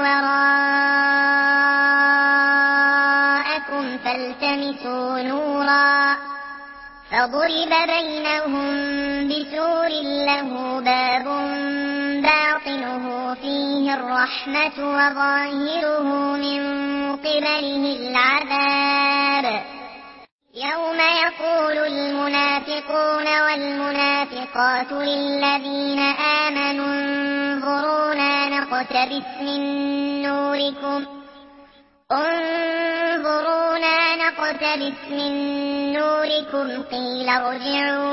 وراءكم فالتمسوا نورا فضرب بينهم بسور له باب باطنه فيه الرحمة وظاهره من قبله العذاب يوم يقول المنافقون والمنافقات للذين آمنوا انظرونا نقتبس من نوركم قيل ارجعوا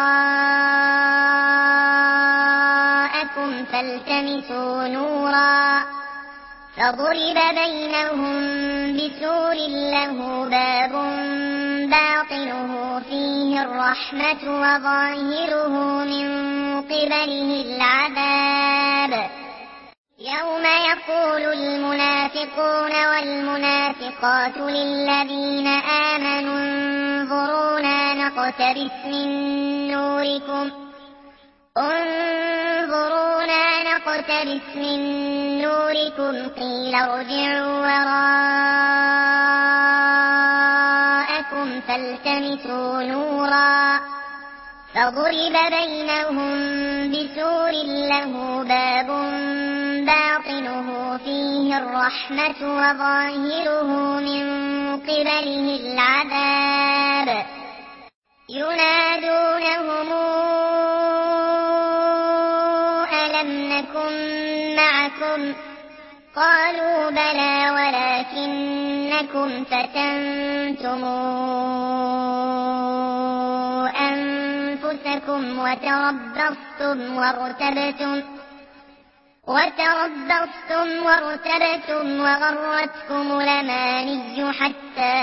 وراءكم فالتمسوا نورا فضرب بينهم بسور له باب باطنه فيه الرحمة وظاهره من قبله العذاب يوم يقول المنافقون والمنافقات للذين آمنوا انظرونا نقتبس من نوركم قيل ارجعوا وراءكم فالتمسوا نورا فضرب بينهم بسور له باب باطنه فيه الرحمة وظاهره من قبله العذاب ينادونهم ألم نكن معكم قالوا بلى ولكنكم فتنتم أنفسكم وتربصتم وارتبتم وغرتكم الأماني حتى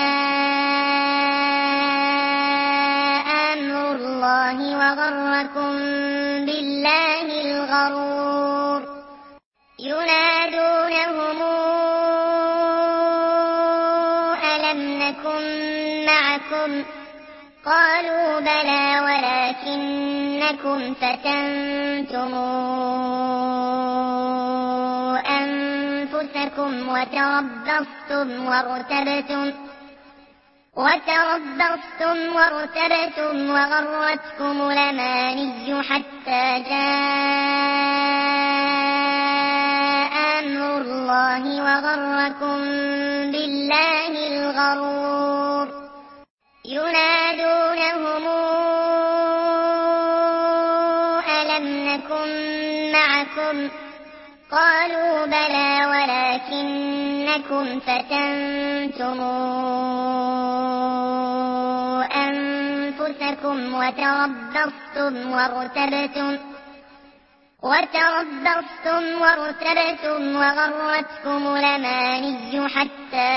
جاء أمر الله وغركم بالله الغرور ينادونهم ألم نكن معكم قالوا بلى ولكنكم فتنتم أنفسكم وتربصتم وارتبتم وغرتكم الأماني حتى جاء أمر الله وغركم بالله الغرور ينادونهم ألم نكن معكم قالوا بلى ولكنكم فتنتم أنفسكم وتربصتم وارتبتم وغرتكم الأماني حتى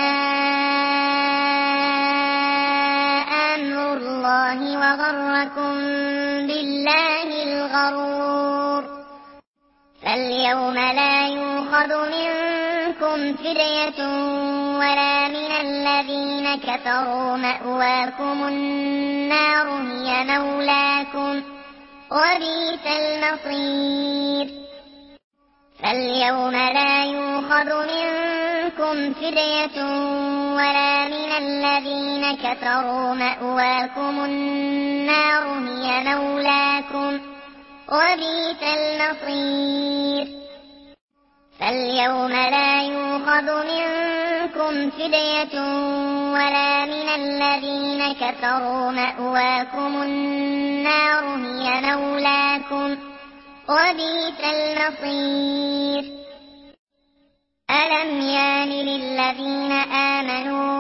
جاء أمر الله وغركم بالله الغرور فاليوم لا يؤخذ منكم فدية ولا من الذين كفروا مأواكم النار هي مولاكم وبئس المصير فاليوم لا يؤخذ منكم فدية ولا من الذين كفروا مأواكم النار هي مولاكم وبئس المصير فاليوم لا يؤخذ منكم فدية ولا من الذين كفروا مأواكم النار هي مولاكم وبئس المصير ألم يان للذين آمنوا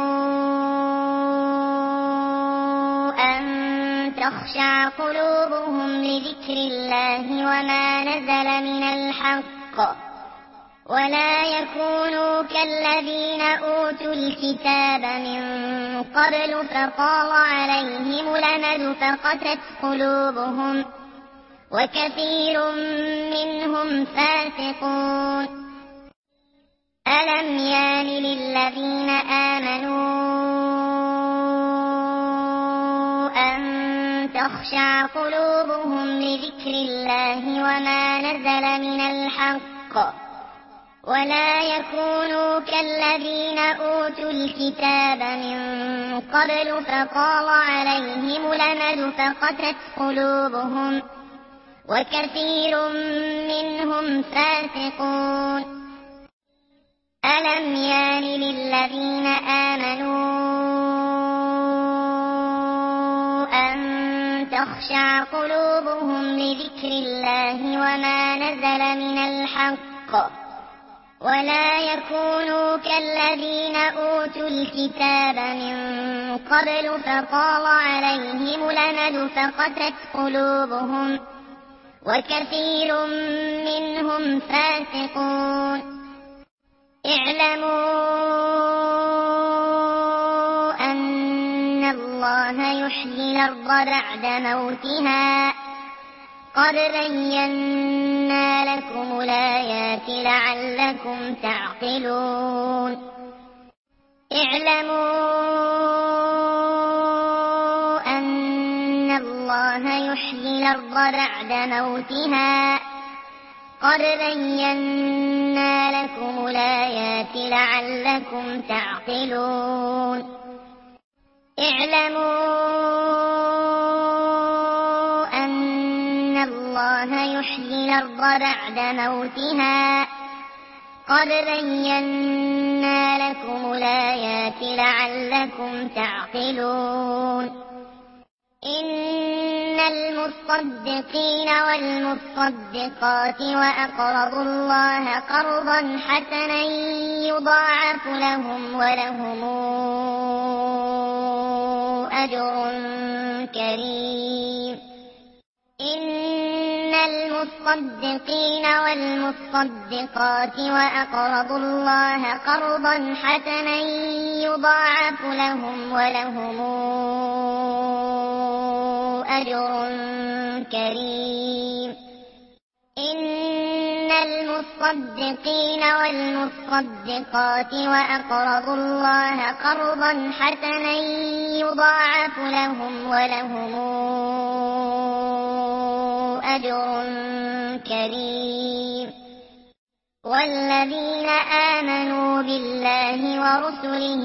أن تخشع قلوبهم لذكر الله وما نزل من الحق ولا يكونوا كالذين أوتوا الكتاب من قبل فطال عليهم الأمد فقست قلوبهم وكثير منهم فاسقون ألم يان للذين آمنوا أن تخشع قلوبهم لذكر الله وما نزل من الحق ولا يكونوا كالذين أوتوا الكتاب من قبل فطال عليهم الأمد فقست قلوبهم وكثير منهم فاسقون ألم يان للذين آمنوا أن تخشع قلوبهم لذكر الله وما نزل من الحق ولا يكونوا كالذين أوتوا الكتاب من قبل فطال عليهم الأمد فقست قلوبهم وكثير منهم فاسقون اعلموا أن الله يحيي الأرض بعد موتها قد بينا لكم الآيات لعلكم تعقلون اعلموا أن الله يحيي الأرض بعد موتها قد بينا لكم الآيات لعلكم تعقلون اعلموا أن الله يحيي الأرض بعد موتها قد بينا لكم الآيات لعلكم تعقلون إن المصدقين والمصدقات وأقرضوا الله قرضا حسنا يضاعف لهم ولهم أجر كريم إن المصدقين والمصدقات وأقرضوا الله قرضا حسنا يضاعف لهم ولهم أجر كريم إن المصدقين والمصدقات وأقرضوا الله قرضا حسنا يضاعف لهم ولهم أجر كريم والذين آمنوا بالله ورسله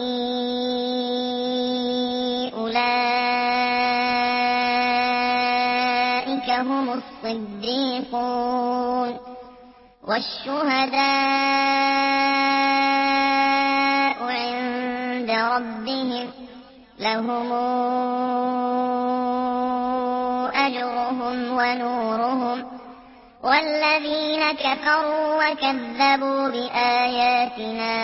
أولئك هم الصديقون والشهداء عند ربهم لهم أجرهم ونورهم والذين كفروا وكذبوا بآياتنا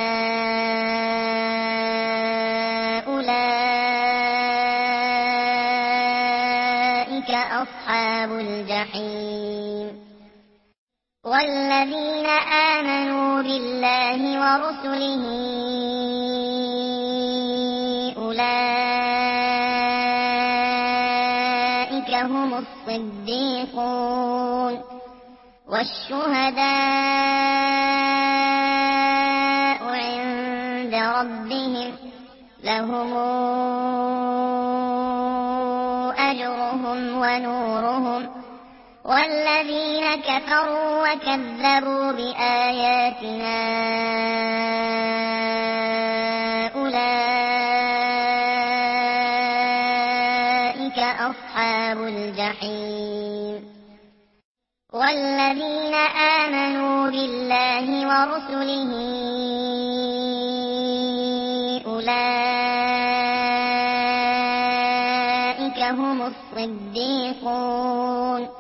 أولئك أصحاب الجحيم والذين آمنوا بالله ورسله أولئك هم الصديقون والشهداء عند ربهم لهم أجرهم ونورهم والذين كفروا وكذبوا بآياتنا أولئك أصحاب الجحيم والذين آمنوا بالله ورسله أولئك هم الصديقون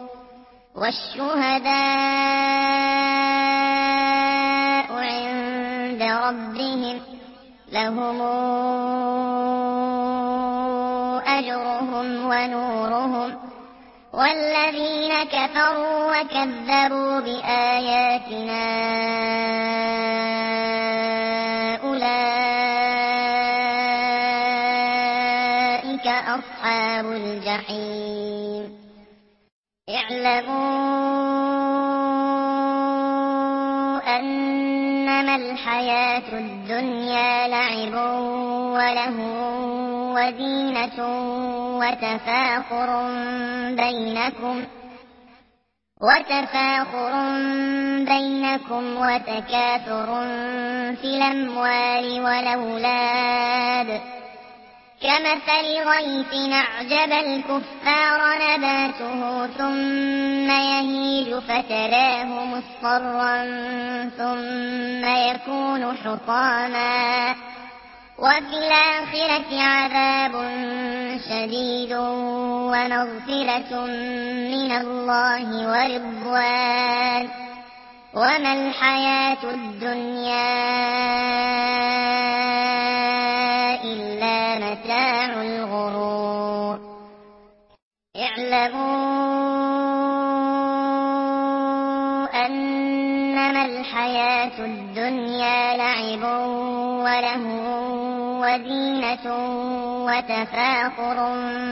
والشهداء عند ربهم لهم أجرهم ونورهم والذين كفروا وكذبوا بآياتنا أولئك أصحاب الجحيم اعلموا أنما الحياة الدنيا لعب وله وزينة وتفاخر بينكم وتكاثر في الأموال والأولاد كمثل غيث أعجب الكفار نباته ثم يهيج فتراه مصفرا ثم يكون حطاما وفي الآخرة عذاب شديد ومغفرة من الله ورضوان وما الحياة الدنيا إلا متاع الغرور اعلموا أنما الحياة الدنيا لعب ولهو وزينة وتفاخر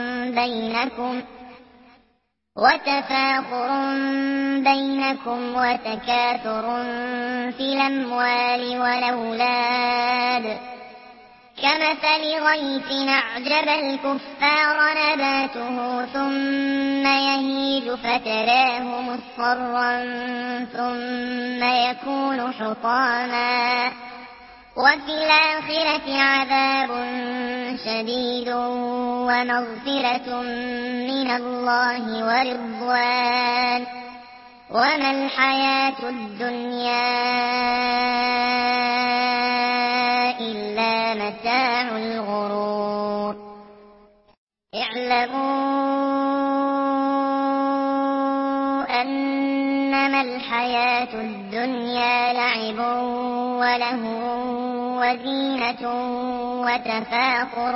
بينكم وتكاثر في الأموال والأولاد كمثل غيث أعجب الكفار نباته ثم يهيج فتراه مصفرا ثم يكون حطاما وفي الآخرة عذاب شديد ومغفرة من الله ورضوان وما الحياة الدنيا إلا متاع الغرور اعلموا أنما الحياة الدنيا لعب ولهو وزينة وتفاخر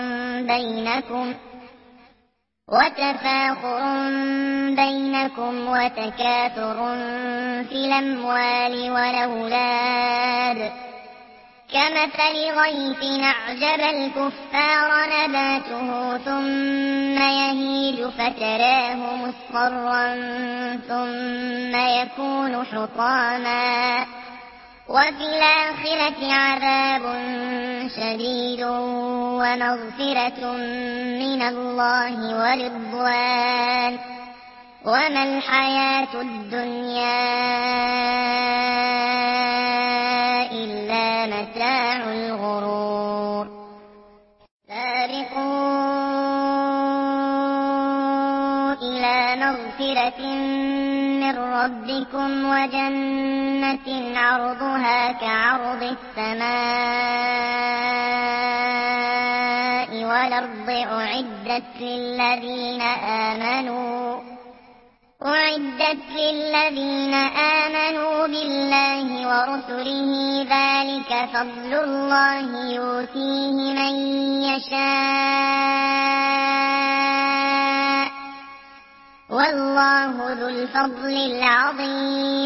بينكم وتكاثر في الأموال والأولاد كمثل غيث أعجب الكفار نباته ثم يهيج فتراه مصفرا ثم يكون حطاما وفي الآخرة عذاب شديد ومغفرة من الله ورضوان وما الحياة الدنيا إلا متاع الغرور سابقوا إلى مغفرة من ربكم وجنة عرضها كعرض السماء والأرض أعدت للذين آمنوا بالله ورسله ذلك فضل الله يؤتيه من يشاء والله ذو الفضل العظيم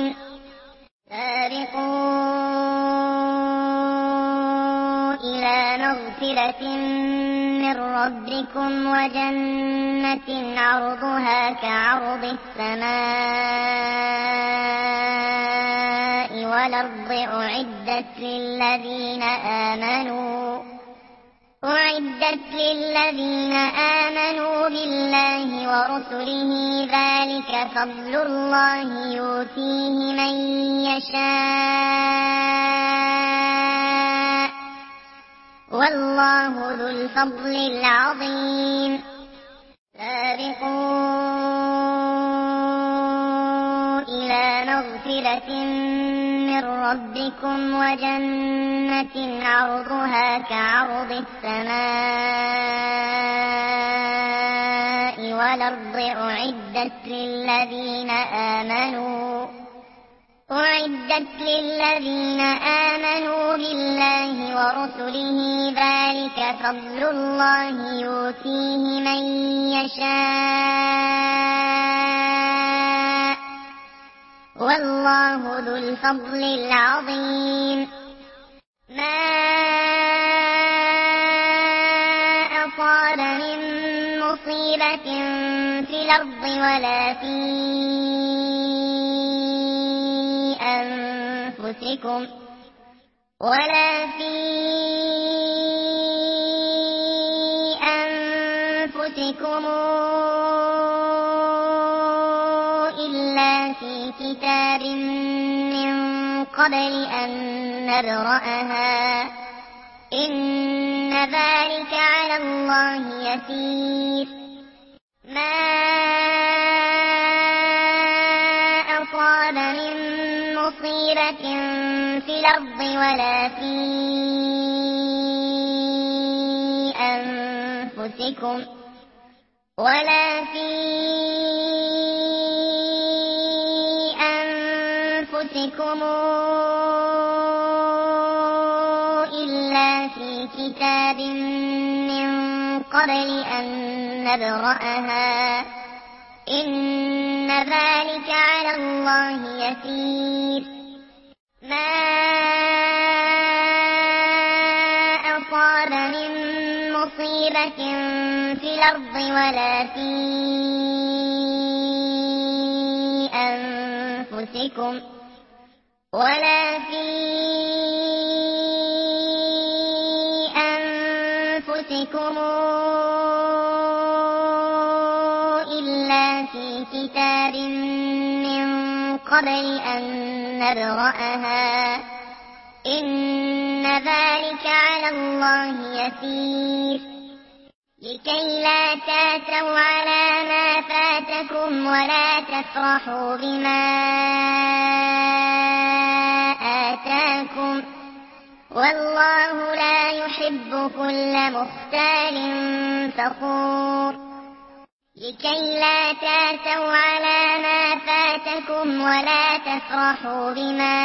سابقوا إلى مغفرة من ربكم وجنة عرضها كعرض السماء والأرض أعدت للذين آمنوا بالله ورسله ذلك فضل الله يؤتيه من يشاء والله ذو الفضل العظيم سابقوا إلى مغفرة من ربكم وجنة عرضها كعرض السماء والأرض أعدت للذين آمنوا بالله ورسله ذلك فضل الله يؤتيه من يشاء والله ذو الفضل العظيم ما أصاب من مصيبة في الأرض ولا في أنفسكم أنفسكم إلا في كتاب من قبل أن نبرأها إن ذلك على الله يسير ما أصاب من مصيبة في الأرض ولا في أنفسكم إلا في كتاب من قبل أن نبرأها إن ذلك على الله يسير ما أصاب من مصيبة في الأرض ولا في أنفسكم إلا في كتاب من قبل أن نبرأها إن ذلك على الله يسير لكي لا تأسوا على ما فاتكم ولا تفرحوا بما آتاكم والله لا يحب كل مختال فخور لكي لا تأسوا على ما فاتكم ولا تفرحوا بما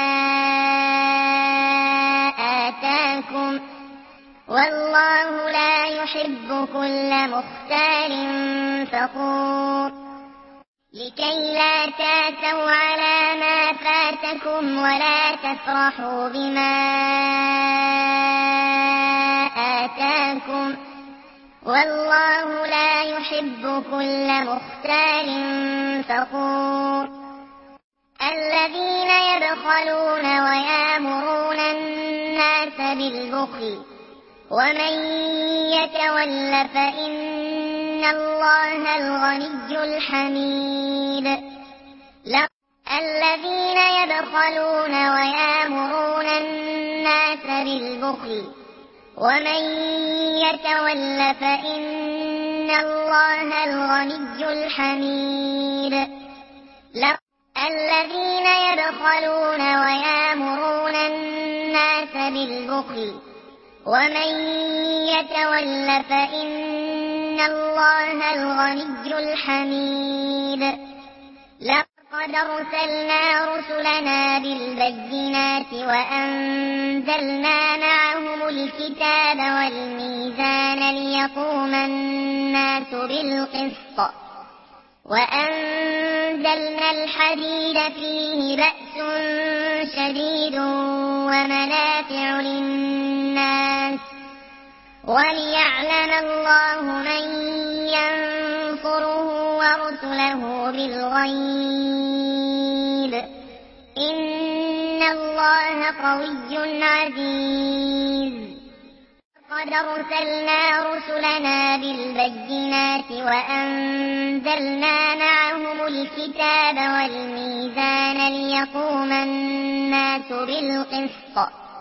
آتاكم والله لا يحب كل مختال فخور لكي لا تأسوا على ما فاتكم ولا تفرحوا بما آتاكم والله لا يحب كل مختال فخور الذين يبخلون ويأمرون الناس بالبخل ومن يتول فإن الله الغني الحميد الذين يبخلون ويأمرون الناس بالبخل ومن يتول فإن الله الغني الحميد الذين يبخلون ويأمرون الناس بالبخل ومن يتول فإن الله الغني الحميد لقد أرسلنا رسلنا بالبينات وأنزلنا معهم الكتاب والميزان ليقوم الناس بالقسط وأنزلنا الحديد فيه بأس شديد ومنافع للناس وليعلم الله من ينصره ورسله بالغيب إن الله قوي عزيز قد أرسلنا رسلنا بالبينات وأنزلنا معهم الكتاب والميزان ليقوم الناس بالقسط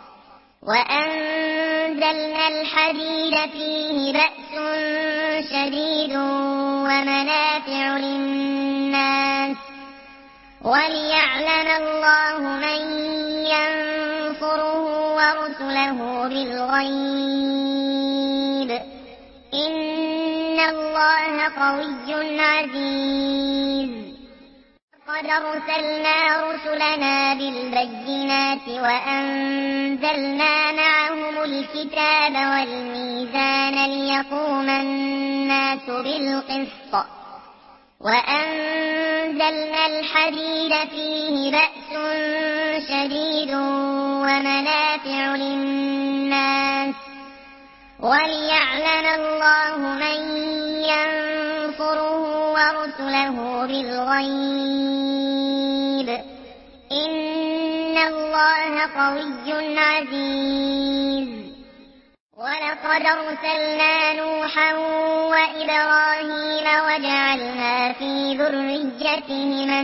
وأنزلنا الحديد فيه بأس شديد ومنافع للناس وليعلم الله من ينصره ورسله بالغيب إن الله قوي عزيز قد أرسلنا رسلنا بالبينات وأنزلنا معهم الكتاب والميزان ليقوم الناس بالقسط وأنزلنا الحديد فيه بأس شديد ومنافع للناس وليعلم الله من ينصره ورسله بالغيب إن الله قوي عزيز ولقد وَلَقَدْ أَرْسَلْنَا نُوحًا وَإِبْرَاهِيمَ وَجَعَلْنَا فِي ذُرِّيَّتِهِمَا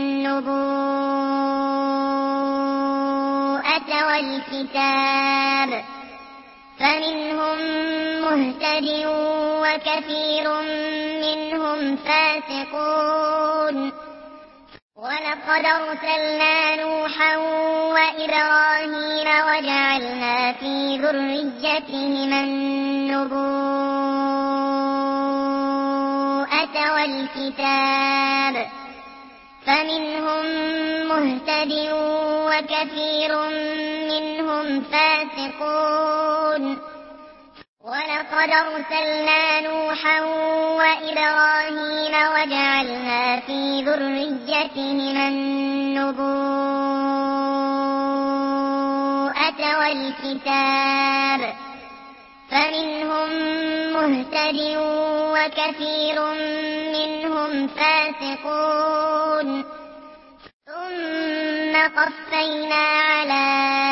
النُّبُوَّةَ وَالْكِتَابَ فَمِنْهُم مُّهْتَدٍ وَكَثِيرٌ مِّنْهُمْ فَاسِقُونَ وَلَقَدْ أَرْسَلْنَا نُوحًا وَإِبْرَاهِيمَ وَجَعَلْنَا فِي ذُرِّيَّتِهِمَا النُّبُوَّةَ وَالْكِتَابَ فَمِنْهُم مُّهْتَدٍ وَكَثِيرٌ مِّنْهُمْ فَاسِقُونَ وَلَقَدْ أَرْسَلْنَا نُوحًا وَإِبْرَاهِيمَ وَجَعَلْنَا فِي ذُرِّيَّتِهِمَا النُّبُوَّةَ وَالْكِتَابَ فَمِنْهُم مُّهْتَدٍ وَكَثِيرٌ مِّنْهُمْ فَاسِقُونَ ثُمَّ قَفَّيْنَا عَلَى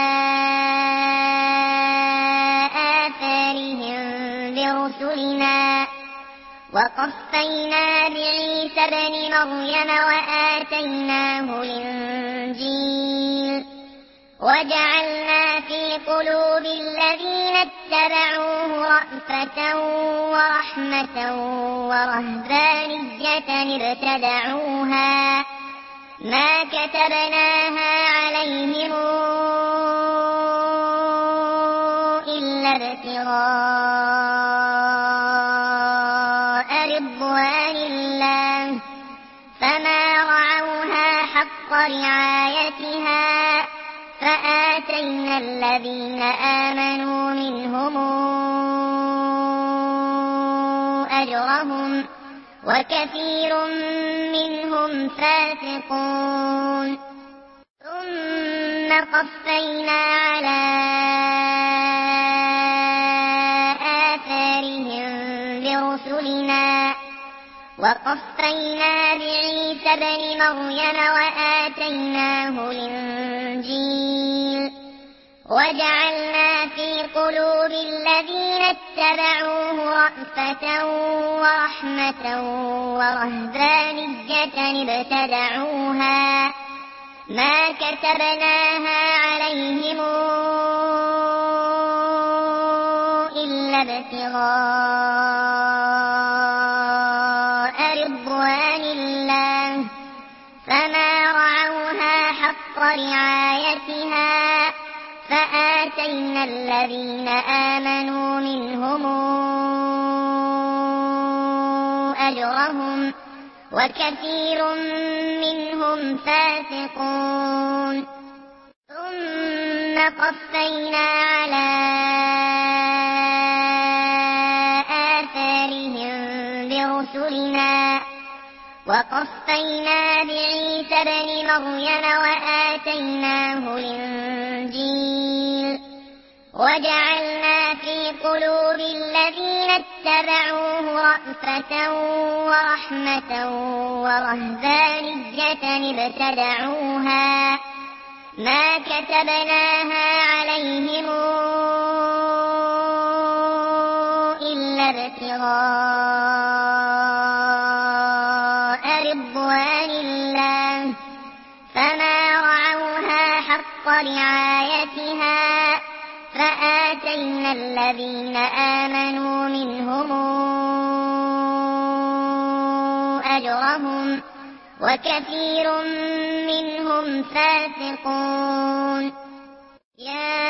آثَارِهِم بِرُسُلِنَا وَقَفَّيْنَا بِعِيسَى ابْنِ مَرْيَمَ وَآتَيْنَاهُ الْإِنجِيلَ وَجَعَلْنَا فِي قُلُوبِ الَّذِينَ اتَّبَعُوهُ رَأْفَةً وَرَحْمَةً وَرَهْبَانِيَّةً ابْتَدَعُوهَا مَا كَتَبْنَاهَا عَلَيْهِمْ إِلَّا ابْتِغَاءَ رِضْوَانِ اللَّهِ فَمَا رَعَوْهَا حَقَّ رِعَايَتِهَا فَآتَيْنَا الَّذِينَ آمَنُوا مِنْهُمْ أَجْرَهُمْ وَكَثِيرٌ مِّنْهُمْ فَاسِقُونَ ثُمَّ قَفَّيْنَا عَلَى آثَارِهِم بِرُسُلِنَا وَقَفَّيْنَا بِعِيسَى ابْنِ مَرْيَمَ وَآتَيْنَاهُ الْإِنجِيلَ وَجَعَلْنَا فِي قُلُوبِ الَّذِينَ اتَّبَعُوهُ رَأْفَةً وَرَحْمَةً وَرَهْبَانِيَّةً ابْتَدَعُوهَا مَا كَتَبْنَاهَا عَلَيْهِمْ إِلَّا ابْتِغَاءَ رِضْوَانِ اللَّهِ فَمَا رَعَوْهَا حَقَّ رِعَايَتِهَا فَآتَيْنَا الَّذِينَ آمَنُوا مِنْهُمْ أَجْرَهُمْ وَكَثِيرٌ مِّنْهُمْ فَاسِقُونَ ثُمَّ قَفَّيْنَا عَلَى آثَارِهِم بِرُسُلِنَا وَقَفَّيْنَا بِعِيسَى ابْنِ مَرْيَمَ وَآتَيْنَاهُ الْإِنجِيلَ وَجَعَلْنَا فِي قُلُوبِ الَّذِينَ اتَّبَعُوهُ رَأْفَةً وَرَحْمَةً وَرَهْبَانِيَّةً ابْتَدَعُوهَا مَا كَتَبْنَاهَا عَلَيْهِمْ إِلَّا ابْتِغَاءَ رِضْوَانِ اللَّهِ فَمَا رَعَوْهَا حَقَّ رِعَايَتِهَا فَآتَيْنَا الَّذِينَ آمَنُوا مِنْهُمْ أَجْرَهُمْ وَكَثِيرٌ مِّنْهُمْ فَاسِقُونَ يَا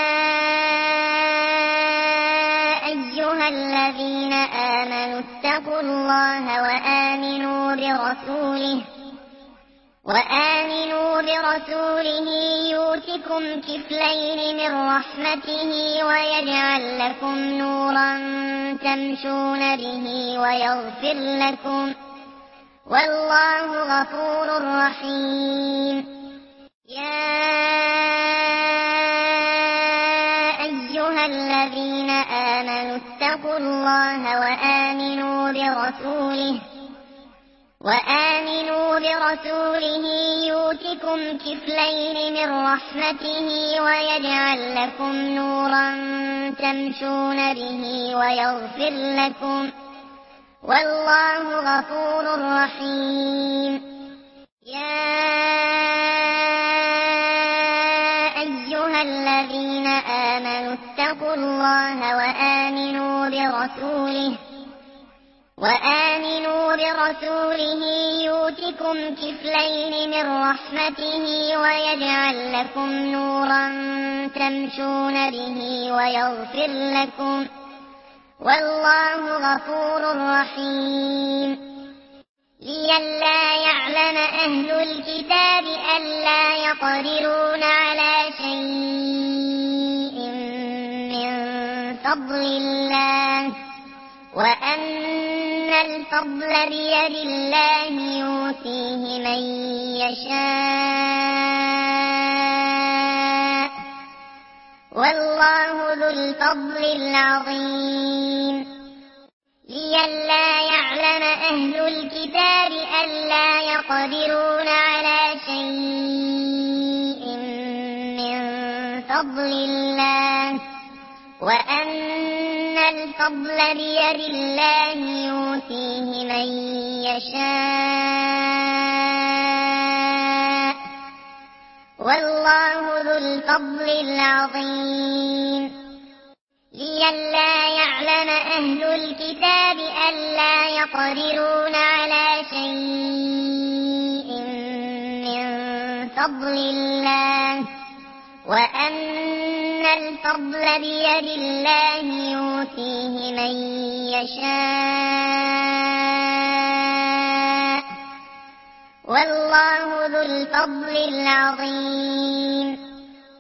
أَيُّهَا الَّذِينَ آمَنُوا اتَّقُوا اللَّهَ وآمنوا برسوله يؤتكم كفلين من رحمته ويجعل لكم نورا تمشون به ويغفر لكم والله غفور رحيم يا أيها الذين آمنوا اتقوا الله وآمنوا برسوله يؤتكم كفلين من رحمته ويجعل لكم نورا تمشون به ويغفر لكم والله غفور رحيم يا أيها الذين آمنوا اتقوا الله وآمنوا برسوله يؤتكم كفلين من رحمته ويجعل لكم نورا تمشون به ويغفر لكم والله غفور رحيم لئلا يعلم أهل الكتاب ألا يقدرون على شيء من فضل الله وأن الفضل بيد الله يؤتيه من يشاء والله ذو الفضل العظيم لئلا يعلم أهل الكتاب ألا يقدرون على شيء من فضل الله وأن الفضل بيد الله يؤتيه من يشاء والله ذو الفضل العظيم لئلا يعلم أهل الكتاب ألا يقدرون على شيء من فضل الله وأن الفضل بيد الله يؤتيه من يشاء والله ذو الفضل العظيم